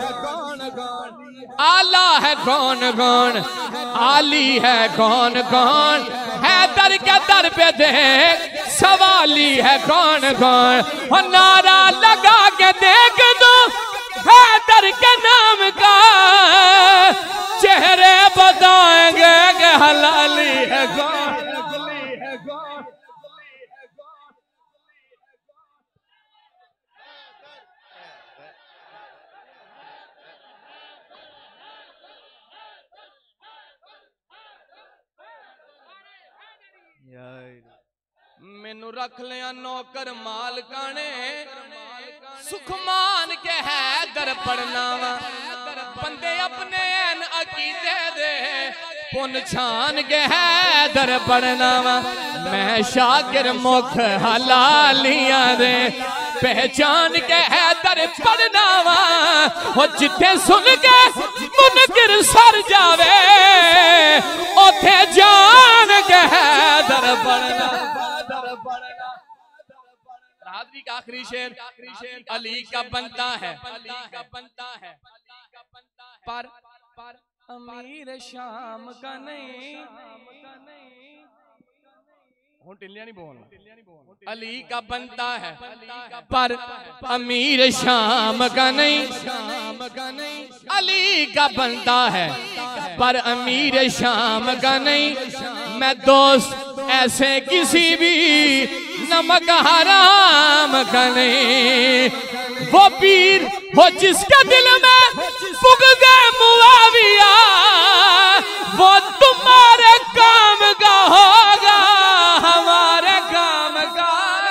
आला है कौन कौन, आली है कौन कौन, हैदर के दर पे देख सवाली है कौन कौन। और नारा लगा के देख दो हैदर के नाम का, चेहरे बताएंगे कि हलाली है कौन। मैनू रख लिया नौकर मालकाने, सुखमान के है दर पढ़ना वा, बंदे अपने एन अकीदे दे पुन छान के है दर पढ़ना वा। मैं शाकिर मुख हलालिया दे पहचान के है दर पढ़ना वा। जिथे सुन के मुनकिर सर जावे, उथे जान के है दर पढ़ना। हाजरी का आखिरी शेर, अली का बनता है, पर अमीर शाम का नहीं। टिल्लिया नहीं बोलना, अली का बनता है पर अमीर शाम का नहीं। अली का बनता है पर अमीर शाम का नहीं। मैं दोस्त ऐसे किसी भी नमक हराम का नहीं। वो पीर हो जिसके दिल में बुग़्ज़े मुआविया, वो तुम्हारे काम का होगा, हमारे काम का।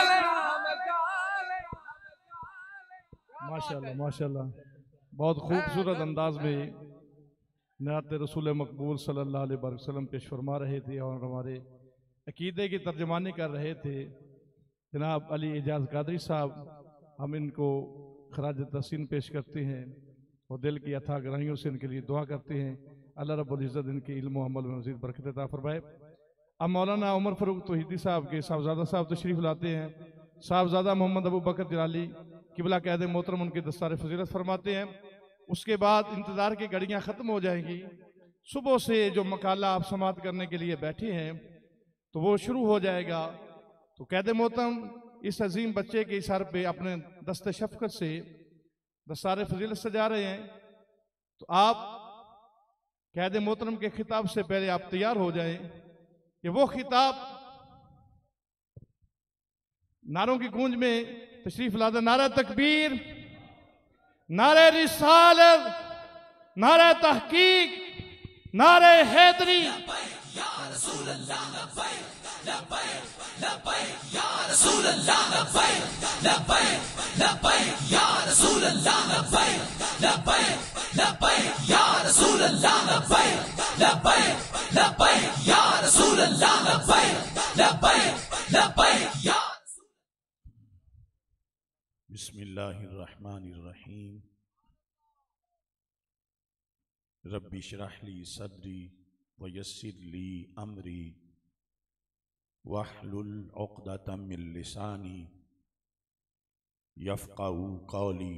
माशाल्लाह माशाल्लाह, बहुत खूबसूरत अंदाज में नात रसूल मकबूल सल्लल्लाहु अलैहि वसल्लम पेश फरमा रहे थे और हमारे अकीदे की तर्जमानी कर रहे थे जनाब अली एजाज कादरी साहब। हम इनको खराज तहसीन पेश करते हैं और दिल की अथाह गहराइयों से इनके लिए दुआ करते हैं। अल्लाह रब्बुल इज़्ज़त इनके इल्म और अमल में मज़ीद बरकत अता फरमाए। अब मौलाना उमर फ़ारूक तौहीदी साहब के साहबजादा साहब तशरीफ़ लाते हैं। साहबजादा मोहम्मद अबू बकर जलाली किबला क़ायद मोहतरम उनके दस्तार फजीलत फरमाते हैं। उसके बाद इंतज़ार की घड़ियाँ ख़त्म हो जाएंगी। सुबह से जो मकाला आप समात करने के लिए बैठे हैं तो वो शुरू हो जाएगा। तो क़ायद मोहतरम इस अजीम बच्चे के सर पे अपने दस्ते शफ़क़त से दस्तार फजीलत सजा रहे हैं। तो आप क़ायद मोहतरम के खिताब से पहले आप तैयार हो जाएं। ये वो खिताब नारों की गूंज में तशरीफ लादा। नारा तकबीर, नारे रिसालत, नारे तहकीक, नारे हैदरी। लब्बैक या रसूल अल्लाह लब्बैक लब्बैक लब्बैक या बिस्मिल्लाहिर्रहमानिर्रहीम रब्बि इश्रह ली सदरी व यस्सिर ली अमरी वहलुल उक़दतम मिन लिसानी यफ़क़हू क़ौली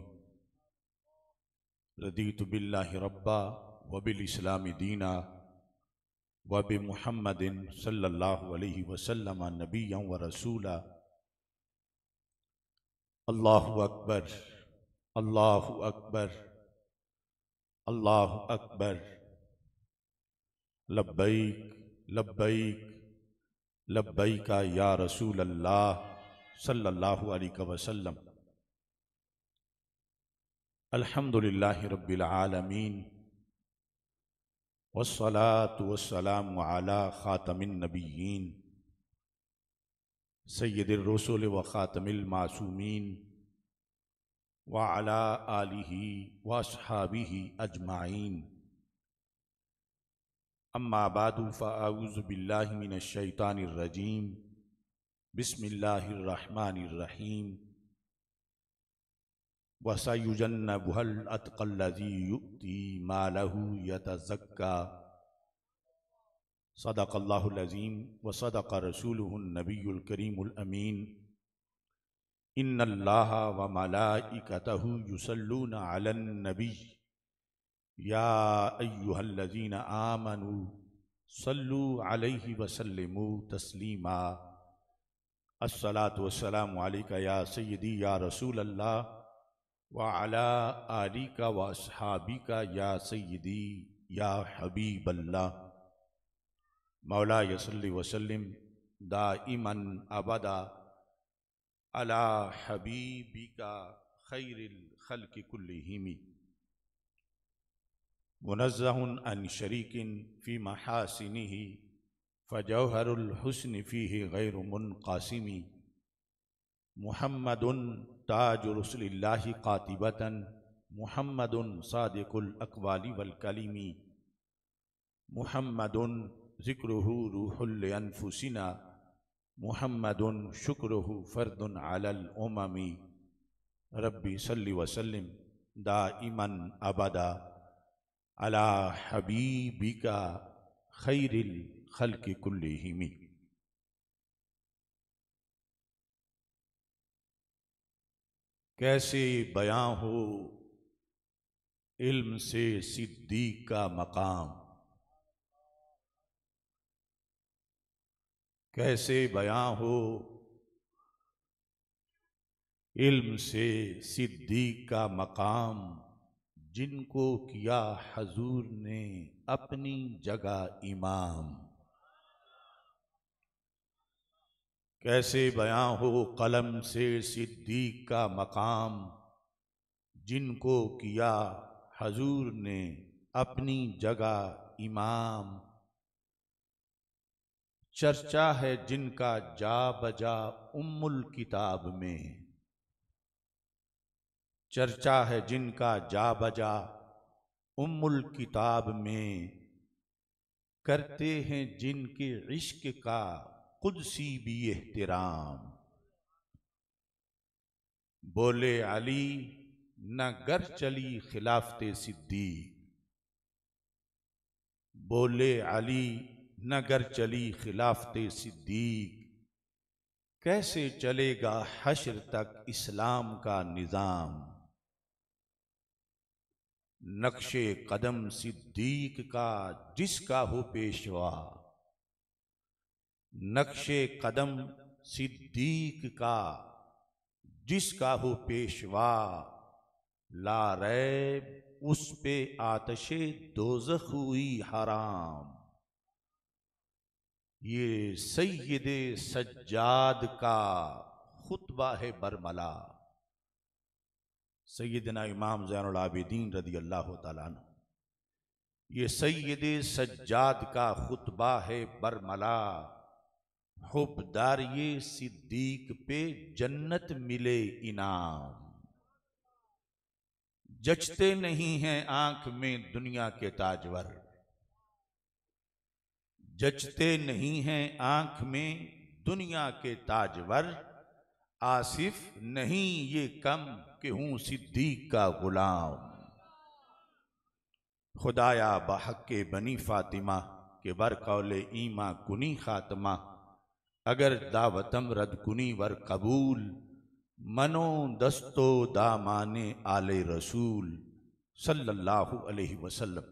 रदीतु बिल्लाहि रब्बा व बिल इस्लामी दीना व बि मुहम्मदिन सल्लल्लाहु अलैहि वसल्लम नबिय्यन व रसूला। अल्लाहु अकबर अल्लाहु अकबर अल्लाहु अकबर। लब्बैक लब्बैक लब्बैक या रसूल अल्लाह सल्लल्लाहु अलैहि वसल्लम। अल्हम्दुलिल्लाहि रब्बिल आलमीन वस्सलातु वस्सलामु अला खातमिन नबिय्यीन सय्यिदिर रसूल व खातमिल मासूमीन व अला आलिहि व अस्हाबिहि अजमाइन। अम्मा बादु फ़अऊज़ु बिल्लाहि मिनश शैतानिर रजीम। बिस्मिल्लाहिर रहमानिर रहीम। वसयुजन्नबुहल अत्क़ल्लज़ी युअ्ती मालहु यतज़क्का। सदक़ल्लाहुल अज़ीम व सदक़ रसूलुहुन नबियुल करीमुल अमीन। इन्नल्लाहा व मलाइकतहु युसल्लूना अलन नबी या अय्युहल्लज़ीना आमनू सल्लू अलैहि व सल्लिमू तस्लीमा। अस्सलातु वस्सलामु अलैका या सय्यदी या रसूल अल्लाह व अला आलिका व अस्हाबिका या सय्यदी या हबीब अल्लाह। मौला यसल्ली वसल्लिम दाइमन अबदा अला हबीबिका खैरिल खल्क़ि कुल्लिहिम। मुनज़्ज़हुन अन शरीकिन फ़ी महासिनिही फ़जौहरुल हुस्नि फ़ीहि गैरु मुनक़ासिमी। मुहम्मदुन ताजु रसूलिल्लाहि क़ातिबतन मुहम्मदुन सादिकुल अक़वाली वल कलीमी। मुहम्मदुन ज़िक्रुहु रूहुल अनफुसिना मुहम्मदुन शुक्रुहु फ़र्दुन अलल उममी। रब्बी सल्लि वसल्लिम दाइमन अबदा अला हबीबिका खैरिल खल्क़ि कुल्लिहिम। कैसे बयां हो इल्म से सिद्दीक का मकाम। कैसे बयां हो इल्म से सिद्दीक का मकाम जिनको किया हजूर ने अपनी जगह इमाम। कैसे बयां हो कलम से सिद्दीक का मकाम जिनको किया हजूर ने अपनी जगह इमाम। चर्चा है जिनका जा बजा उम्मुल किताब में। चर्चा है जिनका जा बजा उम्मुल किताब में। करते हैं जिनके इश्क का कुदसी भी एहतराम। बोले अली न गर चली खिलाफते सिद्दीक। बोले अली न गर चली खिलाफते सिद्दीक। कैसे चलेगा हश्र तक इस्लाम का निज़ाम। नक्शे कदम सिद्दीक का जिसका हो पेशवा। नक्शे कदम सिद्दीक का जिसका हो पेशवा। ला रैब उस पे आतशे दोज़ख हुई हराम। ये सैयदे सज्जाद का खुतबा है बरमला। सैयदना इमाम ज़ैनुल आबिदीन रज़ी अल्लाह तआला अन्हु। ये सैयदे सज्जाद का खुतबा है बरमला। हुब्बदार ये सिद्दीक पे जन्नत मिले इनाम। जचते नहीं हैं आंख में दुनिया के ताजवर। जचते नहीं हैं आंख में दुनिया के ताजवर, आसिफ नहीं ये कम कि हूं सिद्दीक का गुलाम। खुदाया बहक़ बनी फातिमा के बर कौले ईमा कुनी खातमा, अगर दावतम रद कुनी वर कबूल, मनो दस्तो दामाने आले रसूल सल्लल्लाहु अलैहि वसल्लम।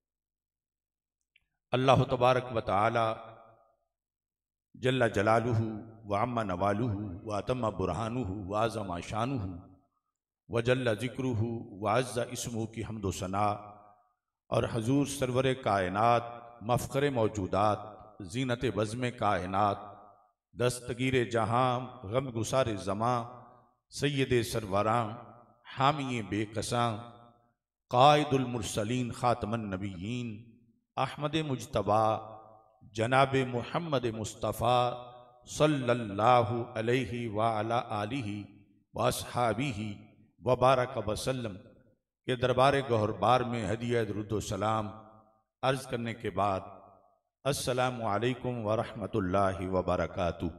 अल्लाह तबारक व तआला जल्ला जलालुहु व अम्मा नवालुहु व अतम्मा बुरहानुहु व आज़मा शानुहु व जल्ला ज़िक्रुहु व अज़्ज़ा इस्मुहु की हम्दो सना और हजूर सरवर कायनात मफ़ख़र मौजूदात ज़ीनत बज़्म कायनात दस्तगीर जहाँ गम गुसार ज़मां सैयद सरवरां हामी बेकसां क़ाइदुल मुरसलीन ख़ातमन नबिय्यीन अहमद मुज्तबा जनाब मुहम्मद मुस्तफ़ा सल्लल्लाहु अलैहि व अला आलिहि व अस्हाबिहि व बारक वसल्लम के दरबार गौहरबार में हदिया दुरूद सलाम अर्ज़ करने के बाद अस्सलामु अलैकुम व रहमतुल्लाहि व बरकातुहू।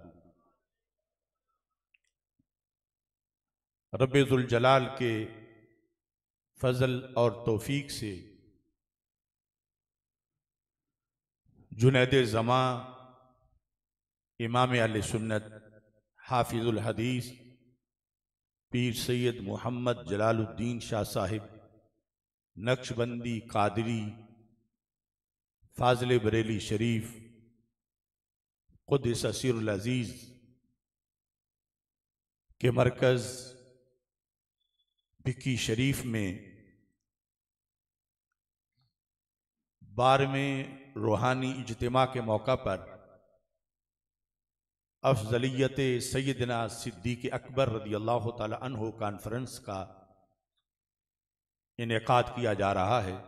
रब्बे ज़ुल जलाल के फ़ज़ल और तौफ़ीक से जुनैद ज़मा इमाम अहले सुन्नत हाफिज़ुल हदीस पीर सैयद मोहम्मद जलालुद्दीन शाह साहिब नक्शबंदी कादरी फाज़िल बरेली शरीफ क़ुद्दस सिरुल अज़ीज़ के मरकज़ बिक्की शरीफ में 12वें रूहानी इज्तिमा के मौका पर अफजलियत सैयदना सिद्दीक़ अकबर रज़ियल्लाहु ताला अन्हु कॉन्फ्रेंस का इनेकाद किया जा रहा है।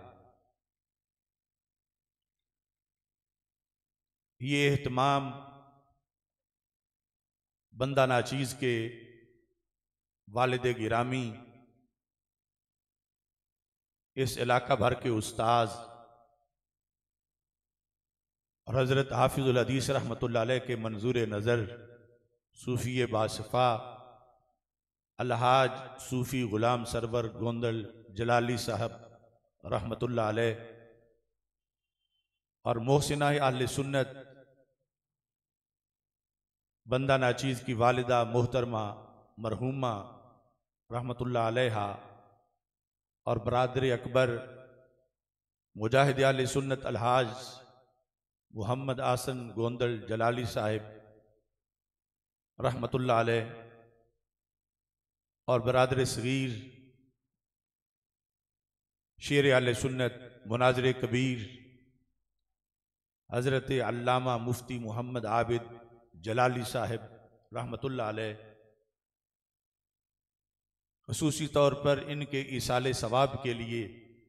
ये एहतमाम बंदा नाचीज़ के वालिद गिरामी इस इलाका भर के उस्ताज और हज़रत हाफिज़ुल हदीस रहमतुल्लाह अलैह के मंजूर नज़र सूफ़ी बासिफ़ा अलहाज सूफ़ी ग़ुलाम सरवर गोंदल जलाली साहब रहमतुल्लाह अलैह और मोहसिना अहले सुन्नत बंदा नाचीज़ की वालिदा मोहतरमा मरहूमा रहमतुल्लाह अलैहा और बरादर अकबर मुजाहिद अहले सुन्नत अलहाज मोहम्मद आसन गोंदल जलाली साहिब रहमतुल्लाह अलैह और बरादर सगीर शेर अहले सुन्नत मुनाज़िर कबीर हज़रत अल्लामा मुफ्ती मोहम्मद आबिद जलाली साहिब रहमतुल्लाह अलैह, ख़ुसूसी तौर पर इनके इसाले सवाब के लिए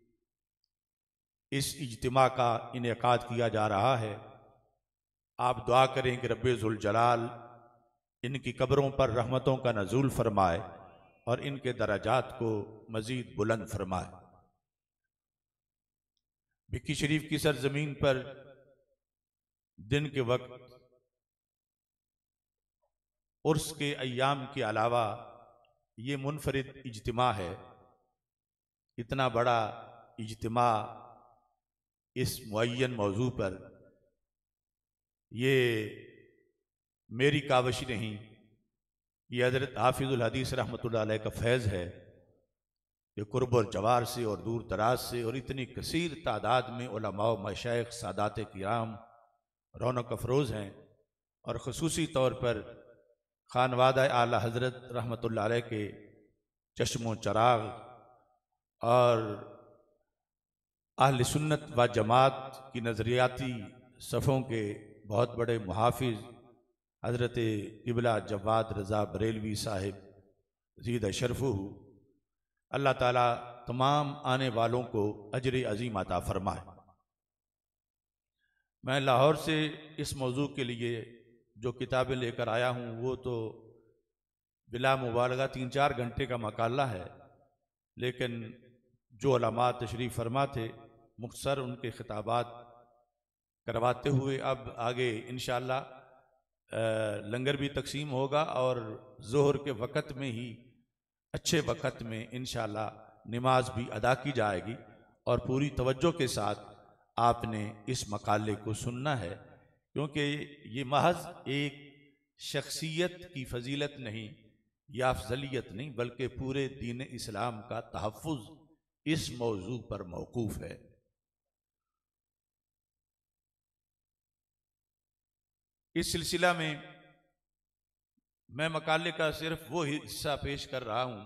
इस इज्तिमा का इनेकाद किया जा रहा है। आप दुआ करें कि रब्बे ज़ुल जलाल इनकी कब्रों पर रहमतों का नज़ूल फरमाए और इनके दराजात को मज़ीद बुलंद फरमाए। बिक्की शरीफ की सरजमीन पर दिन के वक्त उर्स के अय्याम के अलावा ये मुनफरिद इज्तिमा है। इतना बड़ा इज्तिमा इस मुअय्यन मौजू पर, ये मेरी कावशी नहीं, ये हज़रत हाफिज़ुल हदीस रहमतुल्लाह अलैह का फैज़ है कि कुर्ब और जवार से और दूर दराज से और इतनी कसीर तादाद में उलमा मशाइख सादात किराम रौनक अफरोज़ हैं और ख़ुसूसी तौर पर खानवादा आला हज़रत रहमतुल्लाह अलैह के चश्मो चराग और अहले सुन्नत व जमात की नज़रियाती सफ़ों के बहुत बड़े मुहाफ़िज़ हज़रत क़िबला जवाद रज़ा बरेलवी साहिब ज़ीद अशरफ़ुहु, अल्लाह ताला तमाम आने वालों को अजर अज़ीम अता फ़रमाए। मैं लाहौर से इस मौजू के लिए जो किताबें लेकर आया हूँ वो तो बिला मुबालगा 3-4 घंटे का मकाला है, लेकिन जो उलमा तशरीफ़ फरमा थे मुख्तसर उनके खिताबात करवाते हुए अब आगे इंशाअल्लाह लंगर भी तकसीम होगा और ज़ोहर के वक़्त में ही अच्छे वक़्त में इंशाअल्लाह नमाज भी अदा की जाएगी और पूरी तवज्जो के साथ आपने इस मकाले को सुनना है, क्योंकि ये महज एक शख्सियत की फजीलत नहीं या अफजलियत नहीं, बल्कि पूरे दीन इस्लाम का तहफ़्फ़ुज़ इस मौजू पर मौकूफ़ है। इस सिलसिला में मैं मकाले का सिर्फ वो हिस्सा पेश कर रहा हूं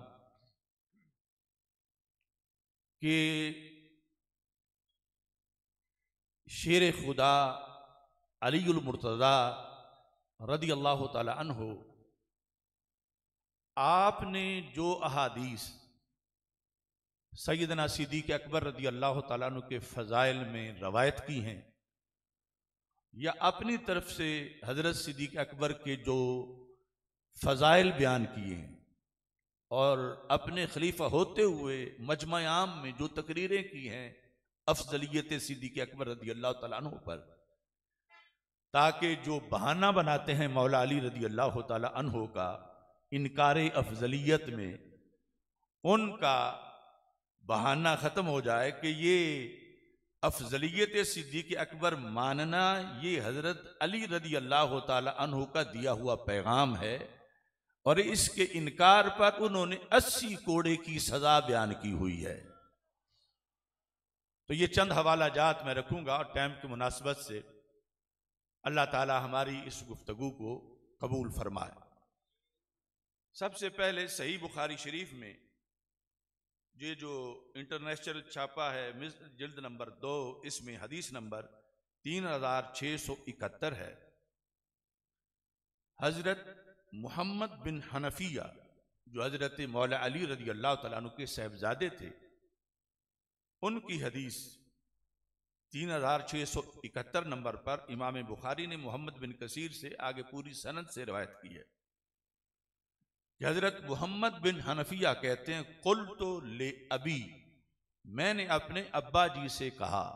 कि शेर खुदा अलीउल मुर्तज़ा रदी अल्लाह ताला अन्हो आपने जो अहादीस सैयदना सिद्दीक़ अकबर रदी अल्लाह ताला अन्हु के फ़ज़ाइल में रवायत की हैं या अपनी तरफ से हज़रत सिद्दीक़ अकबर के जो फ़ज़ाइल बयान किए हैं और अपने खलीफा होते हुए मजमा आम में जो तकरीरें की हैं अफजलियत सिद्दीक़ अकबर रदी अल्लाह ताला अन्हु पर, ताकि जो बहाना बनाते हैं मौला अली रदी अल्लाह ताला अन्हु का इनकार अफजलियत में, उनका बहाना ख़त्म हो जाए कि ये अफजलियत सिद्दीक़ अकबर मानना ये हज़रत अली रदी अल्लाह ताला अन्हु का दिया हुआ पैगाम है और इसके इनकार पर उन्होंने 80 कोड़े की सज़ा बयान की हुई है। तो ये चंद हवाला जात मैं रखूंगा और टाइम की मुनासबत से अल्लाह ताला हमारी इस गुफ्तगू को कबूल फरमाए। सबसे पहले सही बुखारी शरीफ में ये जो इंटरनेशनल छापा है जिल्द नंबर 2, इसमें हदीस नंबर 3671 है। हजरत मोहम्मद बिन हनफिया जो हजरत मौला अली रदी अल्लाह तआला अन्हु के साहबजादे थे, उनकी हदीस 3671 नंबर पर इमाम बुखारी ने मोहम्मद बिन कसीर से आगे पूरी सनद से रवायत की है कि हजरत मोहम्मद बिन हनफिया कहते हैं, कुल तो ले अबी, मैंने अपने अब्बा जी से कहा,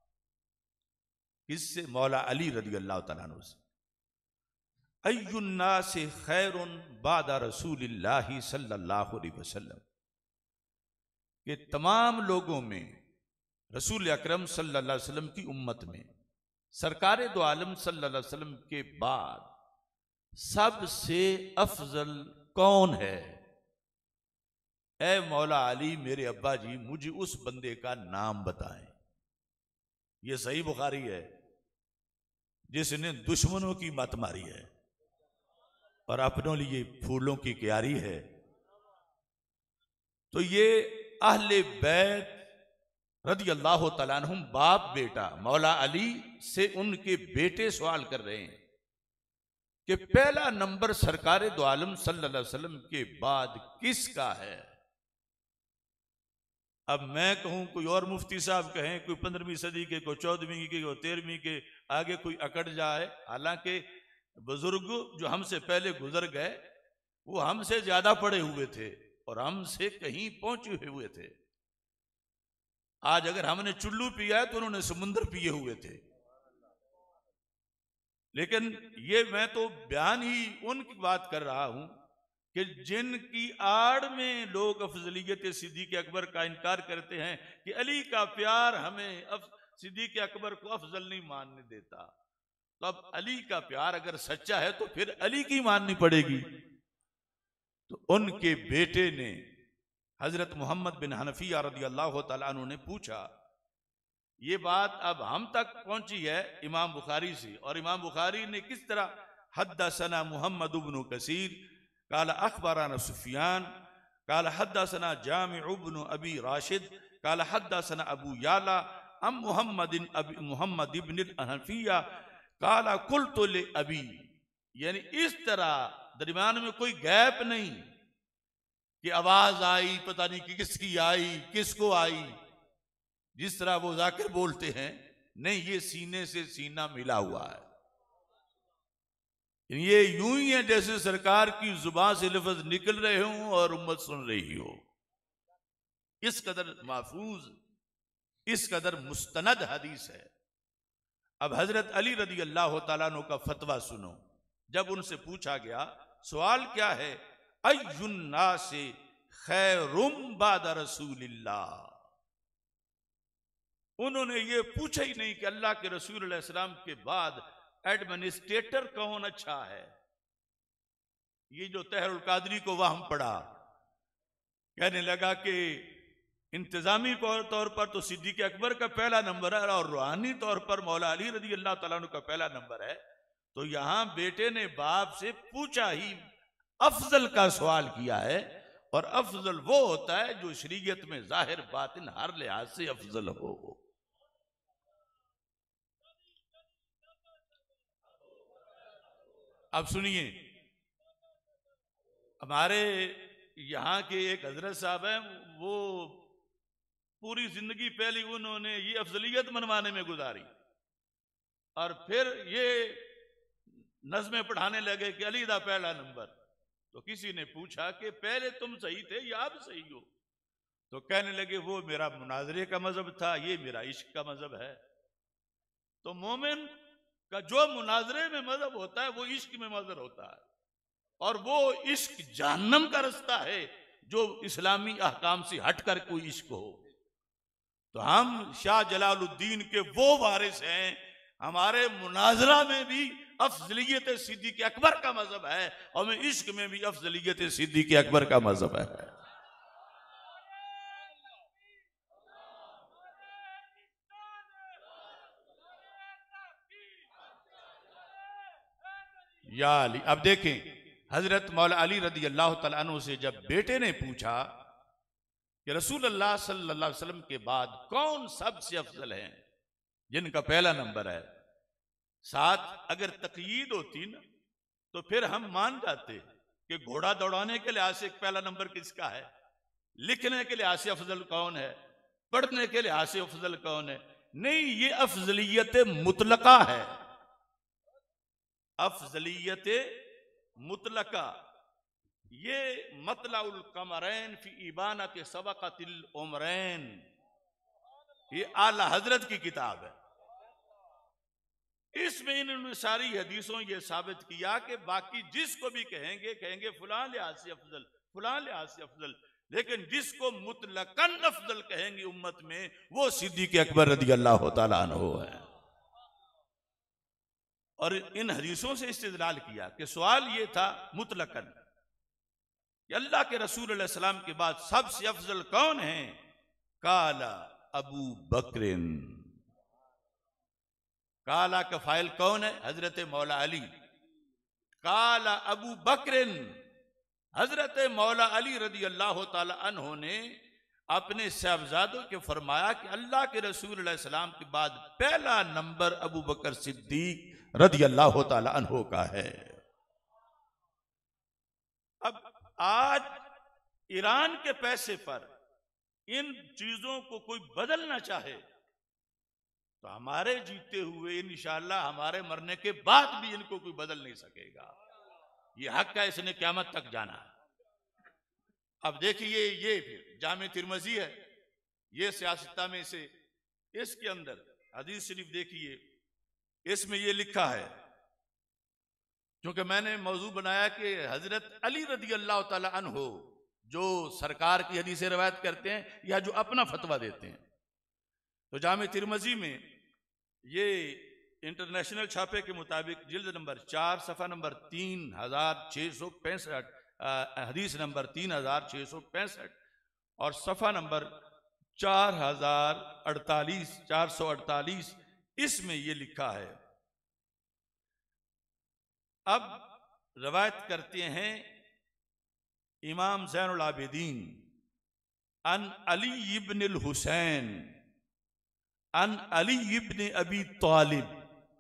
किससे? मौला अली रदी अल्लाह तआला अन्हु से, अय्युन्नासि खैरुन बादा रसूलिल्लाहि सल्लल्लाहु अलैहि वसल्लम, कि तमाम लोगों में रसूल अकरम सल्लल्लाहु अलैहि वसल्लम की उम्मत में सरकार दो आलम सल्लल्लाहु अलैहि वसल्लम के बाद सबसे अफजल कौन है? ए मौला अली मेरे अब्बा जी, मुझे उस बंदे का नाम बताएं। ये सही बुखारी है जिसने दुश्मनों की मत मारी है और अपनों लिए फूलों की क्यारी है। तो ये अहले बैत रदी अल्लाह तआला अन्हुम बाप बेटा मौला अली से उनके बेटे सवाल कर रहे हैं कि पहला नंबर सरकार दो आलम सल्लल्लाहु अलैहि वसल्लम के बाद किसका है? अब मैं कहूं, कोई और मुफ्ती साहब कहें, कोई 15वीं सदी के, कोई 14वीं के, कोई 13वीं के, आगे कोई अकड़ जाए। हालांकि बुजुर्ग जो हमसे पहले गुजर गए वो हमसे ज्यादा पढ़े हुए थे और हमसे कहीं पहुंचे हुए थे। आज अगर हमने चुल्लू पिया है तो उन्होंने समुद्र पिए हुए थे। लेकिन ये मैं तो बयान ही उनकी बात कर रहा हूं कि जिनकी आड़ में लोग अफजलियत सिद्दीक़ अकबर का इनकार करते हैं कि अली का प्यार हमें सिद्दीक़ अकबर को अफजल नहीं मानने देता। तो अब अली का प्यार अगर सच्चा है तो फिर अली की माननी पड़ेगी। तो उनके बेटे ने हजरत मोहम्मद बिन हनफिया रदी अल्लाह तआला अन्हु ने पूछा। ये बात अब हम तक पहुंची है इमाम बुखारी से, और इमाम बुखारी ने किस तरह, हद्दसना मोहम्मद इब्न कसीर काला अखबरना सुफियान काला हद्दसना जामिअ इब्न अबी राशिद काला हद्दसना अबू याला अम मोहम्मद इब्न हनफिया काला कुल्तु ले अबी। यानी इस तरह दरमियान में कोई गैप नहीं कि आवाज आई पता नहीं कि किसकी आई, किसको आई, जिस तरह वो जाकिर बोलते हैं। नहीं, ये सीने से सीना मिला हुआ है। ये यूं ही है जैसे सरकार की जुबान से लफ्ज निकल रहे हों और उम्मत सुन रही हो। इस कदर महफूज, इस कदर मुस्तनद हदीस है। अब हजरत अली रदी अल्लाह तआला अन्हु का फतवा सुनो। जब उनसे पूछा गया सवाल क्या है, अय्युन्नासे खैरुम बाद रसूलिल्लाह, उन्होंने ये पूछा ही नहीं कि अल्लाह के रसूल अलैहि सलाम के बाद एडमिनिस्ट्रेटर कौन अच्छा है। ये जो तहरुल कादरी को वहम पड़ा, कहने लगा कि इंतजामी तौर पर तो सिद्दीक अकबर का पहला नंबर है और रूहानी तौर पर मौला अली रजी अल्लाह तआला अन्हु का पहला नंबर है। तो यहां बेटे ने बाप से पूछा ही अफजल का सवाल किया है, और अफजल वो होता है जो शरीयत में जाहिर बातिन हर लिहाज से अफजल हो। अब सुनिए, हमारे यहाँ के एक हजरत साहब हैं, वो पूरी जिंदगी पहले उन्होंने ये अफजलियत मनवाने में गुजारी और फिर ये नज़्में पढ़ाने लगे कि अली दा पहला नंबर। तो किसी ने पूछा कि पहले तुम सही थे या अब सही हो? तो कहने लगे वो मेरा मुनाजरे का मजहब था, ये मेरा इश्क का मजहब है। तो मोमिन का जो मुनाजरे में मजहब होता है वो इश्क में मजहब होता है, और वो इश्क जहन्नम का रास्ता है जो इस्लामी अहकाम से हटकर कोई इश्क हो। तो हम शाह जलालुद्दीन के वो वारिस हैं, हमारे मुनाजरा में भी अफजलियत सिद्दीक अकबर का मजहब है और हमें इश्क में भी अफजलियत सिद्दीक अकबर का मजहब है। या अली। अब देखें, हजरत मौला अली रदी अल्लाह तआला अन्हु से जब बेटे ने पूछा कि रसूल अल्लाह सल्लल्लाहु अलैहि वसल्लम के बाद कौन सबसे अफजल है, जिनका पहला नंबर है, साथ अगर तकयीद होती ना तो फिर हम मान जाते कि घोड़ा दौड़ाने के लिहाज से पहला नंबर किसका है, लिखने के लिहाज से अफजल कौन है, पढ़ने के लिहाज से अफजल कौन है। नहीं, ये अफजलियत मुतलका है, अफजलियत मुतलका। ये मतलाउल कमरैन फी इबानत सबक़तिल उमरैन, ये आला हजरत की किताब है। इसमें इन्होंने सारी हदीसों ये साबित किया कि बाकी जिसको भी कहेंगे फलां लिहाज से अफजल, फलां लिहाज से अफजल, लेकिन जिसको मुतलकन अफजल कहेंगे उम्मत में वो सिद्दीक अकबर रदी अल्लाह तआला अन्हु है। और इन हदीसों से इस्तिदलाल किया कि सवाल ये था मुतलकन कि अल्लाह के रसूल अलैहि सलाम के बाद सबसे अफजल कौन है? काला अबू बकरिन। काला का फाइल कौन है? हजरत मौला अली। काला अबू बकरिन, हजरत मौला अली रदी अल्लाह तआला अन्हु ने अपने साहबजादों के फरमाया कि अल्लाह के रसूल अलैहि सलाम के बाद पहला नंबर अबू बकर सिद्दीक रदी अल्लाह तआला अन्हु का है। अब आज ईरान के पैसे पर इन चीजों को कोई बदलना चाहे तो हमारे जीते हुए इंशाअल्लाह हमारे मरने के बाद भी इनको कोई बदल नहीं सकेगा। ये हक है, इसने क़यामत तक जाना है। अब देखिए, ये फिर जामे तिरमिज़ी है, ये सियासता में से, इसके अंदर हदीस शरीफ देखिए, इसमें ये लिखा है, क्योंकि मैंने मौजू बनाया कि हजरत अली रदी अल्लाह तआला अन्हु जो सरकार की हदीसें रवायत करते हैं या जो अपना फतवा देते हैं, तो जामे तिरमिज़ी में ये इंटरनेशनल छापे के मुताबिक जिल्द नंबर 4 सफ़ा नंबर 3665, हदीस नंबर 3665 और सफ़ा नंबर 448, इसमें ये लिखा है। अब रवायत करते हैं इमाम ज़ैनुल आबिदीन अन अली इब्न अल हुसैन अन अली इब्न अबी तालिब,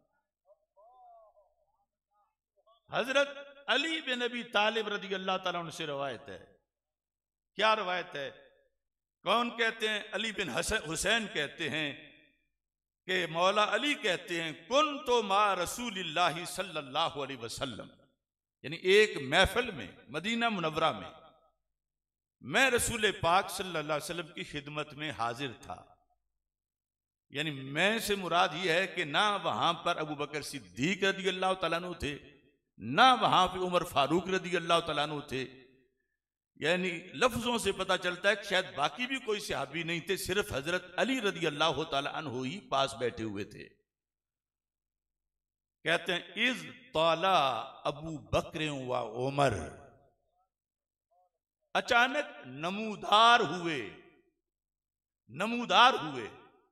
हजरत अली बिन अबी तालिब रदी अल्लाह ताला अन्हु से रवायत है। क्या रवायत है? कौन कहते हैं? अली बिन हुसैन कहते हैं कि मौला अली कहते हैं कुन तो मा रसूलिल्लाहि सल्लल्लाहु अलैहि वसल्लम, यानी एक महफिल में मदीना मुनव्वरा में मैं रसूल पाक सल्लल्लाहु अलैहि वसल्लम की खिदमत में हाजिर था। यानी मैं से मुराद ये है कि ना वहां पर अबू बकर सिद्दीक रदी अल्लाह तआला अन्हु थे, ना वहां पे उमर फारूक रदी अल्लाह तआला अन्हु थे। यानी लफ्जों से पता चलता है कि शायद बाकी भी कोई सहाबी नहीं थे, सिर्फ हजरत अली रदी अल्लाह तआला अन्हु ही पास बैठे हुए थे। कहते हैं इज ताला अबू बकर व उमर, अचानक नमूदार हुए, नमूदार हुए,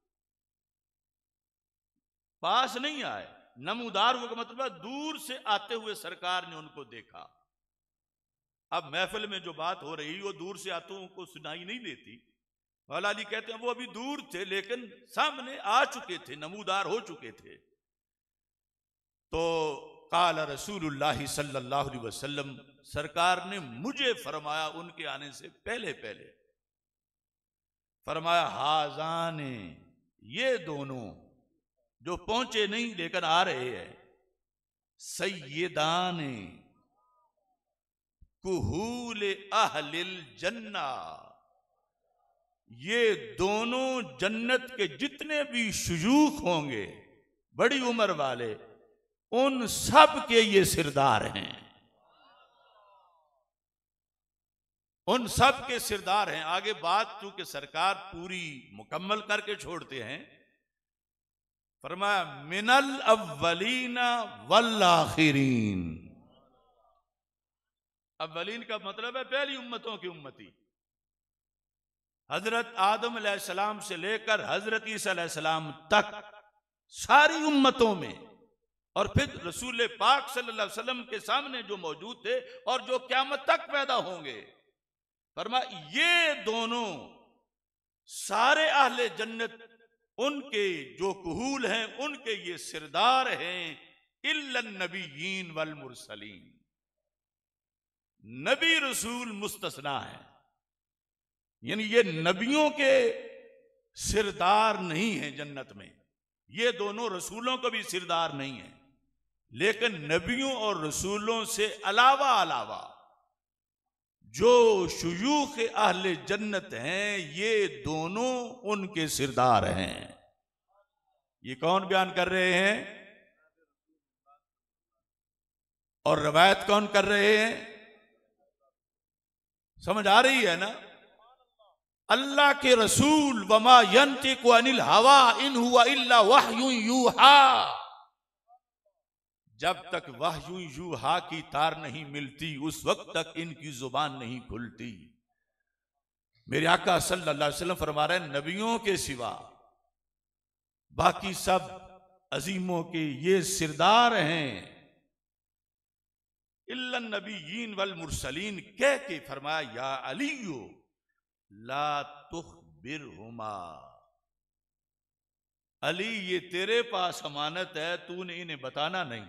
पास नहीं आए। नमूदार हुए का मतलब है दूर से आते हुए सरकार ने उनको देखा। अब महफिल में जो बात हो रही वो दूर से आते को सुनाई नहीं देती। मौला अली कहते हैं वो अभी दूर थे लेकिन सामने आ चुके थे, नमूदार हो चुके थे। तो काला रसूलुल्लाह सल्लल्लाहु अलैहि वसल्लम, सरकार ने मुझे फरमाया उनके आने से पहले पहले, फरमाया हाजाने, ये दोनों जो पहुंचे नहीं लेकिन आ रहे हैं, सैयदाने कुहूल अहलिल जन्ना, ये दोनों जन्नत के जितने भी शुयूख होंगे, बड़ी उम्र वाले, उन सब के ये सिरदार हैं, उन सब के सिरदार हैं। आगे बात चूंकि सरकार पूरी मुकम्मल करके छोड़ते हैं, फरमाया मिनल अव्वलीना वल आखिरीन। अव्वलीन का मतलब है पहली उम्मतों की उम्मती, हजरत आदम अलैहिस्सलाम से लेकर हजरत ईसा अलैहिस्सलाम तक सारी उम्मतों में, और फिर रसूल पाक सल्लल्लाहु अलैहि वसल्लम के सामने जो मौजूद थे और जो क़यामत तक पैदा होंगे, फरमाया ये दोनों सारे अहले जन्नत, उनके जो कुहूल हैं, उनके ये सिरदार हैं, इल्लन नबीयीन वल मुरसलीन, नबी रसूल मुस्तस्ना है। यानी ये नबियों के सिरदार नहीं हैं जन्नत में, ये दोनों रसूलों को भी सिरदार नहीं है, लेकिन नबियों और रसूलों से अलावा अलावा जो शुयूख अहले जन्नत हैं, ये दोनों उनके सिरदार हैं। ये कौन बयान कर रहे हैं और रवायत कौन कर रहे हैं? समझ आ रही है ना? अल्लाह के रसूल वमा यंतिकु अनिल हवा इन हुवा इल्ला वह्युन यूहा, जब तक वह्यु यूहा की तार नहीं मिलती उस वक्त तक इनकी जुबान नहीं खुलती। मेरे आका सल्लल्लाहु अलैहि वसल्लम फरमा रहे हैं नबियों के सिवा बाकी सब अजीमों के ये सिरदार हैं। इल्लन नबीयीन वल मुरसलीन कह के फरमाया या अलीयो ला तुखबिरहुमा, अली ये तेरे पास अमानत है, तूने इन्हें बताना नहीं।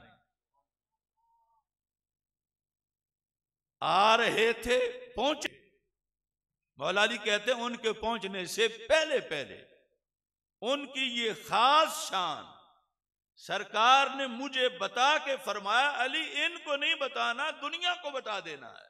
आ रहे थे, पहुंचे। मौला अली कहते हैं उनके पहुंचने से पहले पहले उनकी ये खास शान सरकार ने मुझे बता के फरमाया अली इनको नहीं बताना, दुनिया को बता देना है।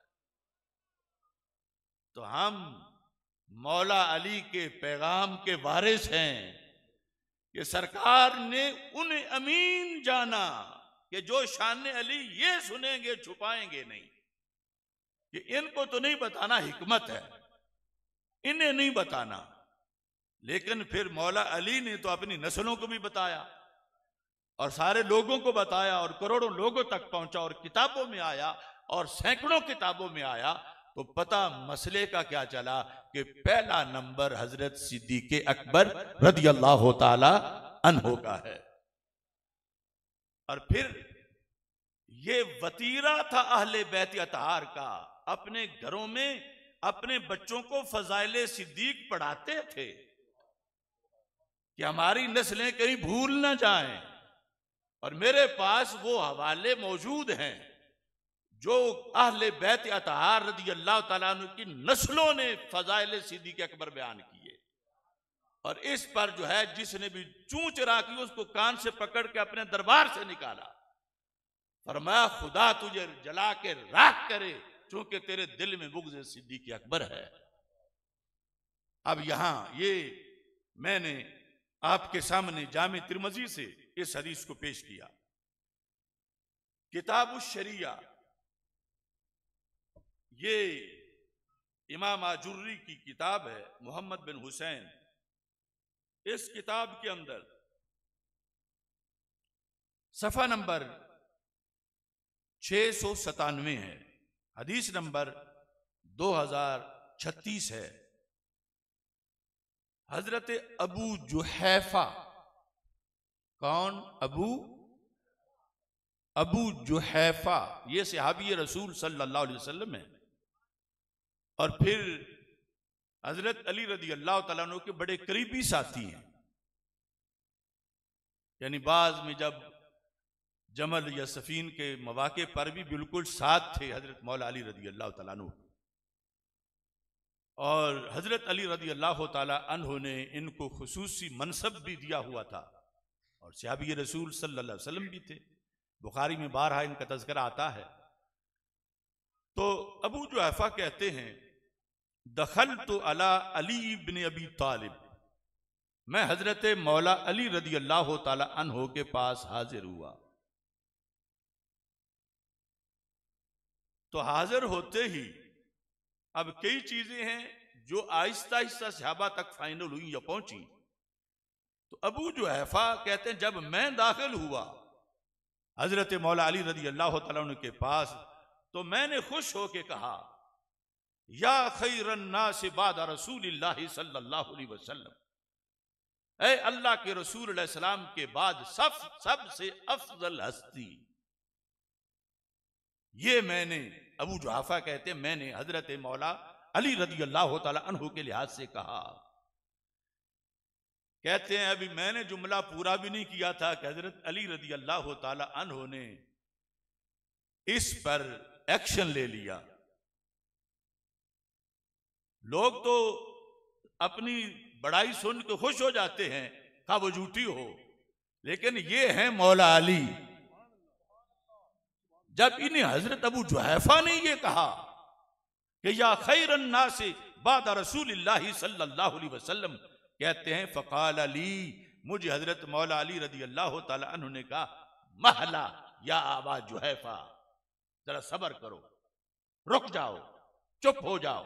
तो हम मौला अली के पैगाम के वारिस हैं कि सरकार ने उन्हें अमीन जाना कि जो शान अली ये सुनेंगे छुपाएंगे नहीं, कि इनको तो नहीं बताना, हिकमत है इन्हें नहीं बताना। लेकिन फिर मौला अली ने तो अपनी नस्लों को भी बताया और सारे लोगों को बताया और करोड़ों लोगों तक पहुंचा और किताबों में आया और सैकड़ों किताबों में आया। तो पता मसले का क्या चला कि पहला नंबर हजरत सिद्दीक अकबर रदी अल्लाह ताला अन्हो का है। और फिर ये वतीरा था अहले बैत अतहार का, अपने घरों में अपने बच्चों को फजाइले सिद्दीक पढ़ाते थे कि हमारी नस्लें कहीं भूल ना जाएं। और मेरे पास वो हवाले मौजूद हैं जो अहले बैत अतहार रदी अल्लाह ताला अन्हु की नस्लों ने फजाइले सिद्दीक अकबर बयान किए। और इस पर जो है जिसने भी चूं चरा की उसको कान से पकड़ के अपने दरबार से निकाला, फरमाया खुदा तुझे जला के राख करे चूंकि तेरे दिल में बुग़्ज़ सिद्दीक अकबर है। अब यहां ये मैंने आपके सामने जामे तिरमिज़ी से इस हदीस को पेश किया। किताब शरिया, ये इमाम आजुर्री की किताब है, मोहम्मद बिन हुसैन। इस किताब के अंदर सफ़ा नंबर 697 है, हदीस नंबर 2036 है। हजरत अबू जुहैफा, कौन? अबू जुहैफा, ये सहाबी रसूल सल्लल्लाहु अलैहि वसल्लम है। और फिर हजरत अली रदी अल्लाह तआला अन्हु के बड़े करीबी साथी हैं। यानी बाज में जब जमल या सफीन के मौके पर भी बिल्कुल साथ थे हजरत मौला अली रदी अल्लाह तआला अन्हु। और हजरत अली रदी अल्लाह तआला अन्हु ने इनको खुसूसी मनसब भी दिया हुआ था और सहाबी रसूल सल्लल्लाहु अलैहि वसल्लम भी थे। बुखारी में बारहा इनका तज़किरा आता है। तो अबू जुहैफा कहते हैं, दखलतु अला अली इब्न अबी तालिब, मैं हजरत मौला अली रदी अल्लाह तआला अन्हु के पास हाजिर हुआ। तो हाजिर होते ही अब कई चीजें हैं जो आहिस्ता आहिस्ता सहाबा तक फाइनल हुई या पहुंची। तो अबू जुहैफा कहते हैं, जब मैं दाखिल हुआ हजरत मौला अली रदी अल्लाह तआला अन्हु के पास, तो मैंने खुश होके कहा, या खैरन नास बाद रसूलिल्लाह सल्लल्लाहु अलैहि वसल्लम, ऐ अल्लाह के रसूल अलैहि सलाम के बाद सबसे अफजल हस्ती। ये मैंने, अबू जुहैफा कहते हैं, मैंने हजरत मौला अली रदी अल्लाह तआला अन्हु के लिहाज से कहा। कहते हैं अभी मैंने जुमला पूरा भी नहीं किया था कि हजरत अली रदी अल्लाह तआला अन्हु ने इस पर एक्शन ले लिया। लोग तो अपनी बड़ाई सुन के खुश हो जाते हैं, खा वो झूठी हो, लेकिन ये है मौला अली। जब इन्हें हजरत अबू जुहैफा ने ये कहा कि या खैरन नास बाद रसूलिल्लाह सल्लल्लाहु अलैहि वसल्लम, कहते हैं फ़क़ाल अली, मुझे हजरत मौला अली रदी अल्लाह तआला अन्हु ने कहा, महला या अबा जुहैफा, जरा सब्र करो, रुक जाओ, चुप हो जाओ।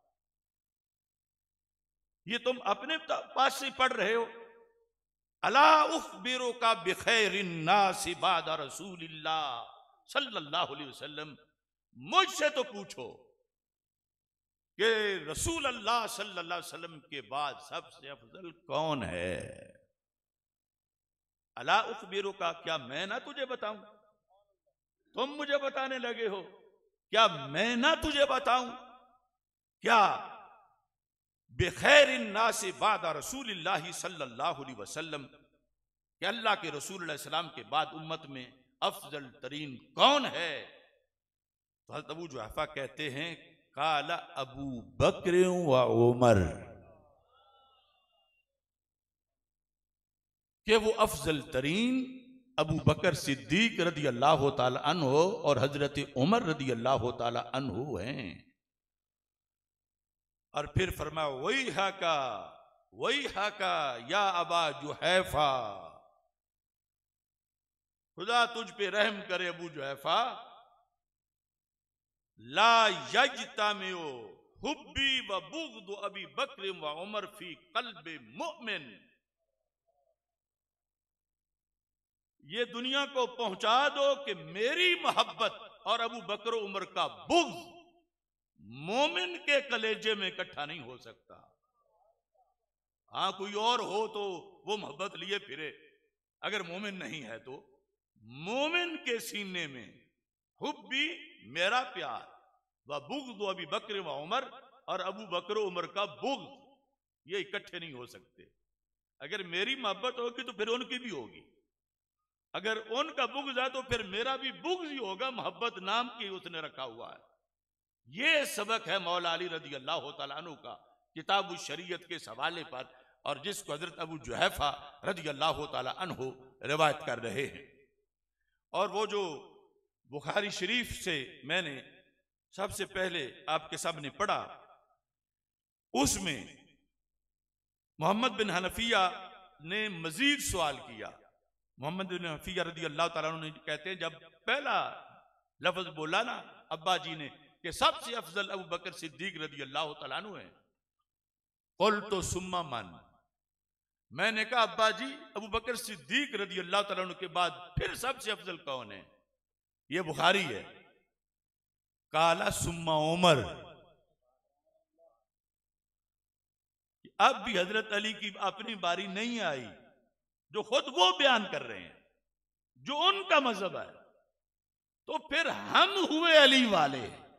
ये तुम अपने पास से पढ़ रहे हो। अला उख़बिरुका बिखैरिन नास बाद रसूलिल्लाह सल्लल्लाहु अलैहि वसल्लम, मुझसे तो पूछो कि रसूल अल्लाह सल्लल्लाहु अलैहि वसल्लम के बाद सबसे अफजल कौन है। अला उख़बिरुका, क्या मैं ना तुझे बताऊं? तुम मुझे बताने लगे हो, क्या मैं ना तुझे बताऊं? क्या बेखैरिन नास बाद रसूलिल्लाह सल्लल्लाहु अलैहि वसल्लम, कि अल्लाह के रसूल अलैहि सलाम के बाद उम्मत में अफजल तरीन कौन है? तो हज़रत अबू जुहैफा कहते हैं, काला अबू बकर व उमर, कि वो अफजल तरीन अबू बकर सिद्दीक रदी अल्लाह तआला अन्हु और हजरत उमर रदी अल्लाह तआला अन्हु हैं। और फिर फरमाया, वही हाका या अबा जुहैफा, खुदा तुझ पे रहम करे अबू जुहैफा, ला यज्तमिउ हुब्बी व बुग़्दु अबी बकर व उमर फी क़ल्बि मुमिन। ये दुनिया को पहुंचा दो कि मेरी मोहब्बत और अबू बकर उमर का बुग़्ज़ मोमिन के कलेजे में इकट्ठा नहीं हो सकता। हाँ, कोई और हो तो वो मोहब्बत लिए फिरे, अगर मोमिन नहीं है तो मोमिन के सीने में हुब्बी मेरा प्यार, व बुग़्ज़ अबी बकर व उमर, और अबू बकर उमर का बुग़्ज़, ये इकट्ठे नहीं हो सकते। अगर मेरी मोहब्बत होगी तो फिर उनकी भी होगी, अगर उनका बुग़्ज़ है तो फिर मेरा भी बुग़्ज़ ही होगा। मोहब्बत नाम की उसने रखा हुआ है। ये सबक है मौला अली रदी अल्लाह तआला अन्हु का किताब शरीयत के हवाले पर, और जिसको हजरत अबू जुहैफा रदी अल्लाह तआला अन्हु रिवायत कर रहे हैं। और वो जो बुखारी शरीफ से मैंने सबसे पहले आपके सामने पढ़ा, उसमें मोहम्मद बिन हनफिया ने मजीद सवाल किया। मोहम्मद बिन हफीजा रदी अल्लाह तआला अन्हु ने कहते हैं, जब पहला लफ्ज बोला ना अब्बा जी ने कि सबसे अफजल अबू बकर सिद्दीक रदी अल्लाह तआला अन्हु है, कुल तो सुम्मा मन, मैंने कहा अब्बा जी अबू बकर सिद्दीक रदी अल्लाह तआला अन्हु के बाद फिर सबसे अफजल कौन है? ये बुखारी है। काला सुम्मा उमर। अब भी हजरत अली की अपनी बारी नहीं आई, जो खुद वो बयान कर रहे हैं, जो उनका मजहब है, तो फिर हम हुए अली वाले,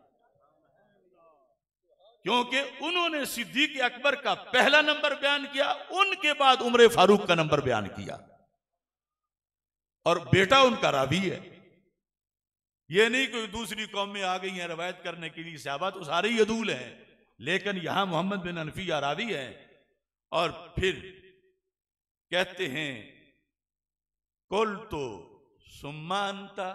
क्योंकि उन्होंने सिद्दीक अकबर का पहला नंबर बयान किया, उनके बाद उमर फारूक का नंबर बयान किया, और बेटा उनका रावी है। ये नहीं कोई दूसरी कौम में आ गई है रवायत करने के लिए, सहाबा तो सारे ही अदूल हैं, लेकिन यहां मोहम्मद बिन हनफिया रावी है। और फिर कहते हैं कुल तो सुम्मानता,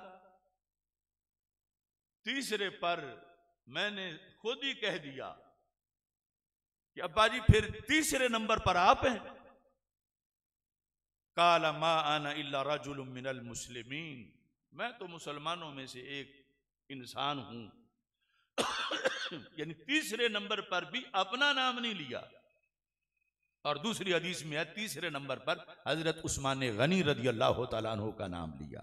तीसरे पर मैंने खुद ही कह दिया कि अब्बा जी फिर तीसरे नंबर पर आप हैं। काला मा आना इल्ला रजुलुम मिनल मुस्लिमीन, मैं तो मुसलमानों में से एक इंसान हूं। यानी तीसरे नंबर पर भी अपना नाम नहीं लिया। और दूसरी हदीस में है तीसरे नंबर पर हजरत उस्मान गनी रदी अल्लाह तआला अन्हु का नाम लिया।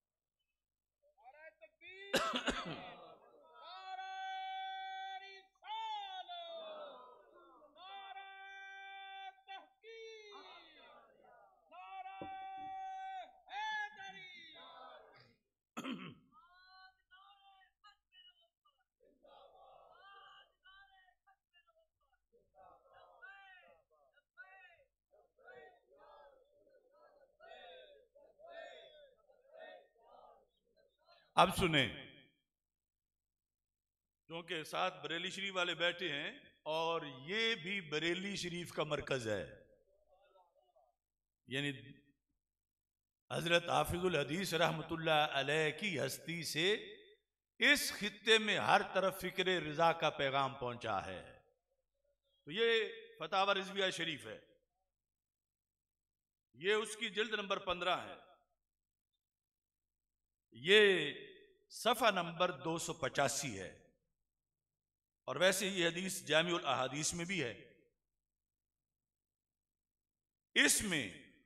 अब सुने, क्योंकि साथ बरेली शरीफ वाले बैठे हैं और ये भी बरेली शरीफ का मरकज है। यानी हजरत हाफिजुल हदीस रहमतुल्लाह अलैह की हस्ती से इस खित्ते में हर तरफ फिक्र रिजा का पैगाम पहुंचा है। तो ये फतावा रिजविया शरीफ है, ये उसकी जिल्द नंबर 15 है, ये सफ़ा नंबर 285 है। और वैसे ही हदीस जामिउल अहादीस में भी है। इसमें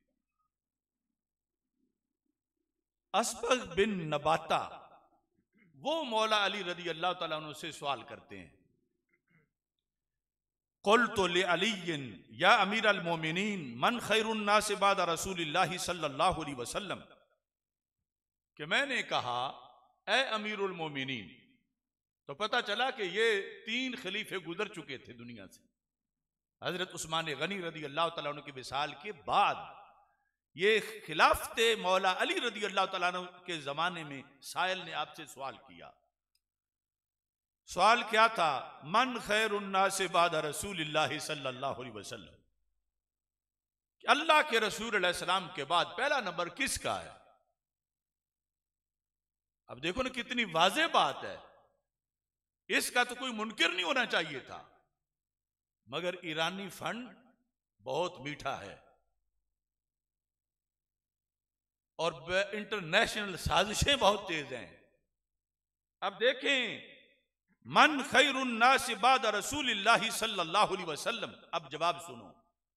असबग बिन नबाता वो मौला अली रदी अल्लाह तआला अन्हु से सवाल करते हैं, कुल तो ले अलीयन या अमीर अल मोमिनीन मन खैरुन नास बाद रसूलिल्लाह सल्लल्लाहु अलैहि वसल्लम, कि मैंने कहा ए अमीरुल मोमिनीन, तो पता चला कि ये 3 खलीफे गुजर चुके थे दुनिया से। हजरत उस्मान गनी रदी अल्लाह तआला अन्हु के विसाल के बाद ये खिलाफत मौला अली रदी अल्लाह तआला अन्हु के जमाने में साइल ने आपसे सवाल किया। सवाल क्या था? मन खैरुन नास बाद रसूलिल्लाह सल्लल्लाहु अलैहि वसल्लम, अल्लाह के रसूल अलैहि सलाम के बाद पहला नंबर किसका है? अब देखो ना कितनी वाज़ेह बात है, इसका तो कोई मुनकिर नहीं होना चाहिए था, मगर ईरानी फंड बहुत मीठा है और इंटरनेशनल साजिशें बहुत तेज हैं। अब देखें, मन खैरुन नास बाद रसूलिल्लाह सल्लल्लाहु अलैहि वसल्लम। अब जवाब सुनो,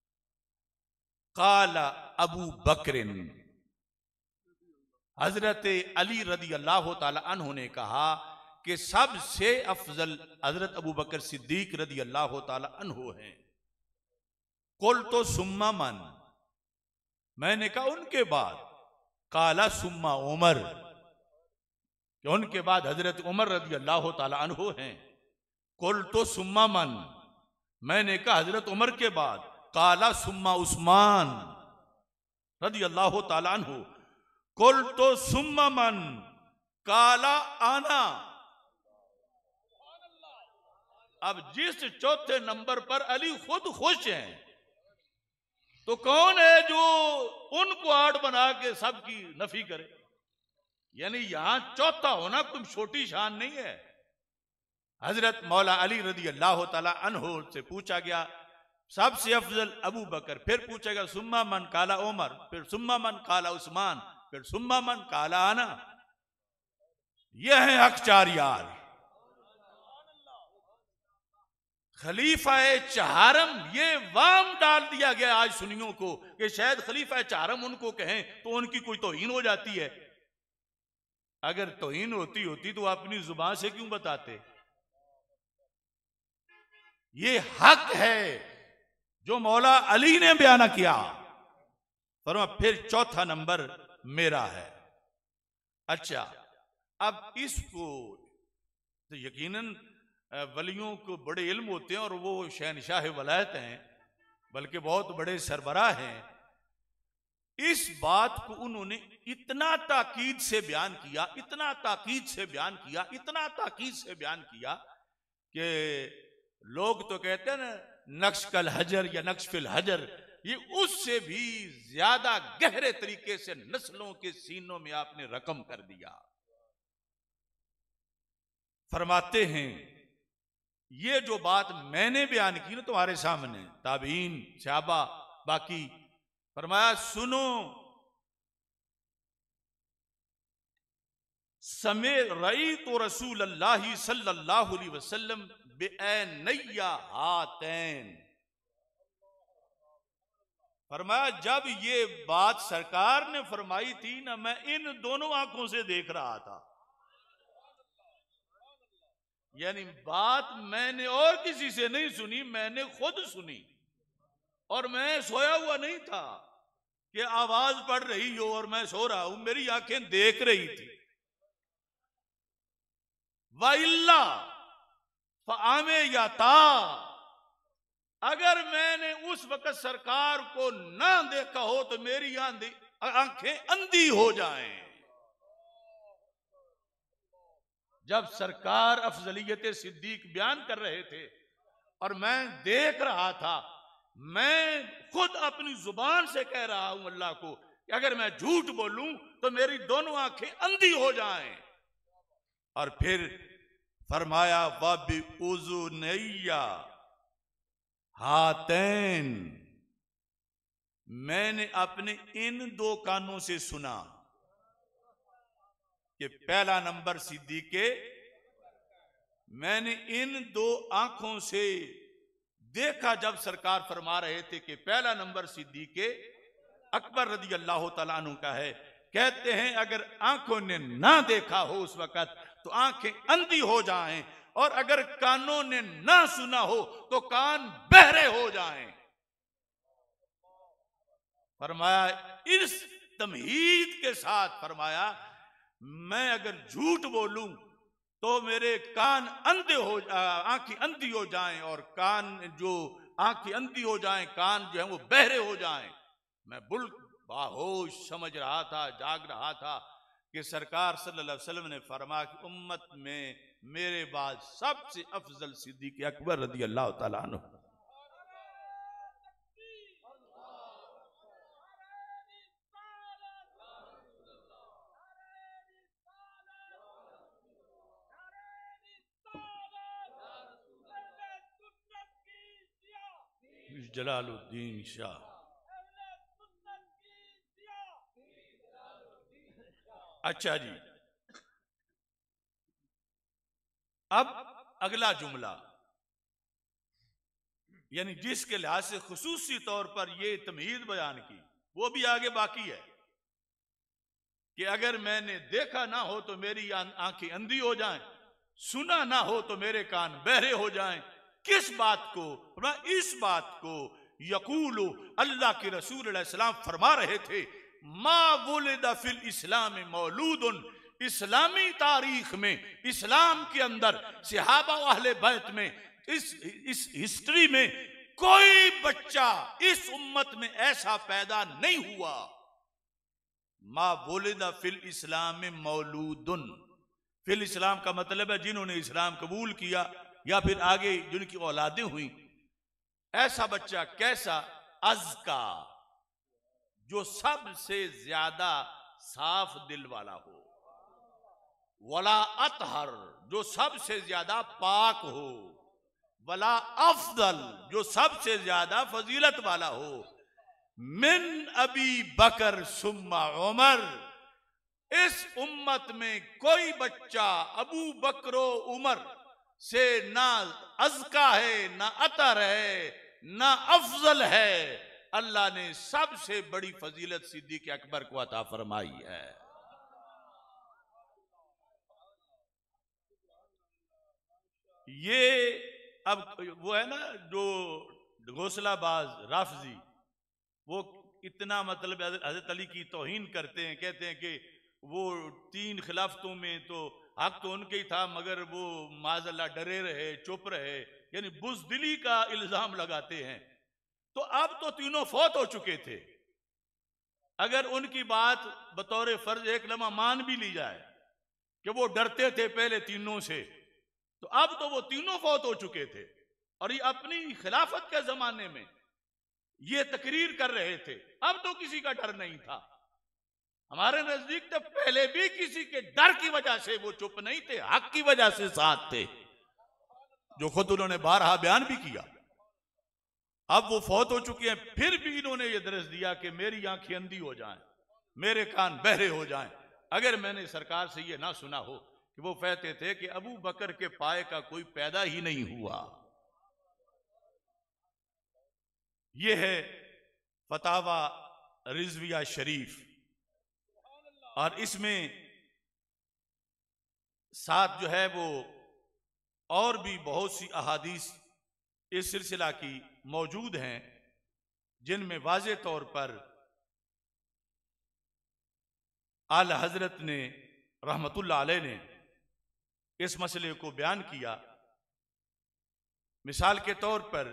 काला अबू बकरिन, हजरत अली रदी अल्लाह तआला अन्हु ने कहा कि सबसे अफजल हजरत अबू बकर सिद्दीक रदी अल्लाह तआला अन्हु हैं। कुल तो सुम्मा मन, मैंने कहा उनके बाद। काला सुम्मा उमर, कि उनके बाद हजरत उमर रदी अल्लाह तआला अन्हु हैं। कुल तो सुम्मा मन, मैंने कहा हजरत उमर के बाद। काला सुम्मा उस्मान रदी अल्लाह तआला अन्हु। कुल तो सुम्मा मन, काला आना। अब जिस चौथे नंबर पर अली खुद खुश हैं, तो कौन है जो उनको आड़ बना के सबकी नफी करे? यानी यहां चौथा होना कोई छोटी शान नहीं है। हजरत मौला अली रदी अल्लाह तआला अन्हु से पूछा गया सबसे अफजल अबू बकर, फिर पूछेगा सुम्मा मन काला उमर, फिर सुम्मा मन काला उस्मान, फिर सुम्मा मन काला आना। यह है हक चार यार। खलीफा चहारम, ये वाम डाल दिया गया आज सुन्नियों को कि शायद खलीफा चहारम उनको कहें तो उनकी कोई तौहीन हो जाती है। अगर तौहीन होती तो अपनी जुबान से क्यों बताते? ये हक है जो मौला अली ने बयान किया। फरमा फिर चौथा नंबर मेरा है। अच्छा, अब इसको तो यकीनन वलियों को बड़े इल्म होते हैं और वो शहनशाह वलायत हैं, बल्कि बहुत बड़े सरबराह हैं। इस बात को उन्होंने इतना ताकीद से बयान किया, इतना ताकीद से बयान किया, इतना ताकीद से बयान किया कि लोग तो कहते हैं ना नक्श कल हजर या नक्श फिल हजर, ये उससे भी ज्यादा गहरे तरीके से नस्लों के सीनों में आपने रकम कर दिया। फरमाते हैं ये जो बात मैंने बयान की ना तुम्हारे सामने, ताबीन सहाबा बाकी, फरमाया सुनो, समय रई तो रसूल अल्लाह सल्लल्लाहु अलैहि वसल्लम बेनैया हातैन। फरमाया जब ये बात सरकार ने फरमाई थी ना, मैं इन दोनों आंखों से देख रहा था। यानी बात मैंने और किसी से नहीं सुनी, मैंने खुद सुनी। और मैं सोया हुआ नहीं था कि आवाज पड़ रही हो और मैं सो रहा हूं, मेरी आंखें देख रही थी। वाइल्ला फ़आमे या ता, अगर मैंने उस वक्त सरकार को ना देखा हो तो मेरी आंखें अंधी हो जाएं। जब सरकार अफजलियत सिद्दीक बयान कर रहे थे और मैं देख रहा था, मैं खुद अपनी जुबान से कह रहा हूं अल्लाह को कि अगर मैं झूठ बोलूं तो मेरी दोनों आंखें अंधी हो जाएं। और फिर फरमाया वबी उज़ुनैया हातैन, मैंने अपने इन दो कानों से सुना कि पहला नंबर सिद्दीक़े, मैंने इन दो आंखों से देखा जब सरकार फरमा रहे थे कि पहला नंबर सिद्दीक़े अकबर रज़ी अल्लाह तआला अन्हु का है। कहते हैं अगर आंखों ने ना देखा हो उस वक्त तो आंखें अंधी हो जाएं, और अगर कानों ने ना सुना हो तो कान बहरे हो जाएं। फरमाया इस तमहीद के साथ, फरमाया मैं अगर झूठ बोलूं तो मेरे कान अंधे हो, आंखें अंधी हो जाएं, और कान जो आंखें अंधी हो जाएं, कान जो है वो बहरे हो जाएं। मैं बाहोश समझ रहा था, जाग रहा था कि सरकार सल्लल्लाहु अलैहि वसल्लम ने फरमाया कि उम्मत में मेरे बाद सबसे अफजल सिद्दीक़ अकबर रज़ी अल्लाह तआला अन्हु। जलालुद्दीन शाह। अच्छा जी, अब अगला जुमला, यानी जिसके लिहाज से खुसूसी तौर पर यह तमहीद बयान की, वो भी आगे बाकी है कि अगर मैंने देखा ना हो तो मेरी आंखें अंधी हो जाएं, सुना ना हो तो मेरे कान बहरे हो जाएं। किस बात को? इस बात को यकूलु, अल्लाह के रसूल अलैहि सलाम फरमा रहे थे, मा वुलिदा फिल इस्लाम मौलूदुन, इस्लामी तारीख में, इस्लाम के अंदर, सहाबा व अहले बैत में, इस हिस्ट्री में कोई बच्चा इस उम्मत में ऐसा पैदा नहीं हुआ। मा वुलिदा फिल इस्लाम मौलूदुन, फिल इस्लाम का मतलब है जिन्होंने इस्लाम कबूल किया या फिर आगे जिनकी औलादें हुई। ऐसा बच्चा कैसा? अज़का, जो सबसे ज्यादा साफ दिल वाला हो, वला अतहर, जो सबसे ज्यादा पाक हो, वला अफजल, जो सबसे ज्यादा फजीलत वाला हो, मिन अबी बकर सुम्मा उमर, इस उम्मत में कोई बच्चा अबू बकरो उमर से ना अज़का है, ना अतर है, ना अफजल है। अल्लाह ने सबसे बड़ी फजीलत सिद्दीक़ अकबर को अता फरमाई है। ये अब वो है ना जो घोसलाबाज राफजी, वो इतना मतलब हजरत अली की तौहीन करते हैं, कहते हैं कि वो 3 खिलाफतों में तो हक तो उनके ही था, मगर वो माज़अल्लाह डरे रहे, चुप रहे, यानी बुज़दिली का इल्जाम लगाते हैं। तो अब तो तीनों फौत हो चुके थे। अगर उनकी बात बतौर फर्ज एक लम्हा मान भी ली जाए कि वो डरते थे पहले तीनों से, तो अब तो वो तीनों फौत हो चुके थे और ये अपनी खिलाफत के जमाने में ये तकरीर कर रहे थे। अब तो किसी का डर नहीं था। हमारे नजदीक तो पहले भी किसी के डर की वजह से वो चुप नहीं थे, हक की वजह से साथ थे, जो खुद उन्होंने बारहा बयान भी किया। अब वो फौत हो चुके हैं, फिर भी इन्होंने ये दर्ज दिया कि मेरी आंखें अंधी हो जाएं, मेरे कान बहरे हो जाएं, अगर मैंने सरकार से ये ना सुना हो कि वो कहते थे कि अबू बकर के पाए का कोई पैदा ही नहीं हुआ। ये है फतावा रिजविया शरीफ, और इसमें साथ जो है वो और भी बहुत सी अहादीस इस सिलसिला की मौजूद हैं, जिनमें वाज़े तौर पर आला हजरत ने रहमतुल्लाह अलैह ने इस मसले को बयान किया। मिसाल के तौर पर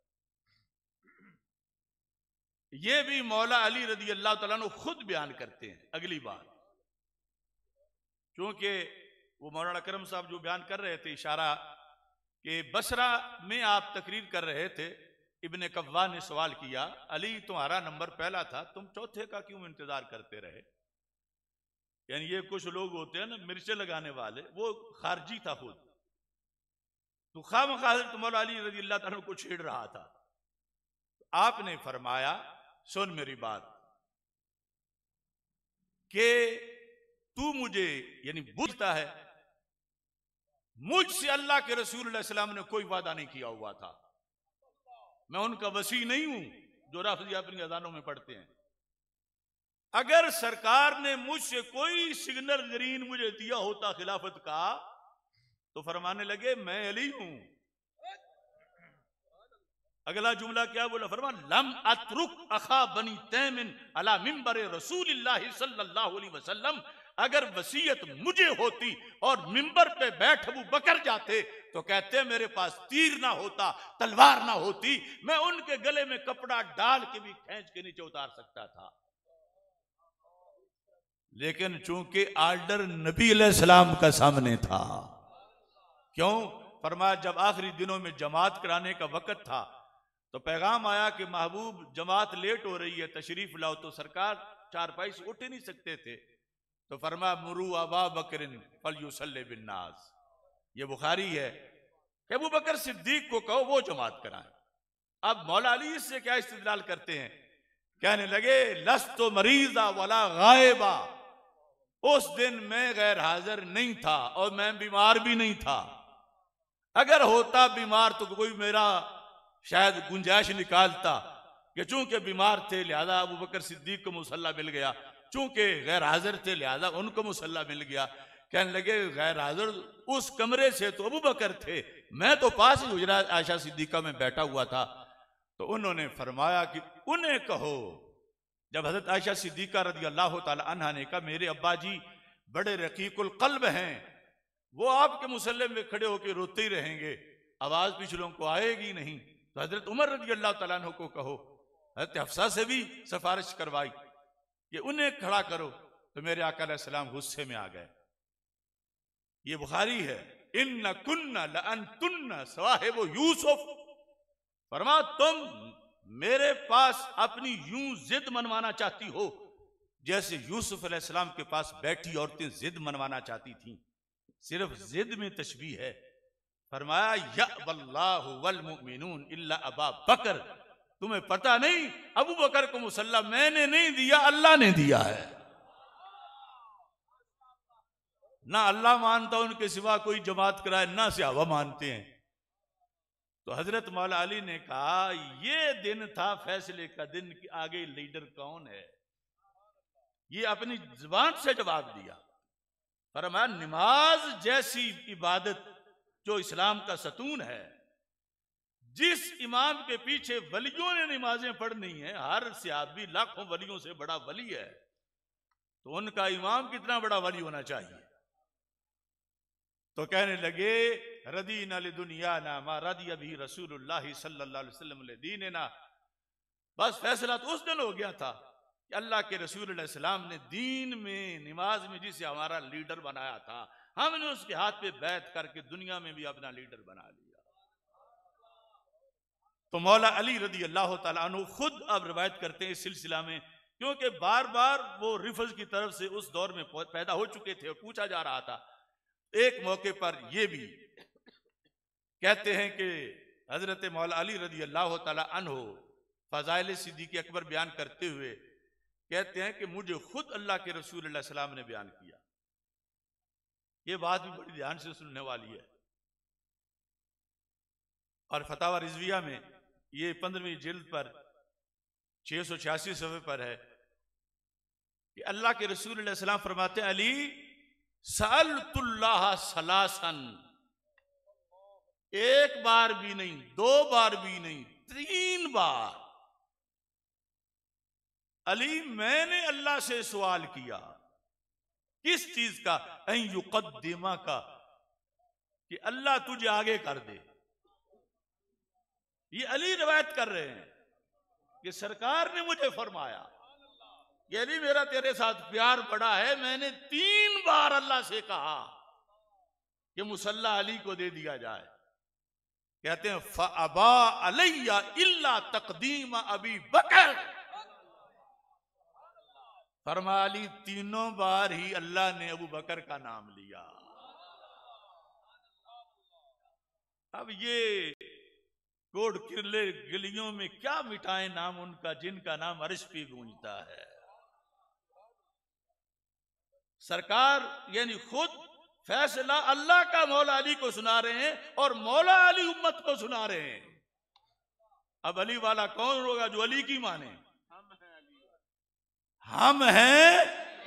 यह भी मौला अली रदी अल्लाह तआला अन्हु खुद बयान करते हैं अगली बार, क्योंकि वो मौलाना करम साहब जो बयान कर रहे थे इशारा कि बसरा में आप तकरीर कर रहे थे, इब्ने कव्वा ने सवाल किया, अली तुम्हारा नंबर पहला था, तुम चौथे का क्यों इंतजार करते रहे? यानी ये कुछ लोग होते हैं ना मिर्चे लगाने वाले, वो खारजी था खुद, तो खामखा हज़रत मौला अली रज़ी अल्लाह तआला को छेड़ रहा था। आपने फरमाया, सुन मेरी बात, कि तू मुझे यानी बुझता है, मुझसे अल्लाह के रसूल सल्लल्लाहु अलैहि वसल्लम ने कोई वादा नहीं किया हुआ था, मैं उनका वसी नहीं हूं जो राफ़ज़ी अपनी अज़ानों में पढ़ते हैं। अगर सरकार ने मुझसे कोई सिग्नल ग्रीन मुझे दिया होता खिलाफत का, तो फरमाने लगे मैं अली हूं। अगला जुमला क्या बोला? फरमा लम अतरुक अखा बनी तैमिन अला मिंबर रसूलिल्लाह सल्लल्लाहु अलैहि वसल्लम, अगर वसीयत मुझे होती और मिंबर पे बैठ अबू बकर जाते तो कहते मेरे पास तीर ना होता, तलवार ना होती, मैं उनके गले में कपड़ा डाल के भी खींच के नीचे उतार सकता था। लेकिन चूंकि आर्डर नबी अलैहिस्सलाम का सामने था, क्यों? फरमाया जब आखिरी दिनों में जमात कराने का वक्त था तो पैगाम आया कि महबूब जमात लेट हो रही है, तशरीफ लाओ। तो सरकार चारपाई से उठ ही नहीं सकते थे, तो फरमाया मुरू अबा बकरिन फलयुसल्ली बिन्नास, ये बुखारी है कि अबू बकर सिद्दीक को कहो वो जमात कराएं। अब मौला अली इससे क्या इस्तिदलाल करते हैं? कहने लगे लस्तो मरीजा वला गायबा, उस दिन मैं गैर हाजिर नहीं था और मैं बीमार भी नहीं था। अगर होता बीमार तो कोई मेरा शायद गुंजाइश निकालता कि चूंकि बीमार थे लिहाजा अबू बकर सिद्दीक को मुसल्ला मिल गया, चूंकि गैर हाजिर थे लिहाजा उनको मुसल्ला मिल गया। कहने लगे गैर हाजिर उस कमरे से तो अबू बकर थे, मैं तो पास ही हुजरा आयशा सिद्दीका में बैठा हुआ था। तो उन्होंने फरमाया कि उन्हें कहो, जब हजरत आयशा सिद्दीका रदी अल्लाह ताला अन्हा ने कहा मेरे अब्बा जी बड़े रकीकुल कल्ब हैं, वो आपके मुसल्ले में खड़े होकर रोते ही रहेंगे, आवाज पिछलों को आएगी नहीं, तो हजरत उमर रदी अल्लाह ताला अन्हु को कहो। हजरत हफ्सा से भी सिफारिश करवाई कि उन्हें खड़ा करो, तो मेरे आका अलैहिस्सलाम गुस्से में आ गए। ये बुखारी है, इन्ना कुन्ना लअनतुन्ना सवाहिबु यूसुफ, फरमा तुम मेरे पास अपनी यूं जिद मनवाना चाहती हो जैसे यूसुफ अलैहिस्सलाम के पास बैठी औरतें जिद मनवाना चाहती थीं। सिर्फ जिद में तशबीह है, फरमाया या वल्लाहु वल मुमिनून इल्ला अबा बकर, तुम्हें पता नहीं अबू बकर को मुसल्ला मैंने नहीं दिया, अल्लाह ने दिया है। ना अल्लाह मानता उनके सिवा कोई जमात कराए, ना सहाबा मानते हैं। तो हजरत मौला अली ने कहा ये दिन था फैसले का दिन कि आगे लीडर कौन है। ये अपनी जुबान से जवाब दिया। फरमाया नमाज जैसी इबादत जो इस्लाम का सतून है, जिस इमाम के पीछे वलियों ने नमाजें पढ़नी है, हर सहाबी लाखों वलियों से बड़ा वली है, तो उनका इमाम कितना बड़ा वली होना चाहिए। तो कहने लगे रदीना लिदुनिया ना मा रदी अभी रसूलुल्लाह सल्लल्लाहु अलैहि वसल्लम लिदीनना। बस फैसला तो उस दिन हो गया था कि अल्लाह के रसूल सलाम ने दीन में नमाज में जिसे हमारा लीडर बनाया था, हमने उसके हाथ पे बैत करके दुनिया में भी अपना लीडर बना लिया। तो मौला अली रदी अल्लाह तआला अन्हु खुद अब रिवायत करते हैं इस सिलसिला में, क्योंकि बार बार वो रिफज की तरफ से उस दौर में पैदा हो चुके थे और पूछा जा रहा था। एक मौके पर ये भी कहते हैं कि हजरत मौला अली रदी अल्लाह तआला अन्हु फजाइल सिद्दीक़ अकबर बयान करते हुए कहते हैं कि मुझे खुद अल्लाह के रसूल सलाम ने बयान किया। ये बात भी बड़ी ध्यान से सुनने वाली है। और फतावा रिजविया में ये 15वीं जिल्द पर 686 सफ़े पर है कि अल्लाह के रसूल सलाम फरमाते हैं अली सअलतुल्लाह सलासन, एक बार भी नहीं, दो बार भी नहीं, 3 बार अली मैंने अल्लाह से सवाल किया। किस चीज का? अन युक़द्दिमा का, कि अल्लाह तुझे आगे कर दे। ये अली रिवायत कर रहे हैं कि सरकार ने मुझे फरमाया कि अली मेरा तेरे साथ प्यार बड़ा है, मैंने 3 बार अल्लाह से कहा कि मुसल्ला अली को दे दिया जाए। कहते हैं फ़अबा अलैया इल्ला तक़दीम अबी बकर, फरमाया अली 3 बार ही अल्लाह ने अबू बकर का नाम लिया। अब ये कोड किरले गलियों में क्या मिटाए नाम उनका जिनका नाम अर्श पे गूंजता है। सरकार यानी खुद फैसला अल्लाह का मौला अली को सुना रहे हैं और मौला अली उम्मत को सुना रहे हैं। अब अली वाला कौन होगा जो अली की माने? हम हैं,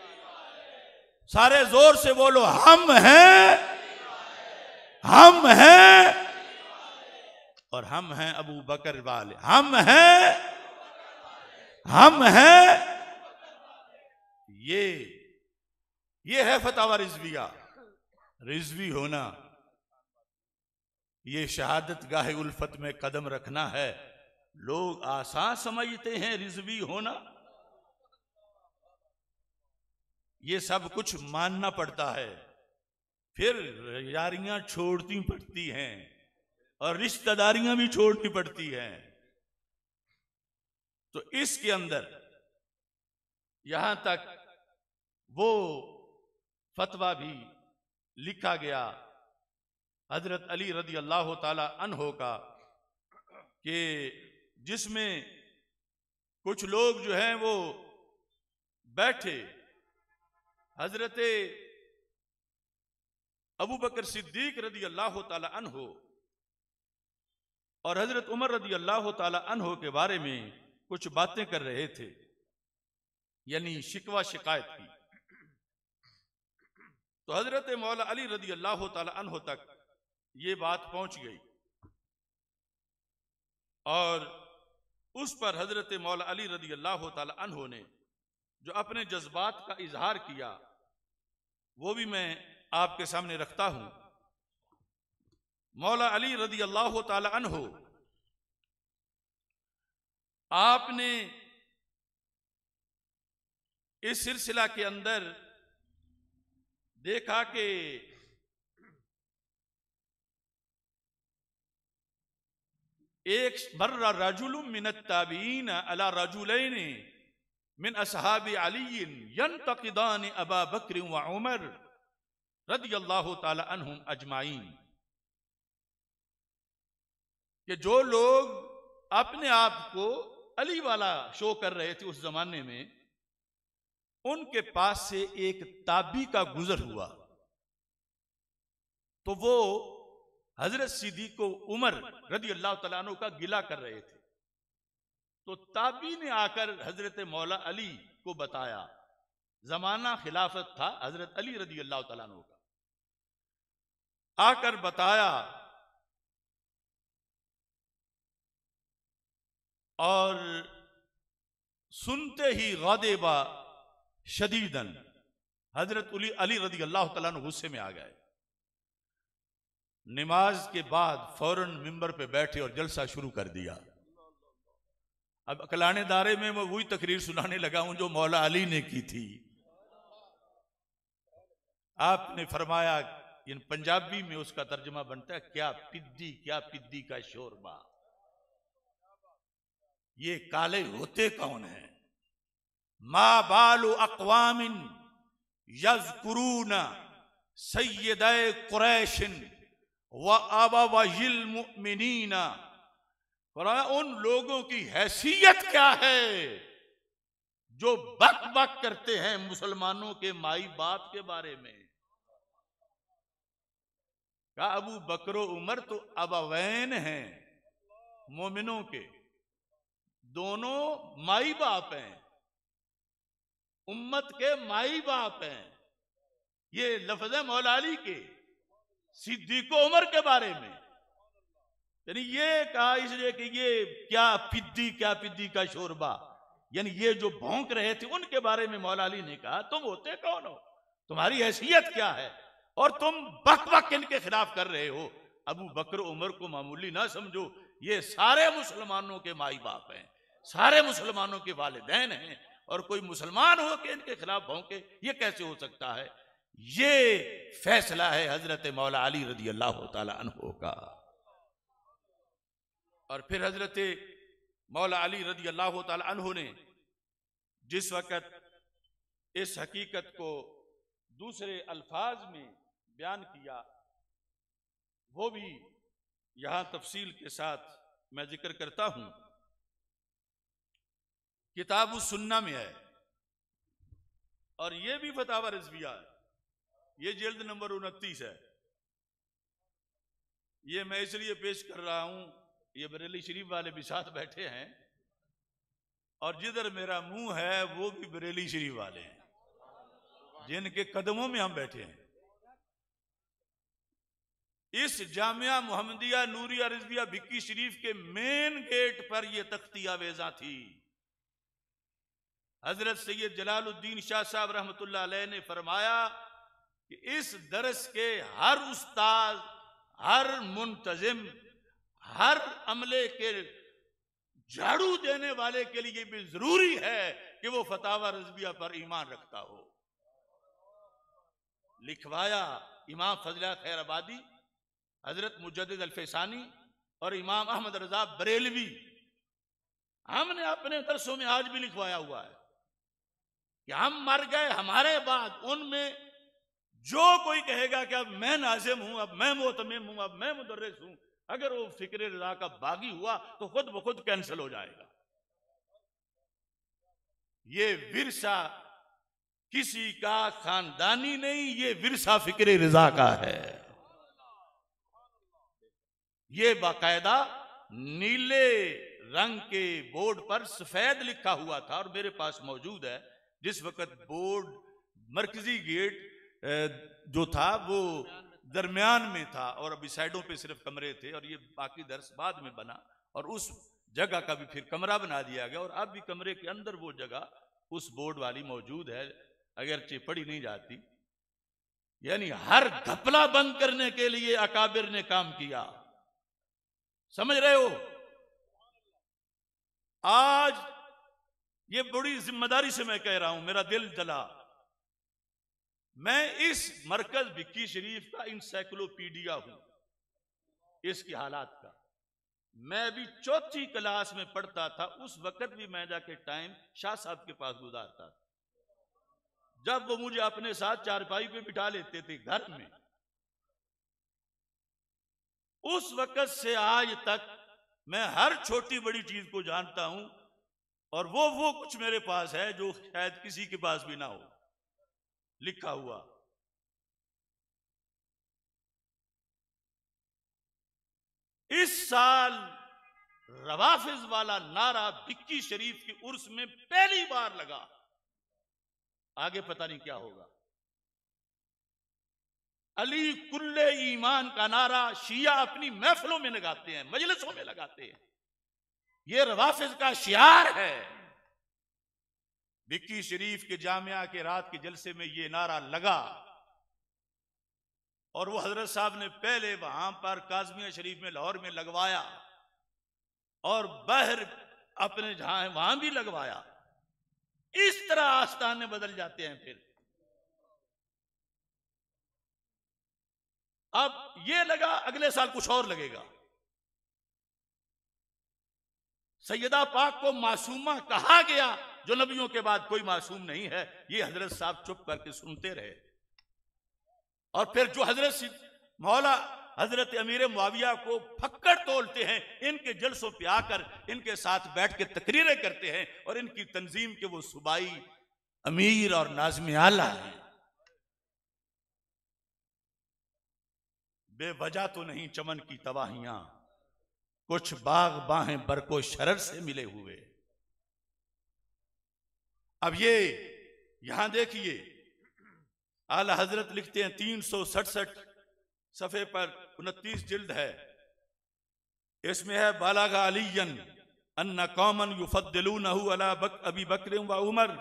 सारे जोर से बोलो हम हैं, हम हैं, और हम हैं अबू बकर वाले, हम हैं, हम हैं। ये है फतावा रिजविया। रिजवी होना ये शहादत गाहे उल्फत में कदम रखना है। लोग आसान समझते हैं रिजवी होना, ये सब कुछ मानना पड़ता है, फिर यारियां छोड़नी पड़ती हैं और रिश्तेदारियां भी छोड़नी पड़ती हैं। तो इसके अंदर यहां तक वो फतवा भी लिखा गया हजरत अली रदी अल्लाह ताला अन्हो का, कि जिसमें कुछ लोग जो हैं वो बैठे हजरत अबू बकर सिद्दीक रदी अल्लाह ताला अन्हो और हजरत उमर रदी अल्लाह ताला अन्हो के बारे में कुछ बातें कर रहे थे, यानी शिकवा शिकायत की। तो हजरत मौला अली रदी अल्लाह ताला अन्हो तक ये बात पहुंच गई और उस पर हजरत मौला अली रदी अल्लाह ताला अन्हो ने जो अपने जज्बात का इजहार किया वो भी मैं आपके सामने रखता हूं। मौला अली रदी अल्लाह ताला अन्हो आपने इस सिलसिला के अंदर देखा कि एक मर्रा रजुलुम मिनत ताबीन अला रजुलैन मिन असहाबी अलीन यंतकिदान अबा बकर व उमर रदियल्लाहु ताला अन्हुम अजमाइन। कि जो लोग अपने आप को अली वाला शो कर रहे थे उस जमाने में, उनके पास से एक ताबी का गुजर हुआ तो वो हजरत सिद्दीक़ को उमर रदी अल्लाह तआला अन्हु का गिला कर रहे थे। तो ताबी ने आकर हजरत मौला अली को बताया, जमाना खिलाफत था हजरत अली रदी अल्लाह तआला अन्हु का, आकर बताया और सुनते ही गादेबा शदीदन हजरत अली रदी अल्लाह तआला अन्हु गुस्से में आ गए। नमाज के बाद फौरन मिंबर पे बैठे और जलसा शुरू कर दिया। अब अकलाने दारे में मैं वही तकरीर सुनाने लगा हूं जो मौला अली ने की थी। आपने फरमाया, इन पंजाबी में उसका तर्जुमा बनता है, क्या पिद्दी का शोरबा, ये काले होते कौन है? मा बालु अक़वामिन यज़कुरूना सय्यदे कुरैशिन व अबवाहिल मुमिनीना, उन लोगों की हैसियत क्या है जो बक बक करते हैं मुसलमानों के माई बाप के बारे में। कहा अबू बकर उमर तो अबवैन हैं मोमिनों के, दोनों माई बाप हैं, उम्मत के माई बाप हैं। ये लफ्ज़ है मौला अली के सिद्दीक़ उमर के बारे में। यानी ये कहा इसलिए कि ये क्या पिद्दी का शोरबा, यानी ये जो भौंक रहे थे उनके बारे में मौला अली ने कहा तुम होते कौन हो, तुम्हारी हैसियत क्या है और तुम बक बक इनके खिलाफ कर रहे हो। अबू बकर उमर को मामूली ना समझो, ये सारे मुसलमानों के माई बाप हैं, सारे मुसलमानों के वालिदैन हैं, और कोई मुसलमान हो के इनके खिलाफ भौंके, ये कैसे हो सकता है? ये फैसला है हजरत मौला अली रदी अल्लाह तआला अन्हु का। और फिर हजरत मौला अली रदी अल्लाह तआला अन्हु ने जिस वक़्त इस हकीकत को दूसरे अल्फाज में बयान किया, वो भी यहां तफसील के साथ मैं जिक्र करता हूं। किताब सुन्ना में है और ये भी फतावा रिजविया है, ये जिल्द नंबर 29 है। ये मैं इसलिए पेश कर रहा हूं, ये बरेली शरीफ वाले भी साथ बैठे हैं और जिधर मेरा मुंह है वो भी बरेली शरीफ वाले हैं, जिनके कदमों में हम बैठे हैं। इस जामिया मोहम्मदिया नूरिया रिजविया भिक्की शरीफ के मेन गेट पर यह तख्तिया वेजा थी। हजरत सैयद जलालुद्दीन शाह साहब रहमतुल्लाह अलैह ने फरमाया कि इस दरस के हर उस्ताद, हर मुंतजिम, हर अमले के झाड़ू देने वाले के लिए भी जरूरी है कि वो फतावा रिजविया पर ईमान रखता हो। लिखवाया इमाम फजला खैराबादी, हजरत मुजद्दिद अल-फैसानी और इमाम अहमद रजा बरेलवी। हमने अपने दरसों में आज भी लिखवाया हुआ है कि हम मर गए, हमारे बाद उनमें जो कोई कहेगा कि अब मैं नाज़िम हूं, अब मैं मोतमिम हूं, अब मैं मुदर्रिस हूं, अगर वो फिक्र रजा का बागी हुआ तो खुद ब खुद कैंसिल हो जाएगा। ये विरसा किसी का खानदानी नहीं, ये विरसा फिक्र रजा का है। ये बाकायदा नीले रंग के बोर्ड पर सफेद लिखा हुआ था और मेरे पास मौजूद है। जिस वक्त बोर्ड मरकजी गेट जो था वो दरमियान में था और अभी साइडों पे सिर्फ कमरे थे और ये बाकी दर्स बाद में बना और उस जगह का भी फिर कमरा बना दिया गया और अब भी कमरे के अंदर वो जगह उस बोर्ड वाली मौजूद है, अगरचे पढ़ी नहीं जाती। यानी हर घपला बंद करने के लिए अकाबिर ने काम किया, समझ रहे हो। आज ये बड़ी जिम्मेदारी से मैं कह रहा हूं, मेरा दिल जला। मैं इस मरकज भिक्की शरीफ का इंसाइक्लोपीडिया हूं इसकी हालात का। मैं भी चौथी क्लास में पढ़ता था, उस वक्त भी मैं जाके टाइम शाह साहब के पास गुजारता था, जब वो मुझे अपने साथ चारपाई पे बिठा लेते थे घर में। उस वक्त से आज तक मैं हर छोटी बड़ी चीज को जानता हूं, और वो कुछ मेरे पास है जो शायद किसी के पास भी ना हो, लिखा हुआ। इस साल रवाफिज वाला नारा बिक्की शरीफ की उर्स में पहली बार लगा, आगे पता नहीं क्या होगा। अली कुल्ले ईमान का नारा शिया अपनी महफिलों में लगाते हैं, मजलिसों में लगाते हैं, ये रवाफिज का शियार है। बिक्की शरीफ के जामिया के रात के जलसे में ये नारा लगा, और वो हजरत साहब ने पहले वहां पर काज़मिया शरीफ में लाहौर में लगवाया, और बहर अपने जहां है वहां भी लगवाया। इस तरह आस्थाने बदल जाते हैं। फिर अब ये लगा, अगले साल कुछ और लगेगा। सैयदा पाक को मासूमा कहा गया, जो नबियों के बाद कोई मासूम नहीं है। ये हजरत साहब चुप करके सुनते रहे, और फिर जो हजरत मौला हजरत अमीर मुआविया को फक्कड़ तोलते हैं, इनके जलसों पे आकर इनके साथ बैठ के तकरीरें करते हैं, और इनकी तंजीम के वो सूबाई अमीर और नाज़िम आला हैं। बेवजह तो नहीं चमन की तबाहियां, कुछ बाग बाहें बरको शरर से मिले हुए। अब ये यहां देखिए, आला हजरत लिखते हैं 367 सफ़े पर 29 जिल्द है, इसमें है बालागा अलीयन अन्ना कौमन युफद्दिलूनहु अला अबी बकर व उमर।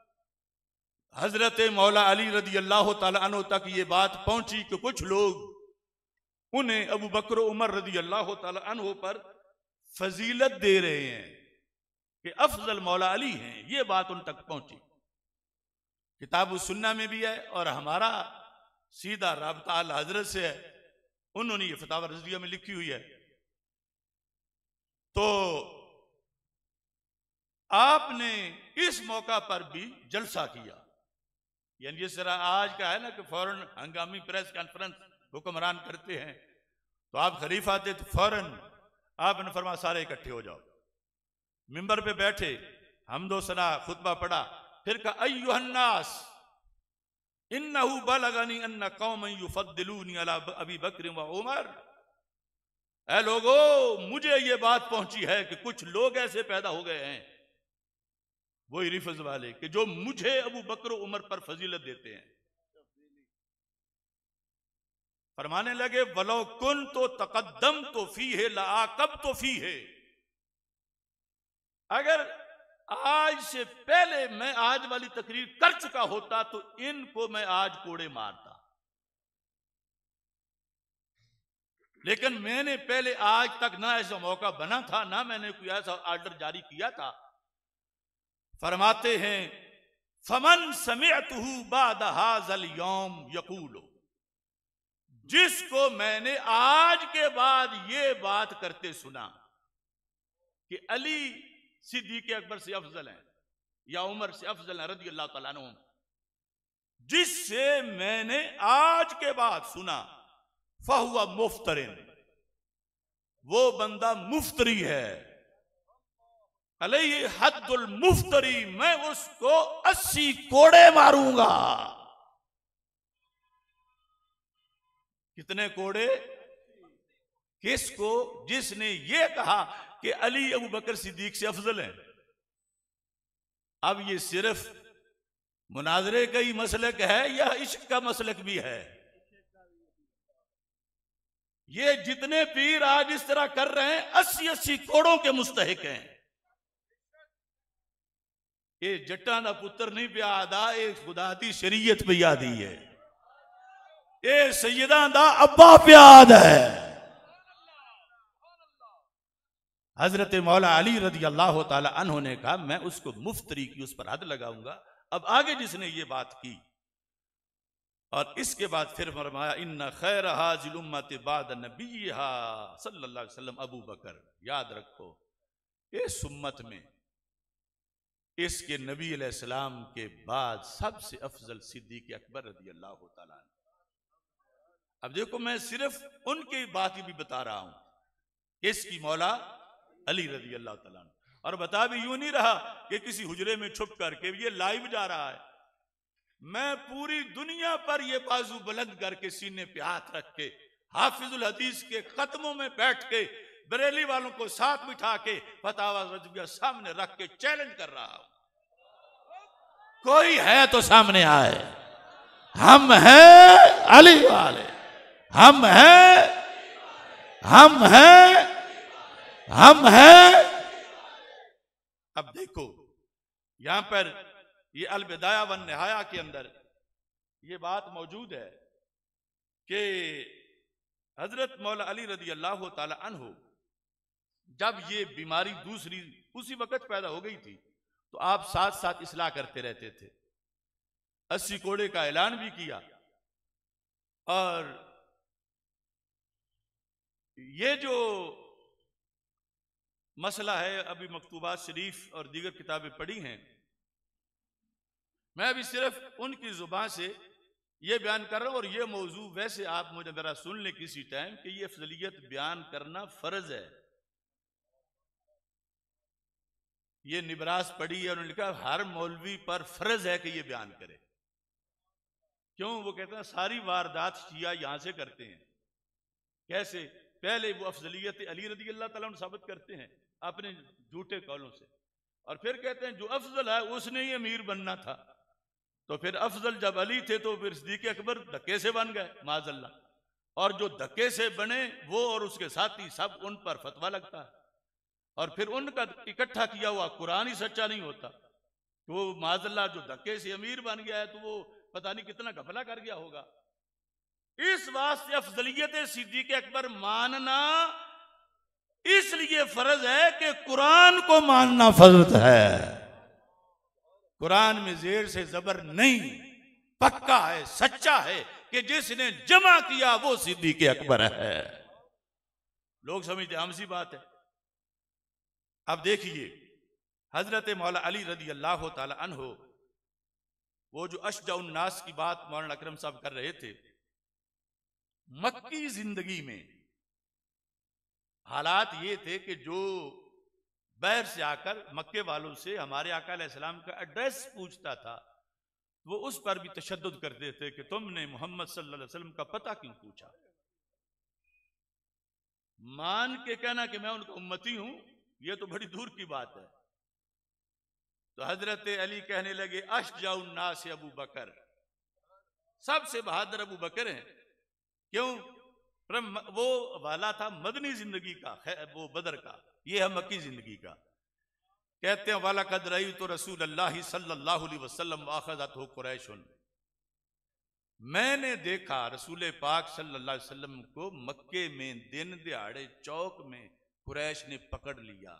हजरत मौला अली रदी अल्लाह तआला अन्हु तक ये बात पहुंची कि कुछ लोग उन्हें अबू बकर उमर रदी अल्लाह तआला अन्हु पर फजीलत दे रहे हैं कि अफजल मौला अली हैं। ये बात उन तक पहुंची, किताब सुन्ना में भी है, और हमारा सीधा राबता आला हजरत से है, उन्होंने ये फतावा रज़िया में लिखी हुई है। तो आपने इस मौका पर भी जलसा किया, यानी जिस तरह आज का है ना कि फौरन हंगामी प्रेस कॉन्फ्रेंस हुक्मरान करते हैं, तो आप खलीफा थे तो फौरन आपने फरमा सारे इकट्ठे हो जाओ, मिंबर पे बैठे, हमदो सना खुतबा पढ़ा, फिर कहा अय्युहन्नास इन्नहु बलगनी अन्ना कौमन युफद्दिलूनी अला अबी बकर व उमर। ऐ लोगो, मुझे ये बात पहुंची है कि कुछ लोग ऐसे पैदा हो गए हैं, वही रिफज वाले, कि जो मुझे अबू बकर उमर पर फजीलत देते हैं। फरमाने लगे वलो कुन तो तकद्दम तो फी है लाकब तो फी है, अगर आज से पहले मैं आज वाली तकरीर कर चुका होता तो इनको मैं आज कोड़े मारता, लेकिन मैंने पहले आज तक ना ऐसा मौका बना था, ना मैंने कोई ऐसा आर्डर जारी किया था। फरमाते हैं फमन समिअतहु बाद हाज़ल यौम यकूलु, जिसको मैंने आज के बाद ये बात करते सुना कि अली सिद्दीक़ अकबर से अफजल हैं या उमर से अफजल हैं रज़ी अल्लाह तआला अन्हु, जिससे मैंने आज के बाद सुना, फहुवा मुफ्तरिन, वो बंदा मुफ्तरी है, अलैहि हद्दुल मुफ्तरी, मैं उसको 80 कोड़े मारूंगा। कितने कोड़े? किसको? जिसने ये कहा कि अली अबू बकर सिद्दीक से अफजल हैं। अब ये सिर्फ मुनाजरे का ही मसलक है या इश्क का मसलक भी है? ये जितने पीर आज इस तरह कर रहे हैं 80-80 कोड़ों के मुस्तहिक हैं। ये जट्टा दा पुत्र नहीं पे आदा, ये खुदा दी शरीयत पे यादी है, ये सैयदा दा अब्बा पे याद है। हजरत मौला अली रदी अल्लाह ताला अन्हु ने कहा मैं उसको मुफ्तरी की उस पर हद लगाऊंगा। अब आगे जिसने ये बात की और इसके बाद फिर फरमाया इन्ना खैर हाजिल उम्मत बाद नबीहा सल्लल्लाहु अलैहि वसल्लम अबू बकर, याद रखो इस उम्मत में इसके नबी अलैहिस्सलाम के बाद सबसे अफजल सिद्दीक़ अकबर रदी अल्लाह ताला। अब देखो मैं सिर्फ उनकी बात ही भी बता रहा हूं, इसकी मौला अली रजी अल्लाह तआला अन्हु। और बता भी यूं नहीं रहा कि किसी हुजरे में छुप करके, ये लाइव जा रहा है। मैं पूरी दुनिया पर ये बाजू बुलंद करके सीने पे हाथ रख के हाफिजुल हदीस के खत्मों में बैठ के बरेली वालों को साथ बिठा के फतावा रज़विया सामने रख के चैलेंज कर रहा हूं। कोई है तो सामने आए। हम हैं अली वाले, हम हैं, हम हैं, हम हैं। अब देखो यहां पर ये अलबिदाया वन निहाया के अंदर ये बात मौजूद है कि हजरत मौला अली रजी अल्लाह ताला अन्हु जब ये बीमारी दूसरी उसी वक्त पैदा हो गई थी तो आप साथ साथ इस्लाह करते रहते थे। 80 कोड़े का ऐलान भी किया। और ये जो मसला है, अभी मकतूबात शरीफ और दीगर किताबें पढ़ी हैं, मैं अभी सिर्फ उनकी जुबान से ये बयान कर रहा हूं। और ये मौजू वैसे आप मुझे जरा सुन लें किसी टाइम कि ये अफजलियत बयान करना फर्ज है। ये निबरास पढ़ी है, उन्होंने लिखा हर मौलवी पर फर्ज है कि ये बयान करे। क्यों? वो कहते हैं सारी वारदात शिया यहां से करते हैं। कैसे? पहले वो अफजलियत अली रज़ी अल्लाह तआला अन्हु साबित करते हैं अपने झूठे कौलों से, और फिर कहते हैं जो अफजल है उसने ही अमीर बनना था। तो फिर अफजल जब अली थे तो फिर सिद्दीक़ अकबर धक्के से बन गए माज़अल्लाह, और जो धक्के से बने वो और उसके साथी सब उन पर फतवा लगता है। और फिर उनका इकट्ठा किया हुआ कुरान ही सच्चा नहीं होता। तो वो माज़अल्लाह जो धक्के से अमीर बन गया है तो वो पता नहीं कितना घपला कर गया होगा। इस वास्ते अफजलियत सिद्दीक़ अकबर मानना इसलिए फर्ज है कि कुरान को मानना फर्ज है। कुरान में जेर से जबर नहीं, पक्का है, सच्चा है कि जिसने जमा किया वो सिद्दीक़ अकबर है। लोग समझते आम सी बात है। अब देखिए हजरत मौला अली रज़ी अल्लाह ताला अन्हु वो जो अशजाउन नास की बात मौलाना अकरम साहब कर रहे थे, मक्की जिंदगी में हालात ये थे कि जो बैर से आकर मक्के वालों से हमारे आका अलैहिस्सलाम का एड्रेस पूछता था वो उस पर भी तशद्दुद करते थे कि तुमने मोहम्मद सल्लल्लाहु अलैहि वसल्लम का पता क्यों पूछा। मान के कहना कि मैं उनका उम्मती हूं ये तो बड़ी दूर की बात है। तो हजरत अली कहने लगे अशजाउन नास अबू बकर, सबसे बहादुर अबू बकर हैं। क्यों? वो वाला था मदनी जिंदगी का, वो बदर का, ये है मक्की जिंदगी का। कहते हैं वाला कद रही तो रसूल अल्लाह सल्लल्लाहु अलैहि वसल्लम आखज़त हो कुरैशुन, मैंने देखा रसूल पाक सल्लल्लाहु अलैहि वसल्लम को मक्के में दिन दिहाड़े चौक में कुरैश ने पकड़ लिया।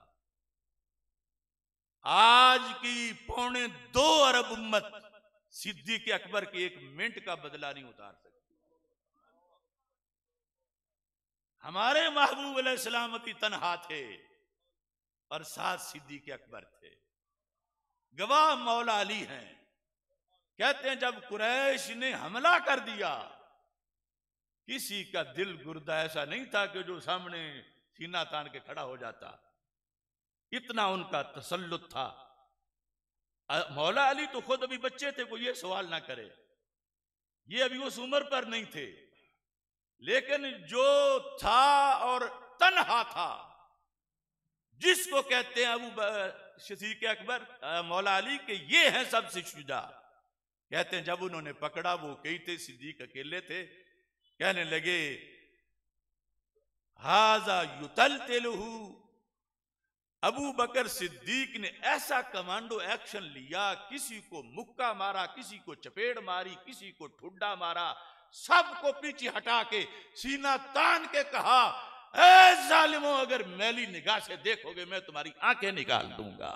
आज की 2.25 अरब उम्मत सिद्दीक़ अकबर के 1 मिनट का बदला नहीं उतार सकती। हमारे महबूब अलैहिस्सलाम की तन्हा थे और साथ सिद्दीक़ अकबर थे। गवाह मौला अली हैं। कहते हैं जब कुरैश ने हमला कर दिया किसी का दिल गुर्दा ऐसा नहीं था कि जो सामने सीना तान के खड़ा हो जाता। इतना उनका तसल्लुत था। मौला अली तो खुद अभी बच्चे थे, कोई ये सवाल ना करे, ये अभी उस उम्र पर नहीं थे। लेकिन जो था और तन्हा था, जिसको कहते हैं अबू सिद्दीक़ अकबर मौला अली के ये हैं सबसे शुजा। कहते हैं जब उन्होंने पकड़ा वो कई थे, सिद्दीक़ अकेले थे। कहने लगे हाजा युतलतिलहु, अबू बकर सिद्दीक ने ऐसा कमांडो एक्शन लिया, किसी को मुक्का मारा, किसी को चपेड़ मारी, किसी को ठुड्डा मारा, सबको पीछे हटा के सीना तान के कहा ऐ जालिमों अगर मैली निगाह से देखोगे मैं तुम्हारी आंखें निकाल दूंगा।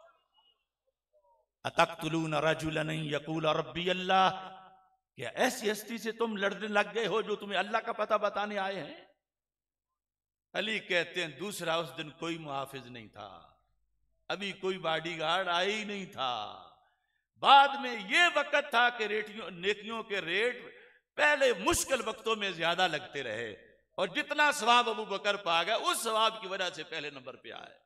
अतक़्तुलून रजुलन यक़ूल रब्बी अल्लाह, क्या ऐसी हस्ती से तुम लड़ने लग गए हो जो तुम्हें अल्लाह का पता बताने आए हैं? अली कहते हैं दूसरा उस दिन कोई मुहाफिज नहीं था, अभी कोई बॉडीगार्ड आया ही नहीं था। बाद में ये वक्त था कि नेकियों के रेट पहले मुश्किल वक्तों में ज्यादा लगते रहे, और जितना सवाब अबू बकर पा गया उस सवाब की वजह से पहले नंबर पे आए।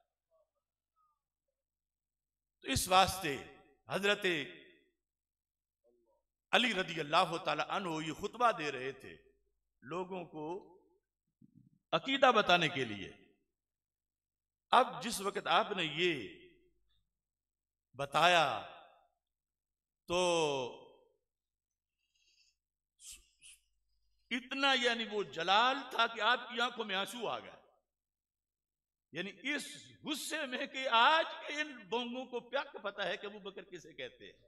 तो इस वास्ते हजरत अली रदी अल्लाह ताला अन्हु ये खुतबा दे रहे थे लोगों को अकीदा बताने के लिए। अब जिस वक्त आपने ये बताया तो इतना यानी वो जलाल था कि आपकी आंखों में आंसू आ गए, यानी इस गुस्से में कि आज के इन बोंगों को क्या पता है कि अबू बकर किसे कहते हैं।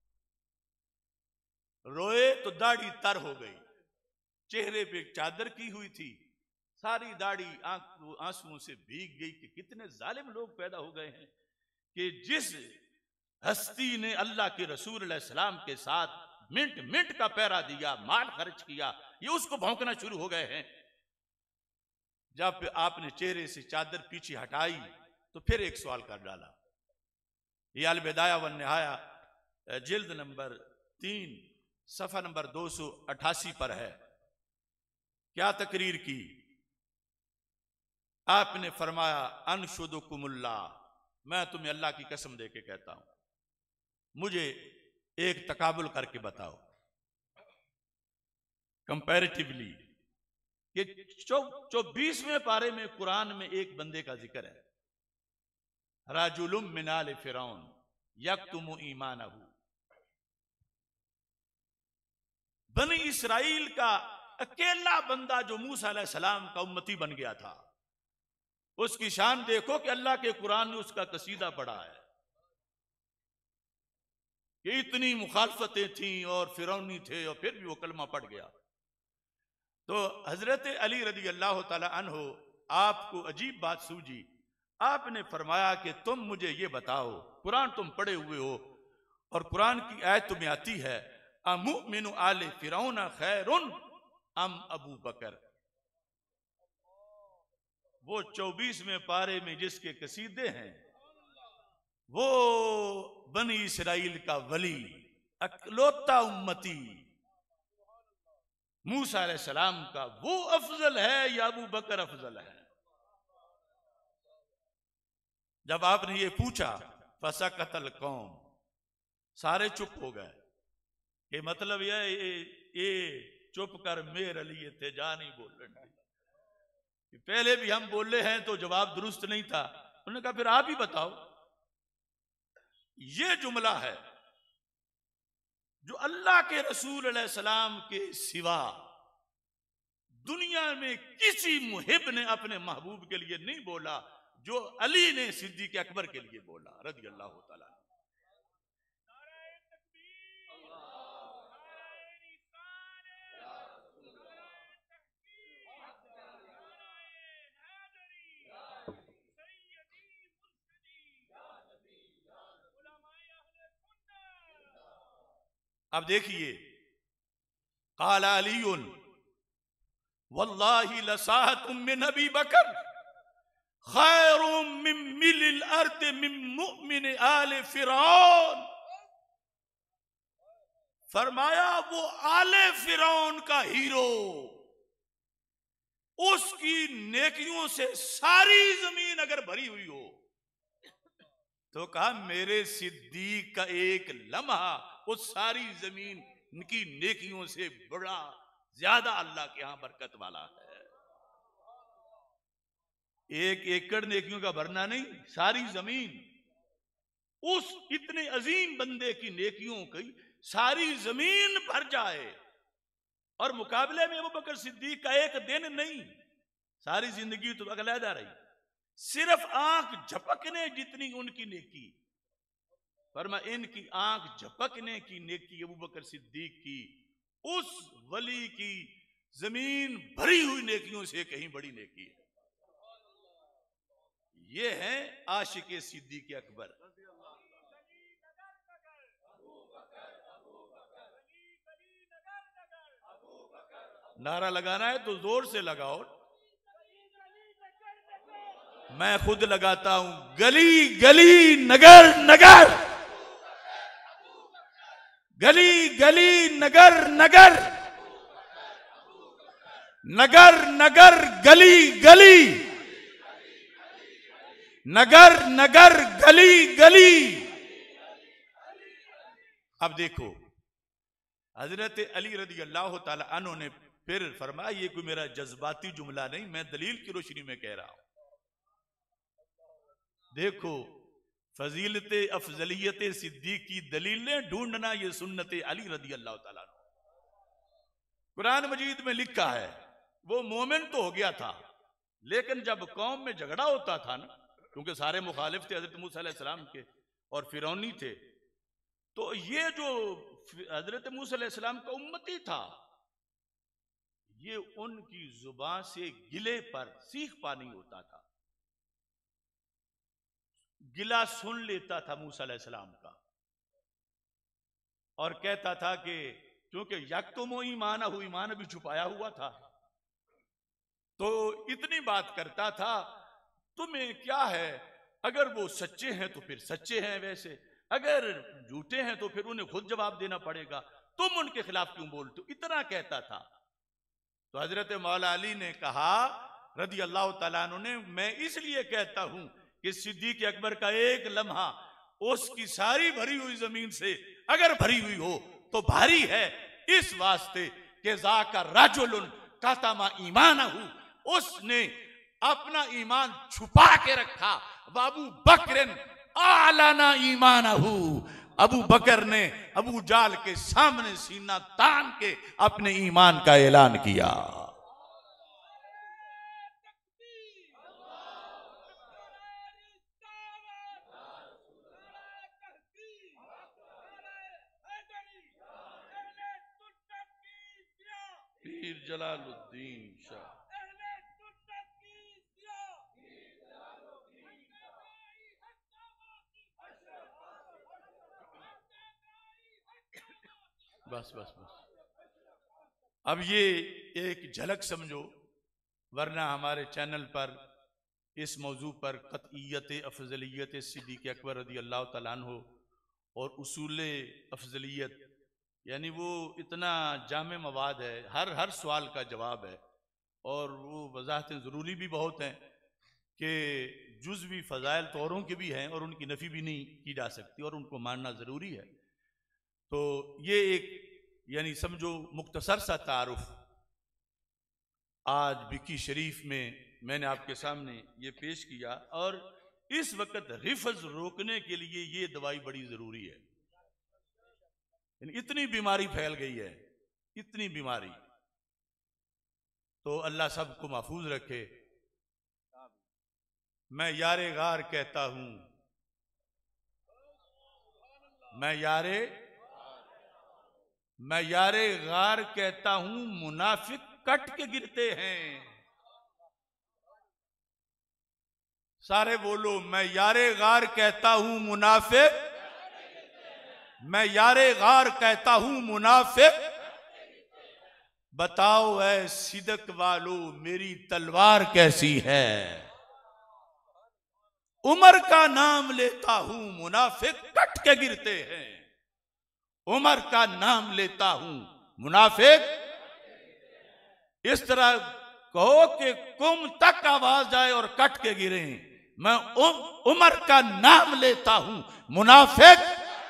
रोए तो दाढ़ी तर हो गई, चेहरे पे चादर की हुई थी, सारी दाढ़ी आंसुओं से भीग गई कि कितने जालिम लोग पैदा हो गए हैं कि जिस हस्ती ने अल्लाह के रसूल अलैहि सलाम के साथ मिनट मिनट का पहरा दिया, माल खर्च किया, ये उसको भौंकना शुरू हो गए हैं। जब आपने चेहरे से चादर पीछे हटाई तो फिर एक सवाल कर डाला। ये अल बिदाया वन निहाया जिल्द नंबर 3 सफा नंबर 288 पर है। क्या तकरीर की? आपने फरमाया अनशुदुकुमुल्लाह, मैं तुम्हें अल्लाह की कसम दे के कहता हूं, मुझे एक तकाबुल करके बताओ कंपैरेटिवली कि 24वें पारे में कुरान में एक बंदे का जिक्र है, राजुलुम मिनाल फिरौन यक्तुमु ईमानहु। बनी इसराइल का अकेला बंदा जो मूसा अलैहि सलाम का उम्मती बन गया था, उसकी शान देखो कि अल्लाह के कुरान में उसका कसीदा पढ़ा है कि इतनी मुखालफतें थीं और फिरौनी थे और फिर भी वो कलमा पढ़ गया। तो हजरत अली रदी अल्लाह ताला अन्हो आपको अजीब बात सूझी। आपने फरमाया कि तुम मुझे ये बताओ, कुरान तुम पढ़े हुए हो और कुरान की आयत तुम्हें आती है, अमुमिनु आले फिरौन खैरुन अम अबू बकर। वो 24वें पारे में जिसके कसीदे हैं, वो बनी इसराइल का वली, अकलौता उम्मती मूसा अलैहि सलाम का, वो अफजल है या अबू बकर अफजल है? जब आपने ये पूछा फसकतल कौम, सारे चुप हो गए कि मतलब ये चुप कर मेर अली थे जा नहीं बोलने। पहले भी हम बोले हैं तो जवाब दुरुस्त नहीं था। उन्होंने कहा फिर आप ही बताओ। ये जुमला है जो अल्लाह के रसूल अलैहि सलाम के सिवा दुनिया में किसी मुहिब ने अपने महबूब के लिए नहीं बोला, जो अली ने सिद्दीक अकबर के लिए बोला रज़ी अल्लाह ताला। अब देखिए, काला अलीयुन वल्लाहि लसाहतुम मिन अबी बकर खैरुम मिन मिलिल अर्द मिन मुमिन आले फिरौन। फरमाया वो आले फिरौन का हीरो, उसकी नेकियों से सारी जमीन अगर भरी हुई हो तो कहा मेरे सिद्दीक का एक लम्हा उस सारी जमीन की नेकियों से बड़ा ज्यादा अल्लाह के यहां बरकत वाला है। एक एकड़ नेकियों का भरना नहीं, सारी जमीन उस इतने अजीम बंदे की नेकियों की सारी जमीन भर जाए, और मुकाबले में अबू बकर सिद्दीक का एक दिन नहीं, सारी जिंदगी तो अलहदा रही, सिर्फ आंख झपकने जितनी उनकी नेकी। फरमा इनकी आंख झपकने की नेकी अबू बकर सिद्दीक की उस वली की जमीन भरी हुई नेकियों से कहीं बड़ी नेकी है। ये है आशिक सिद्दीक अकबर। नारा लगाना है तो जोर से लगाओ। मैं खुद लगाता हूं, गली गली नगर नगर, गली गली नगर नगर, नगर नगर गली गली, नगर नगर गली गली। अब देखो हजरत अली रदी अल्लाह ताला अन्हु ने फिर फरमाया, ये कोई मेरा जज्बाती जुमला नहीं, मैं दलील की रोशनी में कह रहा हूं। देखो फजीलत अफजलियत सिद्दीक की दलीलें ढूंढना, ये सुन्नत अली रदी अल्लाह ताला। कुरान मजीद में लिखा है वो मोमिन तो हो गया था, लेकिन जब कौम में झगड़ा होता था ना, क्योंकि सारे मुखालिफ थे हजरत मूसा अलैहिस्सलाम के और फिरौनी थे, तो ये जो हजरत मूसा अलैहिस्सलाम का उम्मती था, ये उनकी जुबान से गिले पर सीख पानी होता था, गिला सुन लेता था मूसा अलैहिस्सलाम का और कहता था कि क्योंकि यक्तुमो ईमान हु, ईमान भी छुपाया हुआ था, तो इतनी बात करता था, तुम्हें क्या है, अगर वो सच्चे हैं तो फिर सच्चे हैं, वैसे अगर झूठे हैं तो फिर उन्हें खुद जवाब देना पड़ेगा, तुम उनके खिलाफ क्यों बोलते हो, इतना कहता था। तो हजरत मौला अली ने कहा रदी अल्लाह तआला अन्हु ने, मैं इसलिए कहता हूं कि सिद्दीक अकबर का एक लम्हा उसकी सारी भरी हुई जमीन से अगर भरी हुई हो तो भारी है, इस वास्ते कि ज़ाका रजुलुन कतमा ईमानहु, उसने अपना ईमान छुपा के रखा। अबू बकरन आलाना ईमानहु, अबू बकर ने अबू जाल के सामने सीना तान के अपने ईमान का ऐलान किया। पीर जलालुद्दीन शाह। बस बस बस, अब ये एक झलक समझो, वरना हमारे चैनल पर इस मौजू पर कतईयत अफजलियत सिद्दीक अकबर रदी अल्लाह तआला अन्हु और उसूल अफजलियत, यानी वो इतना जामे मवाद है, हर सवाल का जवाब है, और वो वजाहतें ज़रूरी भी बहुत हैं कि जुज़वी फ़ज़ाइल तो औरों के भी हैं और उनकी नफ़ी भी नहीं की जा सकती और उनको मानना ज़रूरी है। तो ये एक यानी समझो मुख्तसर सा तारुफ आज बिकी शरीफ में मैंने आपके सामने ये पेश किया, और इस वक्त रिफज रोकने के लिए ये दवाई बड़ी ज़रूरी है। इतनी बीमारी फैल गई है, इतनी बीमारी, तो अल्लाह सबको महफूज रखे। मैं यारे गार कहता हूं, मैं यारे गार कहता हूं, मुनाफिक कट के गिरते हैं। सारे बोलो, मैं यारे गार कहता हूं मुनाफिक, मैं यारे गार कहता हूं मुनाफिक, बताओ ऐ सिदक वालो मेरी तलवार कैसी है। उमर का नाम लेता हूं मुनाफिक कट के गिरते हैं, उमर का नाम लेता हूं मुनाफिक। इस तरह कहो कि कुम तक आवाज आए और कट के गिरे, मैं उमर का नाम लेता हूं मुनाफिक,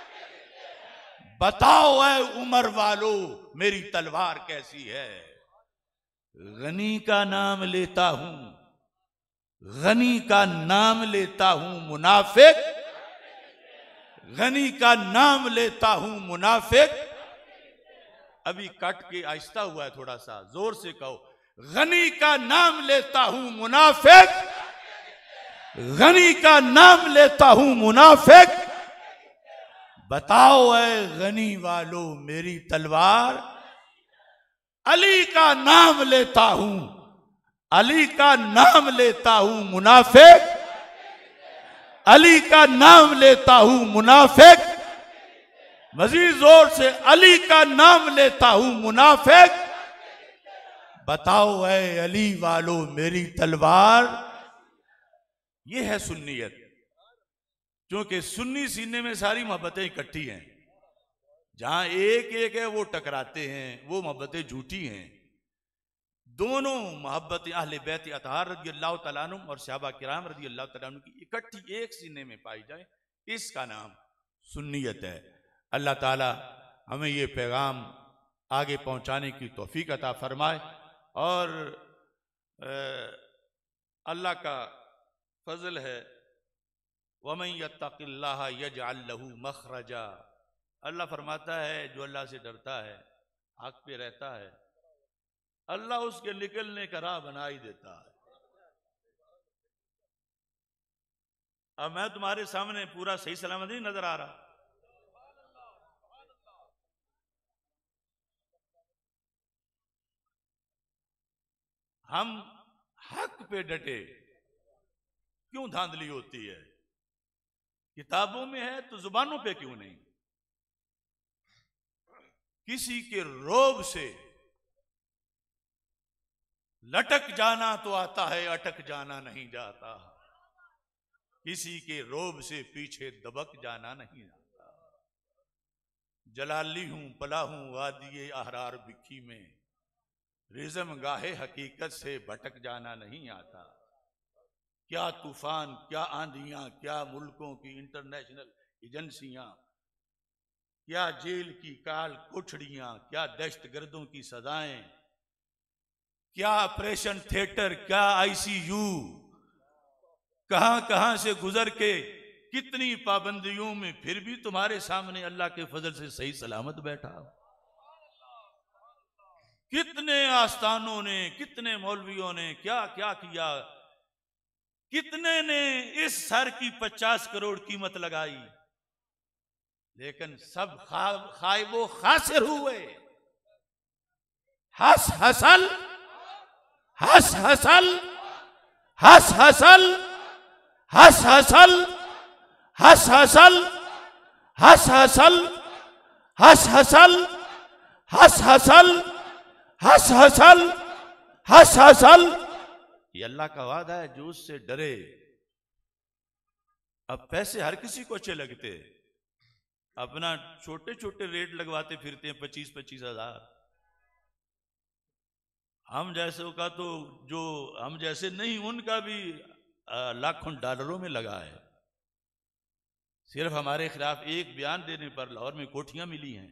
बताओ ऐ उमर वालो मेरी तलवार कैसी है। गनी का नाम लेता हूं, गनी का नाम लेता हूं मुनाफिक, गनी का नाम लेता हूं मुनाफिक। अभी कट के आहिस्ता हुआ है, थोड़ा सा जोर से कहो, गनी का नाम लेता हूं मुनाफिक, गनी का नाम लेता हूं मुनाफिक, बताओ ऐ गनी वालो मेरी तलवार। अली का नाम लेता हूं, अली का नाम लेता हूं मुनाफिक, अली का नाम लेता हूं मुनाफिक, मजीद जोर से, अली का नाम लेता हूं मुनाफिक, बताओ ऐ अली वालो मेरी तलवार। ये है सुन्नियत, क्योंकि सुन्नी सीने में सारी मोहब्बतें इकट्ठी हैं, जहां एक एक है वो टकराते हैं, वो मोहब्बतें झूठी हैं। दोनों मोहब्बत अहले बैत अतहार रज़ी अल्लाह तआला अन्हुम और सहाबा किराम रज़ी अल्लाह तआला अन्हुम की इकट्ठी एक सीने में पाई जाए, इसका नाम सुन्नियत है। अल्लाह ताला हमें ये पैगाम आगे पहुंचाने की तौफीक अता फरमाए और अल्लाह का फजल है, वमन यत्तक़िल्लाह यजअल लहू मखरजा। अल्लाह फरमाता है जो अल्लाह से डरता है, हक पे रहता है, अल्लाह उसके निकलने का राह बना ही देता है। अब मैं तुम्हारे सामने पूरा सही सलामत नहीं नजर आ रहा, हम हक पे डटे, क्यों धांधली होती है? किताबों में है तो जुबानों पे क्यों नहीं? किसी के रोब से लटक जाना तो आता है, अटक जाना नहीं जाता। किसी के रोब से पीछे दबक जाना नहीं आता। जलाली हूं पला हूं वादिये अहरार बिखी में, रिज़म गाहे हकीकत से भटक जाना नहीं आता। क्या तूफान, क्या आंधियां, क्या मुल्कों की इंटरनेशनल एजेंसियां, क्या जेल की काल कोठड़ियां, क्या दहशतगर्दों की सजाएं, क्या ऑपरेशन थिएटर, क्या आईसीयू, कहां कहां से गुजर के कितनी पाबंदियों में फिर भी तुम्हारे सामने अल्लाह के फजल से सही सलामत बैठा। कितने आस्थानों ने, कितने मौलवियों ने क्या क्या किया, कितने ने इस सर की 50 करोड़ कीमत लगाई, लेकिन सब खाइबो खासिर हुए। हस हसल हस हसल हस हसल हस हसल हस हसल हस हसल हस हसल हस हसल हस हसल हस हसल। ये अल्लाह का वादा है जो उससे डरे। अब पैसे हर किसी को अच्छे लगते, अपना छोटे छोटे रेट लगवाते फिरते हैं 25-25 हजार। हम जैसों का तो, जो हम जैसे नहीं, उनका भी लाखों डॉलरों में लगा है। सिर्फ हमारे खिलाफ एक बयान देने पर लाहौर में कोठियां मिली हैं।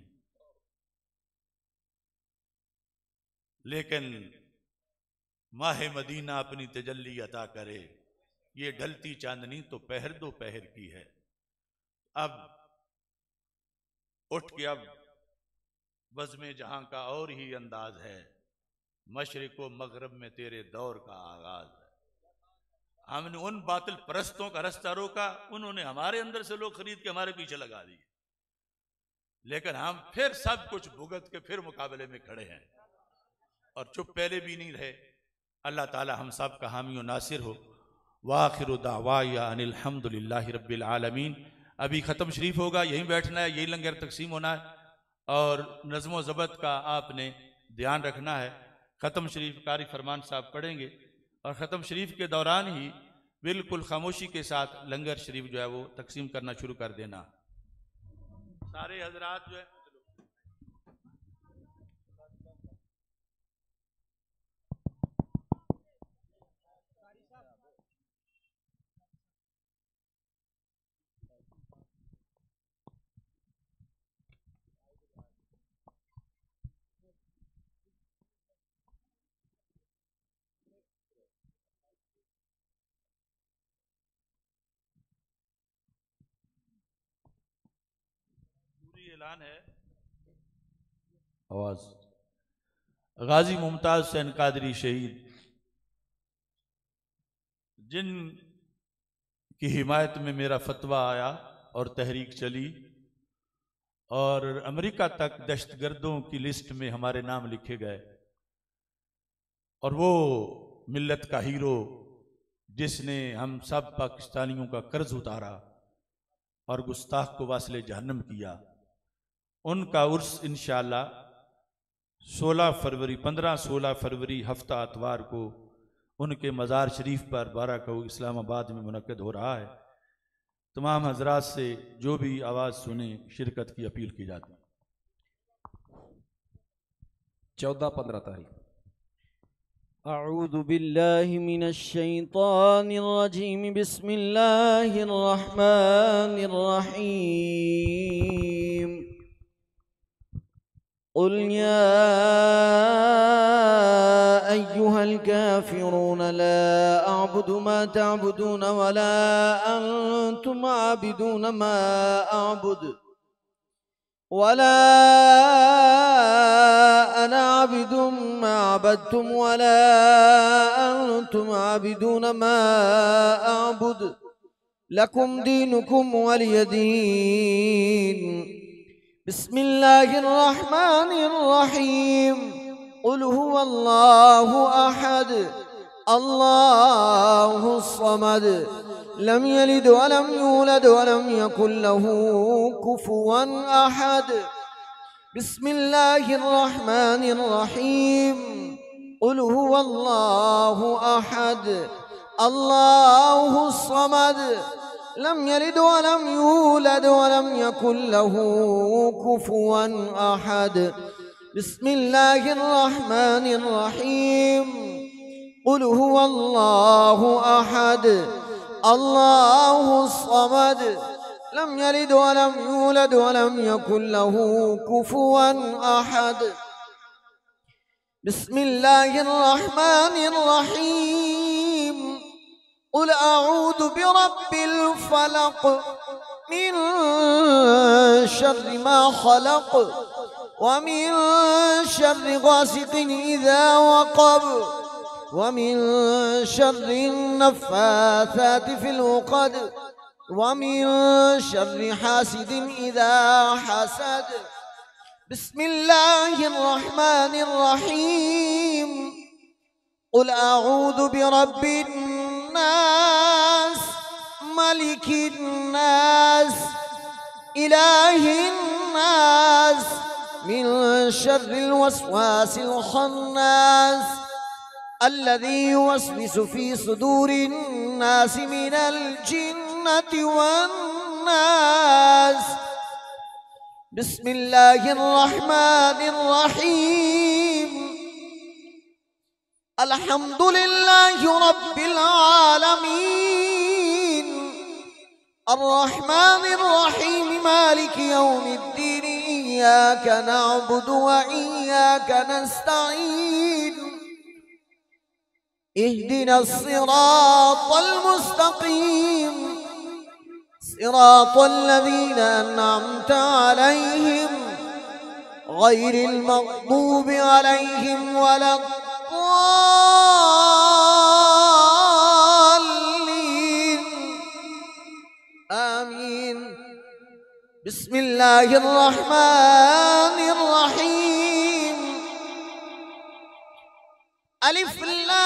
लेकिन माह मदीना अपनी तजल्ली अता करे, ये ढलती चांदनी तो पहर दो पहर की है। अब उठ के अब बज़्म जहां का और ही अंदाज है, मशरिक व मगरब में तेरे दौर का आगाज है। हमने उन बातिल परस्तों का रास्ता रोका, उन्होंने हमारे अंदर से लोग खरीद के हमारे पीछे लगा दिए, लेकिन हम फिर सब कुछ भुगत के फिर मुकाबले में खड़े हैं और चुप पहले भी नहीं रहे। अल्लाह ताला हम सब का हामी और नासिर हो। वाखिरु दावाया अनिल हम्दुलिल्लाहि रब्बिल आलमीन। अभी ख़त्म शरीफ होगा, यहीं बैठना है, यही लंगर तकसीम होना है और नज़्म ज़बत का आपने ध्यान रखना है। ख़त्म शरीफ कारी फरमान साहब पढ़ेंगे और ख़त्म शरीफ के दौरान ही बिल्कुल खामोशी के साथ लंगर शरीफ जो है वो तकसीम करना शुरू कर देना। सारे हजरात जो है ऐलान है। आवाज। गाजी मुमताज हुसैन कादरी शहीद, जिन की हिमायत में मेरा फतवा आया और तहरीक चली और अमेरिका तक दहशतगर्दों की लिस्ट में हमारे नाम लिखे गए, और वो मिल्लत का हीरो जिसने हम सब पाकिस्तानियों का कर्ज उतारा और गुस्ताख को वासले जहन्नम किया, उनका उर्स इंशाअल्लाह 15-16 फरवरी हफ्ता अतवार को उनके मज़ार शरीफ पर बाराकऊ इस्लामाबाद में मुनक्किद हो रहा है। तमाम हजरात से जो भी आवाज़ सुने शिरकत की अपील की जाती है। 14-15 तारीख أعوذ بالله من الشيطان الرجيم بسم الله الرحمن الرحيم قل يا أيها الكافرون لا أعبد ما تعبدون ولا أنتم عابدون ما أعبد ولا أنا عبد ما عبدتم ولا أنتم عابدون ما أعبد لكم دينكم ولي دين بسم الله الرحمن الرحيم قل هو الله أحد الله الصمد لم يلد ولم يولد ولم يكن له كفوا أحد بسم الله الرحمن الرحيم قل هو الله أحد الله الصمد لم يلد ولم يولد ولم يكن له كفوا أحد بسم الله الرحمن الرحيم قل هو الله أحد الله الصمد لم يلد ولم يولد ولم يكن له كفوا أحد بسم الله الرحمن الرحيم قل أعوذ برب الفلق من شر ما خلق ومن شر غاسق إذا وقب ومن شر النفاثات في العقد ومن شر حاسد إذا حسد بسم الله الرحمن الرحيم قل أعوذ برب الناس ملك الناس إله الناس من شر الوسواس الخناس الذي يوسوس في صدور الناس من الجنة والناس بسم الله الرحمن الرحيم الحمد لله رب العالمين الرحمن الرحيم مالك يوم الدين إياك نعبد وإياك نستعين اهدنا الصراط المستقيم صراط الذين أنعمت عليهم غير المغضوب عليهم ولا الضالين آمين بسم الله الرحمن الرحيم ألف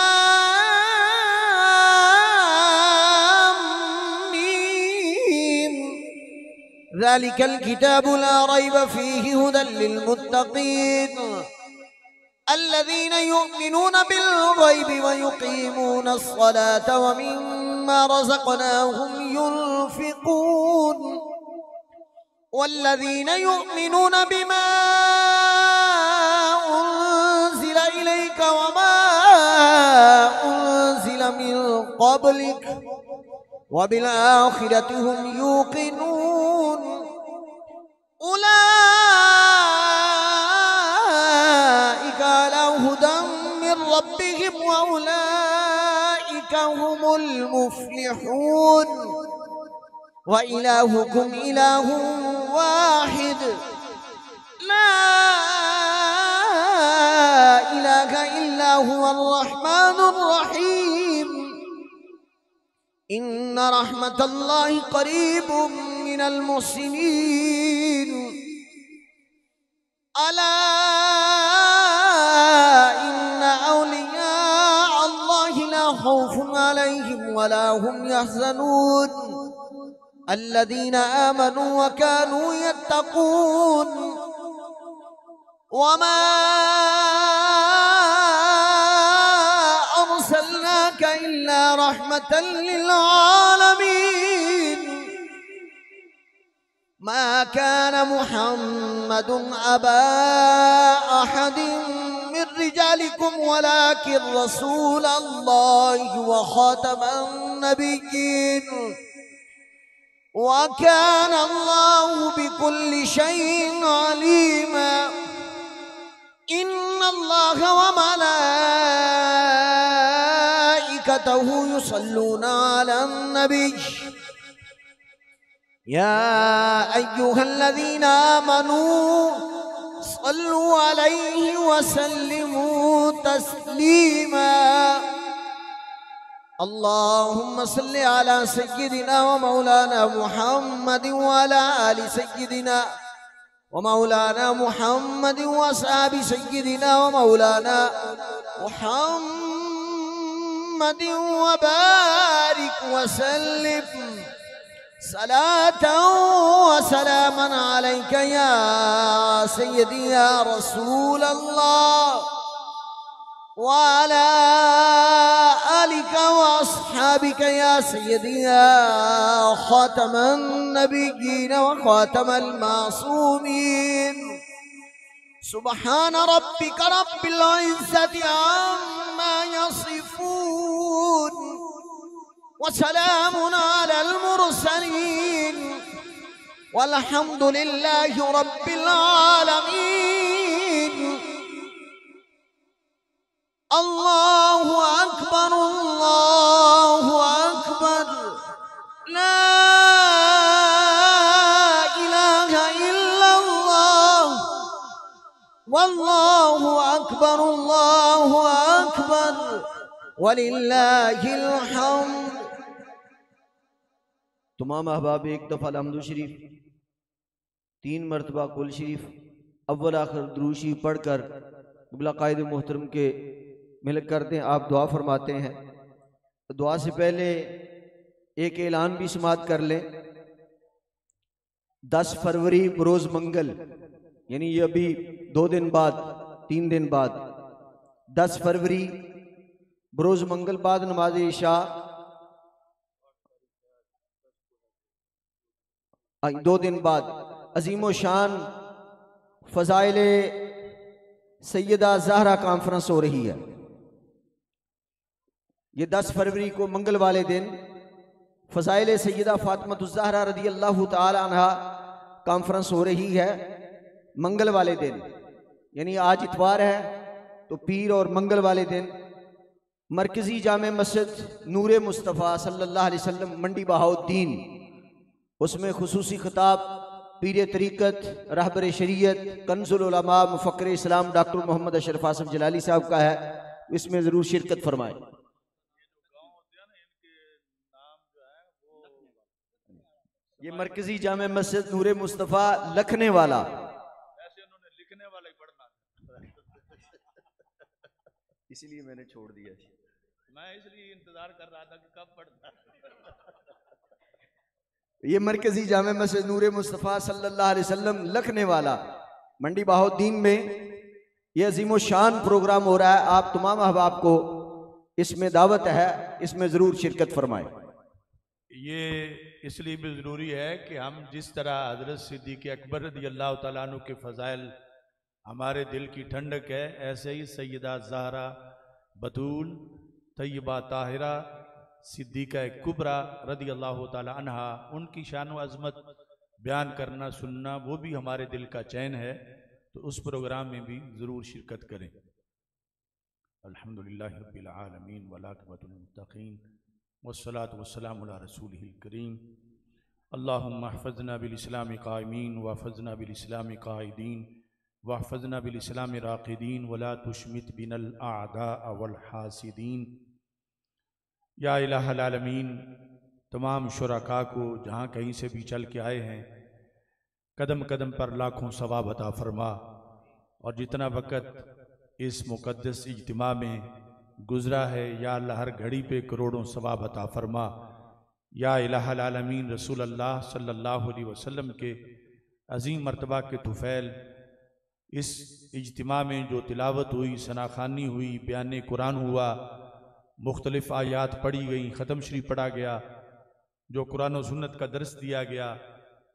لام ميم ذلك الكتاب لا ريب فيه هدى للمتقين الذين يؤمنون بالغيب ويقيمون الصلاة ومما رزقناهم ينفقون والذين يؤمنون بما أنزل إليك وما أنزل من قبلك وبالآخرة هم يوقنون أولئك على هدى من ربهم وأولئك هم المفلحون وإلهكم إله واحد لا إله إلا هو الرحمن الرحيم إن رحمة الله قريب من المحسنين ألا إن أولياء الله لا خوف عليهم ولا هم يحزنون الذين آمنوا وكانوا يتقون وما أرسلناك إلا رحمة للعالمين ما كان محمد أبا أحد من رجالكم ذلكم ولكن رسول الله وخاتم النبيين وكان الله بكل شيء عليما إن الله وملائكته يصلون على النبي يا أيها الذين آمنوا صلوا عليه وسلموا تسليما اللهم صل على سيدنا ومولانا محمد وعلى آل سيدنا ومولانا محمد وأصحاب سيدنا ومولانا محمد وبارك وسلم صلاة وسلاما عليك يا سيدي يا رسول الله وعلى آلك وأصحابك يا سيدي يا خاتم النبيين وخاتم المعصومين سبحان ربك رب العزة عما يصفون وسلام على المرسلين والحمد لله رب العالمين الله أكبر الله أكبر لا إله إلا الله والله أكبر الله أكبر वलिल्लाहिल हम्द। तमाम अहबाब एक दफ़ा अलहम्दु शरीफ 3 मरतबा कुल शरीफ अव्वल आखिर दुरूद शरीफ पढ़कर क़िबला क़ाइद मोहतरम के मिल करते हैं। आप दुआ फरमाते हैं। दुआ से पहले एक ऐलान भी समात कर लें। 10 फरवरी बरोज़ मंगल यानी ये अभी 2 दिन बाद 3 दिन बाद 10 फरवरी बरोज़ मंगल बाद नमाज इशा 2 दिन बाद अजीम शान फ़ज़ाइल सैयदा ज़हरा कॉन्फ्रेंस हो रही है। ये 10 फरवरी को मंगल वाले दिन फ़ज़ाइल सैयदा फ़ातिमा रज़ी अल्लाह तआला अन्हा कॉन्फ्रेंस हो रही है मंगल वाले दिन, यानी आज इतवार है तो पीर और मंगल वाले दिन मरकज़ी जामे मस्जिद नूरे मुस्तफ़ा सल्लल्लाहु अलैहि वसल्लम मंडी बहाउद्दीन, उसमें खुसूसी खिताब पीर तरीक़त रहबर शरीयत कंज़ुल उलमा मुफ़क्किर इस्लाम डॉक्टर मोहम्मद अशरफ आसिफ जलाली साहब का है। इसमें ज़रूर शिरकत फरमाएं। ये मरकज़ी जामे मस्जिद नूरे मुस्तफ़ा लखने वाला, इसलिए मैंने छोड़ दिया। मैं इसलिए इंतजार कर रहा था कि कब पढ़ता। ये मरकज़ी जामे मस्जिद नूरे मुस्तफ़ा सल्लल्लाहु अलैहि वसल्लम लखने वाला मंडी बहाउद्दीन में ये अजीम शान प्रोग्राम हो रहा है। आप तमाम अहबाब को इसमें दावत है, इसमें ज़रूर शिरकत फरमाएं। ये इसलिए भी ज़रूरी है कि हम जिस तरह हज़रत सिद्दीक़ अकबर रज़ी अल्लाह तआला अन्हु के फ़ज़ाइल हमारे दिल की ठंडक है, ऐसे ही सैयदा ज़हरा बतूल तय्यबा ताहिरा सिद्दीक़ा कुबरा रज़ी अल्लाह तआला अन्हा उनकी शान व अज़मत बयान करना सुनना वो भी हमारे दिल का चैन है। तो उस प्रोग्राम में भी ज़रूर शिरकत करें। अल्हम्दुलिल्लाहि रब्बिल आलमीन वलाक़िबतुल मुत्तक़ीन वस्सलातु वस्सलामु अला रसूलिहिल करीम। अल्लाहुम्मा हफ़ज़ना बिल इस्लामि क़ाइमीन वहफ़ज़ना बिल इस्लामि क़ाइदीन वहफ़ज़ना बिल इस्लामि राक़िदीन वला तुशमित बिनल आदा वल हासिदीन। या इलाहल आलमीन, तमाम शुरका को जहाँ कहीं से भी चल के आए हैं कदम कदम पर लाखों सवाब अता फरमा, और जितना वक़्त इस मुक़द्दस इज्तिमा में गुज़रा है या अल्लाह हर घड़ी पे करोड़ों सवाब अता फरमा। या इलाहल आलमीन, रसूल अल्लाह सल्लल्लाहु अलैहि वसल्लम के अज़ीम मर्तबा के तुफ़ैल इस इज्तिमा में जो तिलावत हुई, सनाखानी हुई, बयान कुरान हुआ, मुख्तलिफ़ आयात पढ़ी गई, ख़त्म शरीफ पढ़ा गया, जो कुरान और सुन्नत का दर्स दिया गया,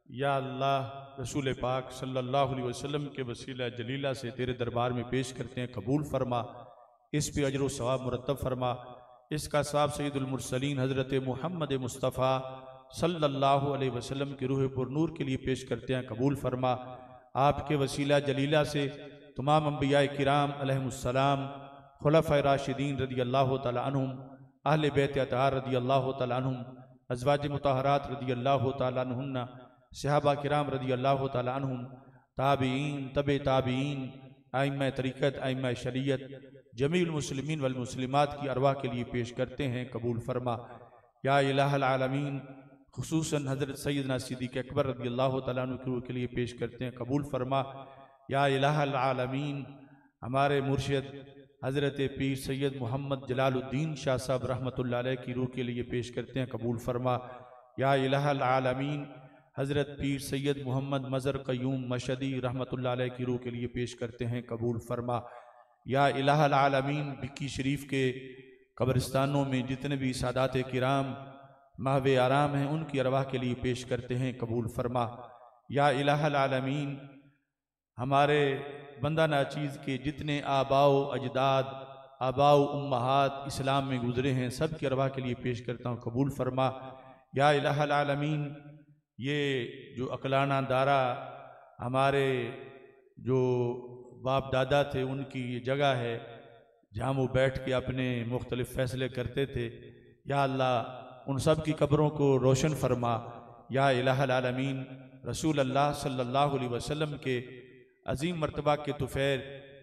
या अल्लाह रसूल पाक सल्लल्लाहु अलैहि वसल्लम के वसीला जलीला से तेरे दरबार में पेश करते हैं, कबूल फरमा, इस पे अजर व सवाब मुरतब फरमा। इसका सवाब सैयदुल मुरसलीन हज़रत मोहम्मद मुस्तफ़ा सल्लल्लाहु अलैहि वसल्लम की रूह पुरनूर के लिए पेश करते हैं, कबूल फरमा। आपके वसीला जलीला से तमाम अंबिया किराम अलैहिमुस्सलाम, खुलफ़ाए राशिदीन रदी अल्लाह तआला अन्हुम, अहले बैत अतहार रदी अल्लाह तआला अन्हुम, अज़वाज मुतहरात रदी अल्लाह तआला अन्हुन्ना, सहाबा किराम रदी अल्लाह तआला अन्हुम, ताबीईन, तबे ताबीईन, आइम्मा तरीक़त, आइम्मा शरीयत, जमील मुस्लिमीन वल मुस्लिमात की अरवाह के लिए पेश करते हैं, कबूल फरमा। या इलाहल आलमीन, खुसूसन हज़रत सैयदना सिद्दीक़ अकबर रज़ी अल्लाह तआला अन्हु की रूह के लिए पेश करते हैं, कबूल फरमा। या इलाहल आलमीन, हमारे मुर्शिद हज़रत पीर सैयद मोहम्मद जलालुद्दीन शाह साहब रहमतुल्लाह अलैह की रूह के लिए पेश करते हैं, कबूल फरमा। या इलाहल आलमीन, हज़रत पीर सैयद मोहम्मद मज़र क़य्यूम मशदी रहमतुल्लाह अलैह की रूह के लिए पेश करते हैं, कबूल फरमा। या इलाहल आलमीन, बिक्की शरीफ के कब्रिस्तानों में जितने भी सादात किराम महवे आराम हैं उनकी अरवाह के लिए पेश करते हैं, कबूल फरमा। या इलाहल आलमीन, हमारे बंदा नाचीज़ के जितने आबाओ अजदाद, आबाओ उम्महात इस्लाम में गुजरे हैं, सब की अरवाह के लिए पेश करता हूँ, कबूल फरमा। या इलाहल आलमीन, ये जो अकलाना दारा हमारे जो बाप दादा थे उनकी ये जगह है जहाँ वो बैठ के अपने मुख्तलिफ फ़ैसले करते थे, या अल्लाह उन सब की कब्रों को रोशन फरमा। या इलाहल आलमीन, रसूल अल्लाह सल्लल्लाहु अलैहि वसल्लम के अजीम मर्तबा के तुफ़ैल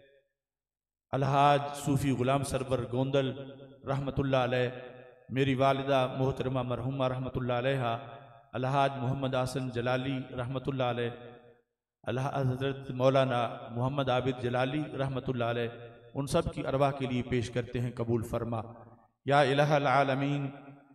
अलहाज सूफ़ी ग़ुलाम सरवर गोंदल रहमतुल्लाह अलैह, मेरी वालिदा मोहतरमा मरहुमा रहमतुल्लाह अलैहा, अलहाज मोहम्मद आसन जलाली रहमतुल्लाह अलैह, हज़रत मौलाना मोहम्मद आबिद जलाली रहमतुल्लाह अलैह, उन सब की अरवाह के लिए पेश करते हैं, कबूल फरमा। या इलाहल आलमीन,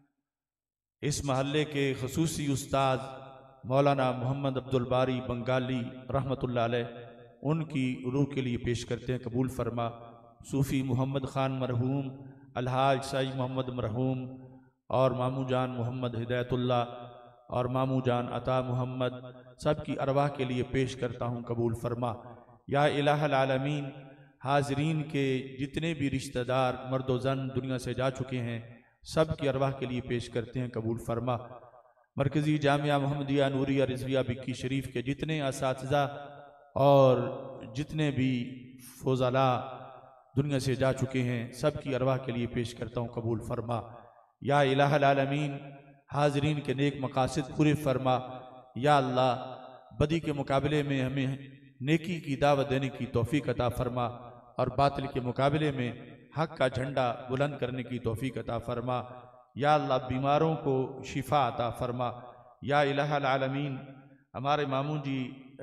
इस महल्ले के खसूसी उस्ताद मौलाना मोहम्मद अब्दुल बारी बंगाली रहमतुल्लाह अलैह, उनकी रूह के लिए पेश करते हैं, कबूल फरमा। सूफ़ी मोहम्मद ख़ान मरहूम, अलहाज साई मोहम्मद मरहूम और मामू जान मोहम्मद हिदायतुल्लाह और मामू जान अता मोहम्मद, सब की अरवाह के लिए पेश करता हूँ, कबूल फरमा। या इलाहल आलमीन, हाज़रीन के जितने भी रिश्तेदार मर्द व ज़न दुनिया से जा चुके हैं, सब की अरवाह के लिए पेश करते हैं, कबूल फरमा। मरकज़ी जामिया मोहम्मदिया नूरिया रिज़विया बिक्की शरीफ के जितने असातिज़ा और जितने भी फ़ोज़ला दुनिया से जा चुके हैं, सब की अरवाह के लिए पेश करता हूँ, कबूल फरमा। या इलाहल आलमीन, हाज़रीन के नेक मकासद पूरे फरमा। या अल्लाह, बदी के मुकाबले में हमें नेकी की दावत देने की तौफीक अता फरमा और बातिल के मुकाबले में हक़ का झंडा बुलंद करने की तौफीक अता फरमा। या अल्लाह, बीमारों को शिफा अता फरमा। या इलाहल आलमीन, हमारे मामू जी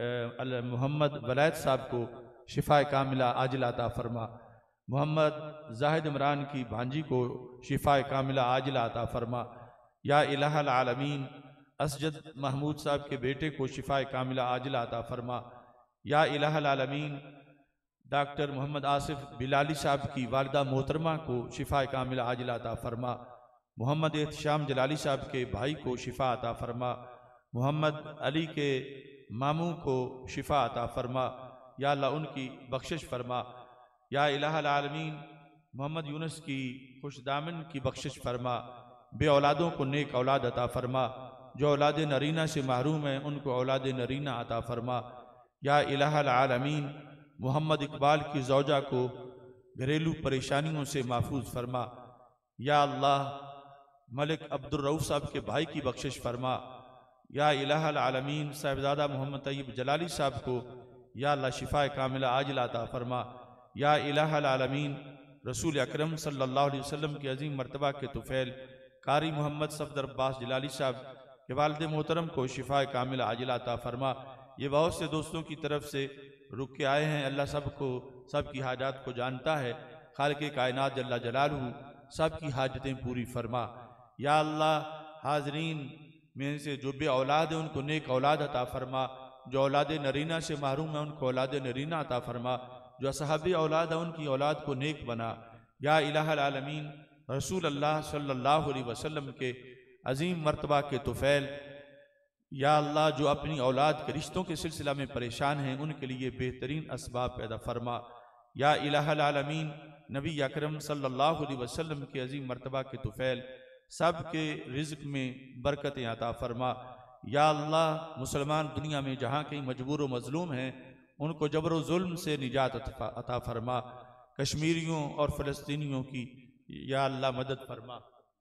मोहम्मद वलायत साहब को शिफा कामिला आजिला अता फरमा। मोहम्मद जाहिद इमरान की भांजी को शिफा कामिला आजिला अता फरमा। या इलाहल आलमीन, असजद महमूद साहब के बेटे को शिफा कामिला आजिला अता फरमा। या इलाहल आलमीन, डॉक्टर मोहम्मद आसिफ बिलाली साहब की वालिदा मोहतरमा को शिफा कामिला आजिला अता फरमा। मोहम्मद एहतशाम जलाली साहब के भाई को शिफा अता फरमा। मोहम्मद अली के मामू को शिफा अता फरमा। या अल्लाह, उनकी बख्शिश फरमा। या इलाहल आलमीन, मोहम्मद यूनुस की खुशदामन की बख्शिश फरमा। बे औलादों को नेक औलाद अता फरमा। जो औलाद नरीना से महरूम हैं उनको औलाद नरीना अता फरमा। या इलाहल आलमीन, मोहम्मद इकबाल की ज़ौजा को घरेलू परेशानियों से महफूज फरमा। या अल्लाह, मलिक अब्दुर्रऊफ़ साहब के भाई की बख्शिश फरमा। या इलाहल आलमीन, साहिबजादा मोहम्मद तैयब जलाली साहब को या अल्लाह शिफा कामिला आजिला अता फरमा। या इलाहल आलमीन, रसूल अकरम सल्लल्लाहु अलैहि वसल्लम के अजीम मर्तबा के तुफ़ैल कारी मोहम्मद सफ़दर अब्बास जलाली साहब के वालिद मोहतरम को शिफा कामिला आजिला अता फरमा। ये बहुत से दोस्तों की तरफ से रुक के आए हैं। अल्लाह सबको, सब की हाजात को जानता है। खालिक़ कायनात जल्ला जलालहू सब की हाजतें पूरी फरमा। या अल्लाह, हाज़रीन में से जो बे औलाद है उनको नेक औलाद अता फरमा। जो औलाद नरीना से महरूम है उनको औलाद नरीना अता फरमा। जो असहाबी औलाद है उनकी औलाद को नेक बना। या इलाहल आलमीन, रसूल अल्लाह सल्लल्लाहु अलैहि वसल्लम के अजीम मर्तबा के तुफ़ैल या अल्लाह जो अपनी औलाद के रिश्तों के सिलसिला में परेशान हैं उनके लिए बेहतरीन असबाब पैदा फरमा। या इलाहल आलमीन नबी अकरम सल्लल्लाहु अलैहि वसल्लम के अजीम मर्तबा के तुफैल सब के रिज़्क में बरकतें अता फरमा। या अल्लाह मुसलमान दुनिया में जहाँ कहीं मजबूर व मजलूम हैं उनको जबर व जुल्म से निजात अता फरमा। कश्मीरियों और फ़लस्तीनियों की या अल्लाह मदद फरमा।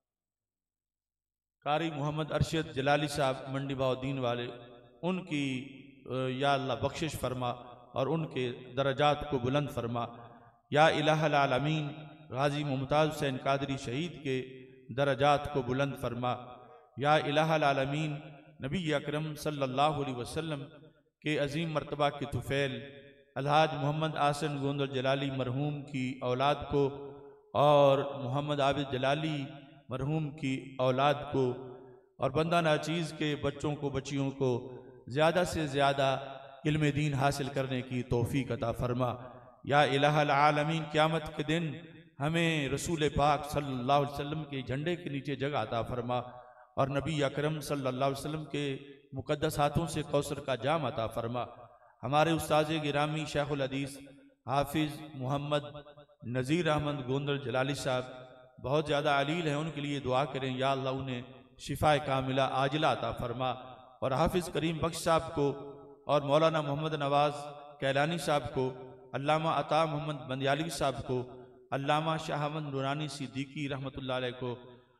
कारी मोहम्मद अरशद जलाली साहब मंडी बाउद्दीन वाले उनकी या अल्लाह बख्शिश फरमा और उनके दरजात को बुलंद फरमा। या इलाहल आलमीन गाजी मुमताज़ हुसैन कादरी शहीद के दरजात को बुलंद फरमा। या इलाहल आलमीन नबी अकरम सल्लल्लाहु अलैहि वसल्लम के अजीम मर्तबा के तुफैल अलहाज मोहम्मद आसन गोंदल जलाली मरहूम की औलाद को और मोहम्मद आबिद जलाली मरहूम की औलाद को और बंदा नाचीज़ के बच्चों को बच्चियों को ज़्यादा से ज़्यादा इल्म दीन हासिल करने की तौफीक अता फरमा। या इलाहल आलमीन क़यामत के दिन हमें रसूल पाक सल्लल्लाहु अलैहि वसल्लम के झंडे के नीचे जगह अता फरमा और नबी अकरम सल्लल्लाहु अलैहि वसल्लम के मुक़द्दस हाथों से कौसर का जाम अता फरमा। हमारे उस्ताद गिरामी शेखुल हदीस हाफिज़ मोहम्मद नज़ीर अहमद गोंदल जलाली साहब बहुत ज़्यादा अलील हैं, उनके लिए दुआ करें। या अल्लाह उन्हें शिफाए कामिला आजिला अता फरमा। और हाफिज़ करीम बख्श साहब को और मौलाना मोहम्मद नवाज़ कैलानी साहब को, अल्लामा अता मोहम्मद बंदियाली साहब को, अल्लामा शाह अहमद नूरानी सिद्दीकी रहमतुल्लाह अलैह को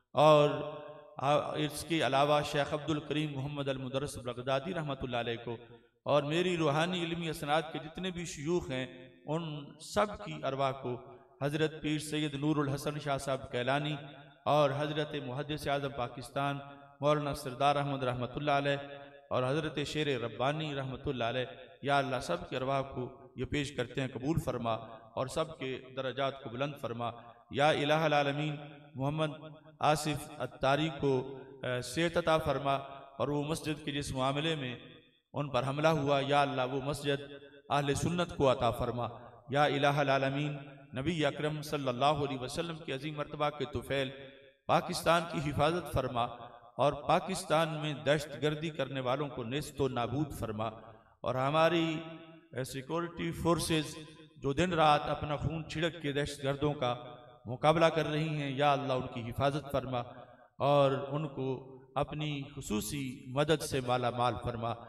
और इसके अलावा शेख अब्दुल करीम मोहम्मद अल मुदर्रिस बगदादी रहमतुल्लाह अलैह को और मेरी रूहानी इल्मी असनाद के जितने भी शयूख हैं उन सब की अरवाह को हज़रत पीर सैयद नूरुल हसन शाह साहब कैलानी और हज़रत मुहद्दिस आज़म पाकिस्तान मौलाना सरदार अहमद रहमतुल्लाह अलैह और हज़रत शेर रब्बानी रहमतुल्लाह अलैह, या अल्लाह सब के अरवाह को ये पेश करते हैं कबूल फरमा और सब के दरजात को बुलंद फरमा। या इलाहल आलमीन मोहम्मद आसिफ अत्तारी को सेहत अता फरमा और वो मस्जिद के जिस मामले में उन पर हमला हुआ या अल्लाह वो मस्जिद अहले सुन्नत को अता फरमा। या इलाहल आलमीन नबी अकरम सल्लल्लाहु अलैहि वसल्लम के अजीम मर्तबा के तुफैल पाकिस्तान की हिफाजत फरमा और पाकिस्तान में दहशत गर्दी करने वालों को नेस्त व नाबूद फरमा। और हमारी सिक्योरिटी फोर्सेस जो दिन रात अपना खून छिड़क के दहशत गर्दों का मुकाबला कर रही हैं, या अल्लाह उनकी हिफाजत फरमा और उनको अपनी खुसूसी मदद से माला माल फरमा।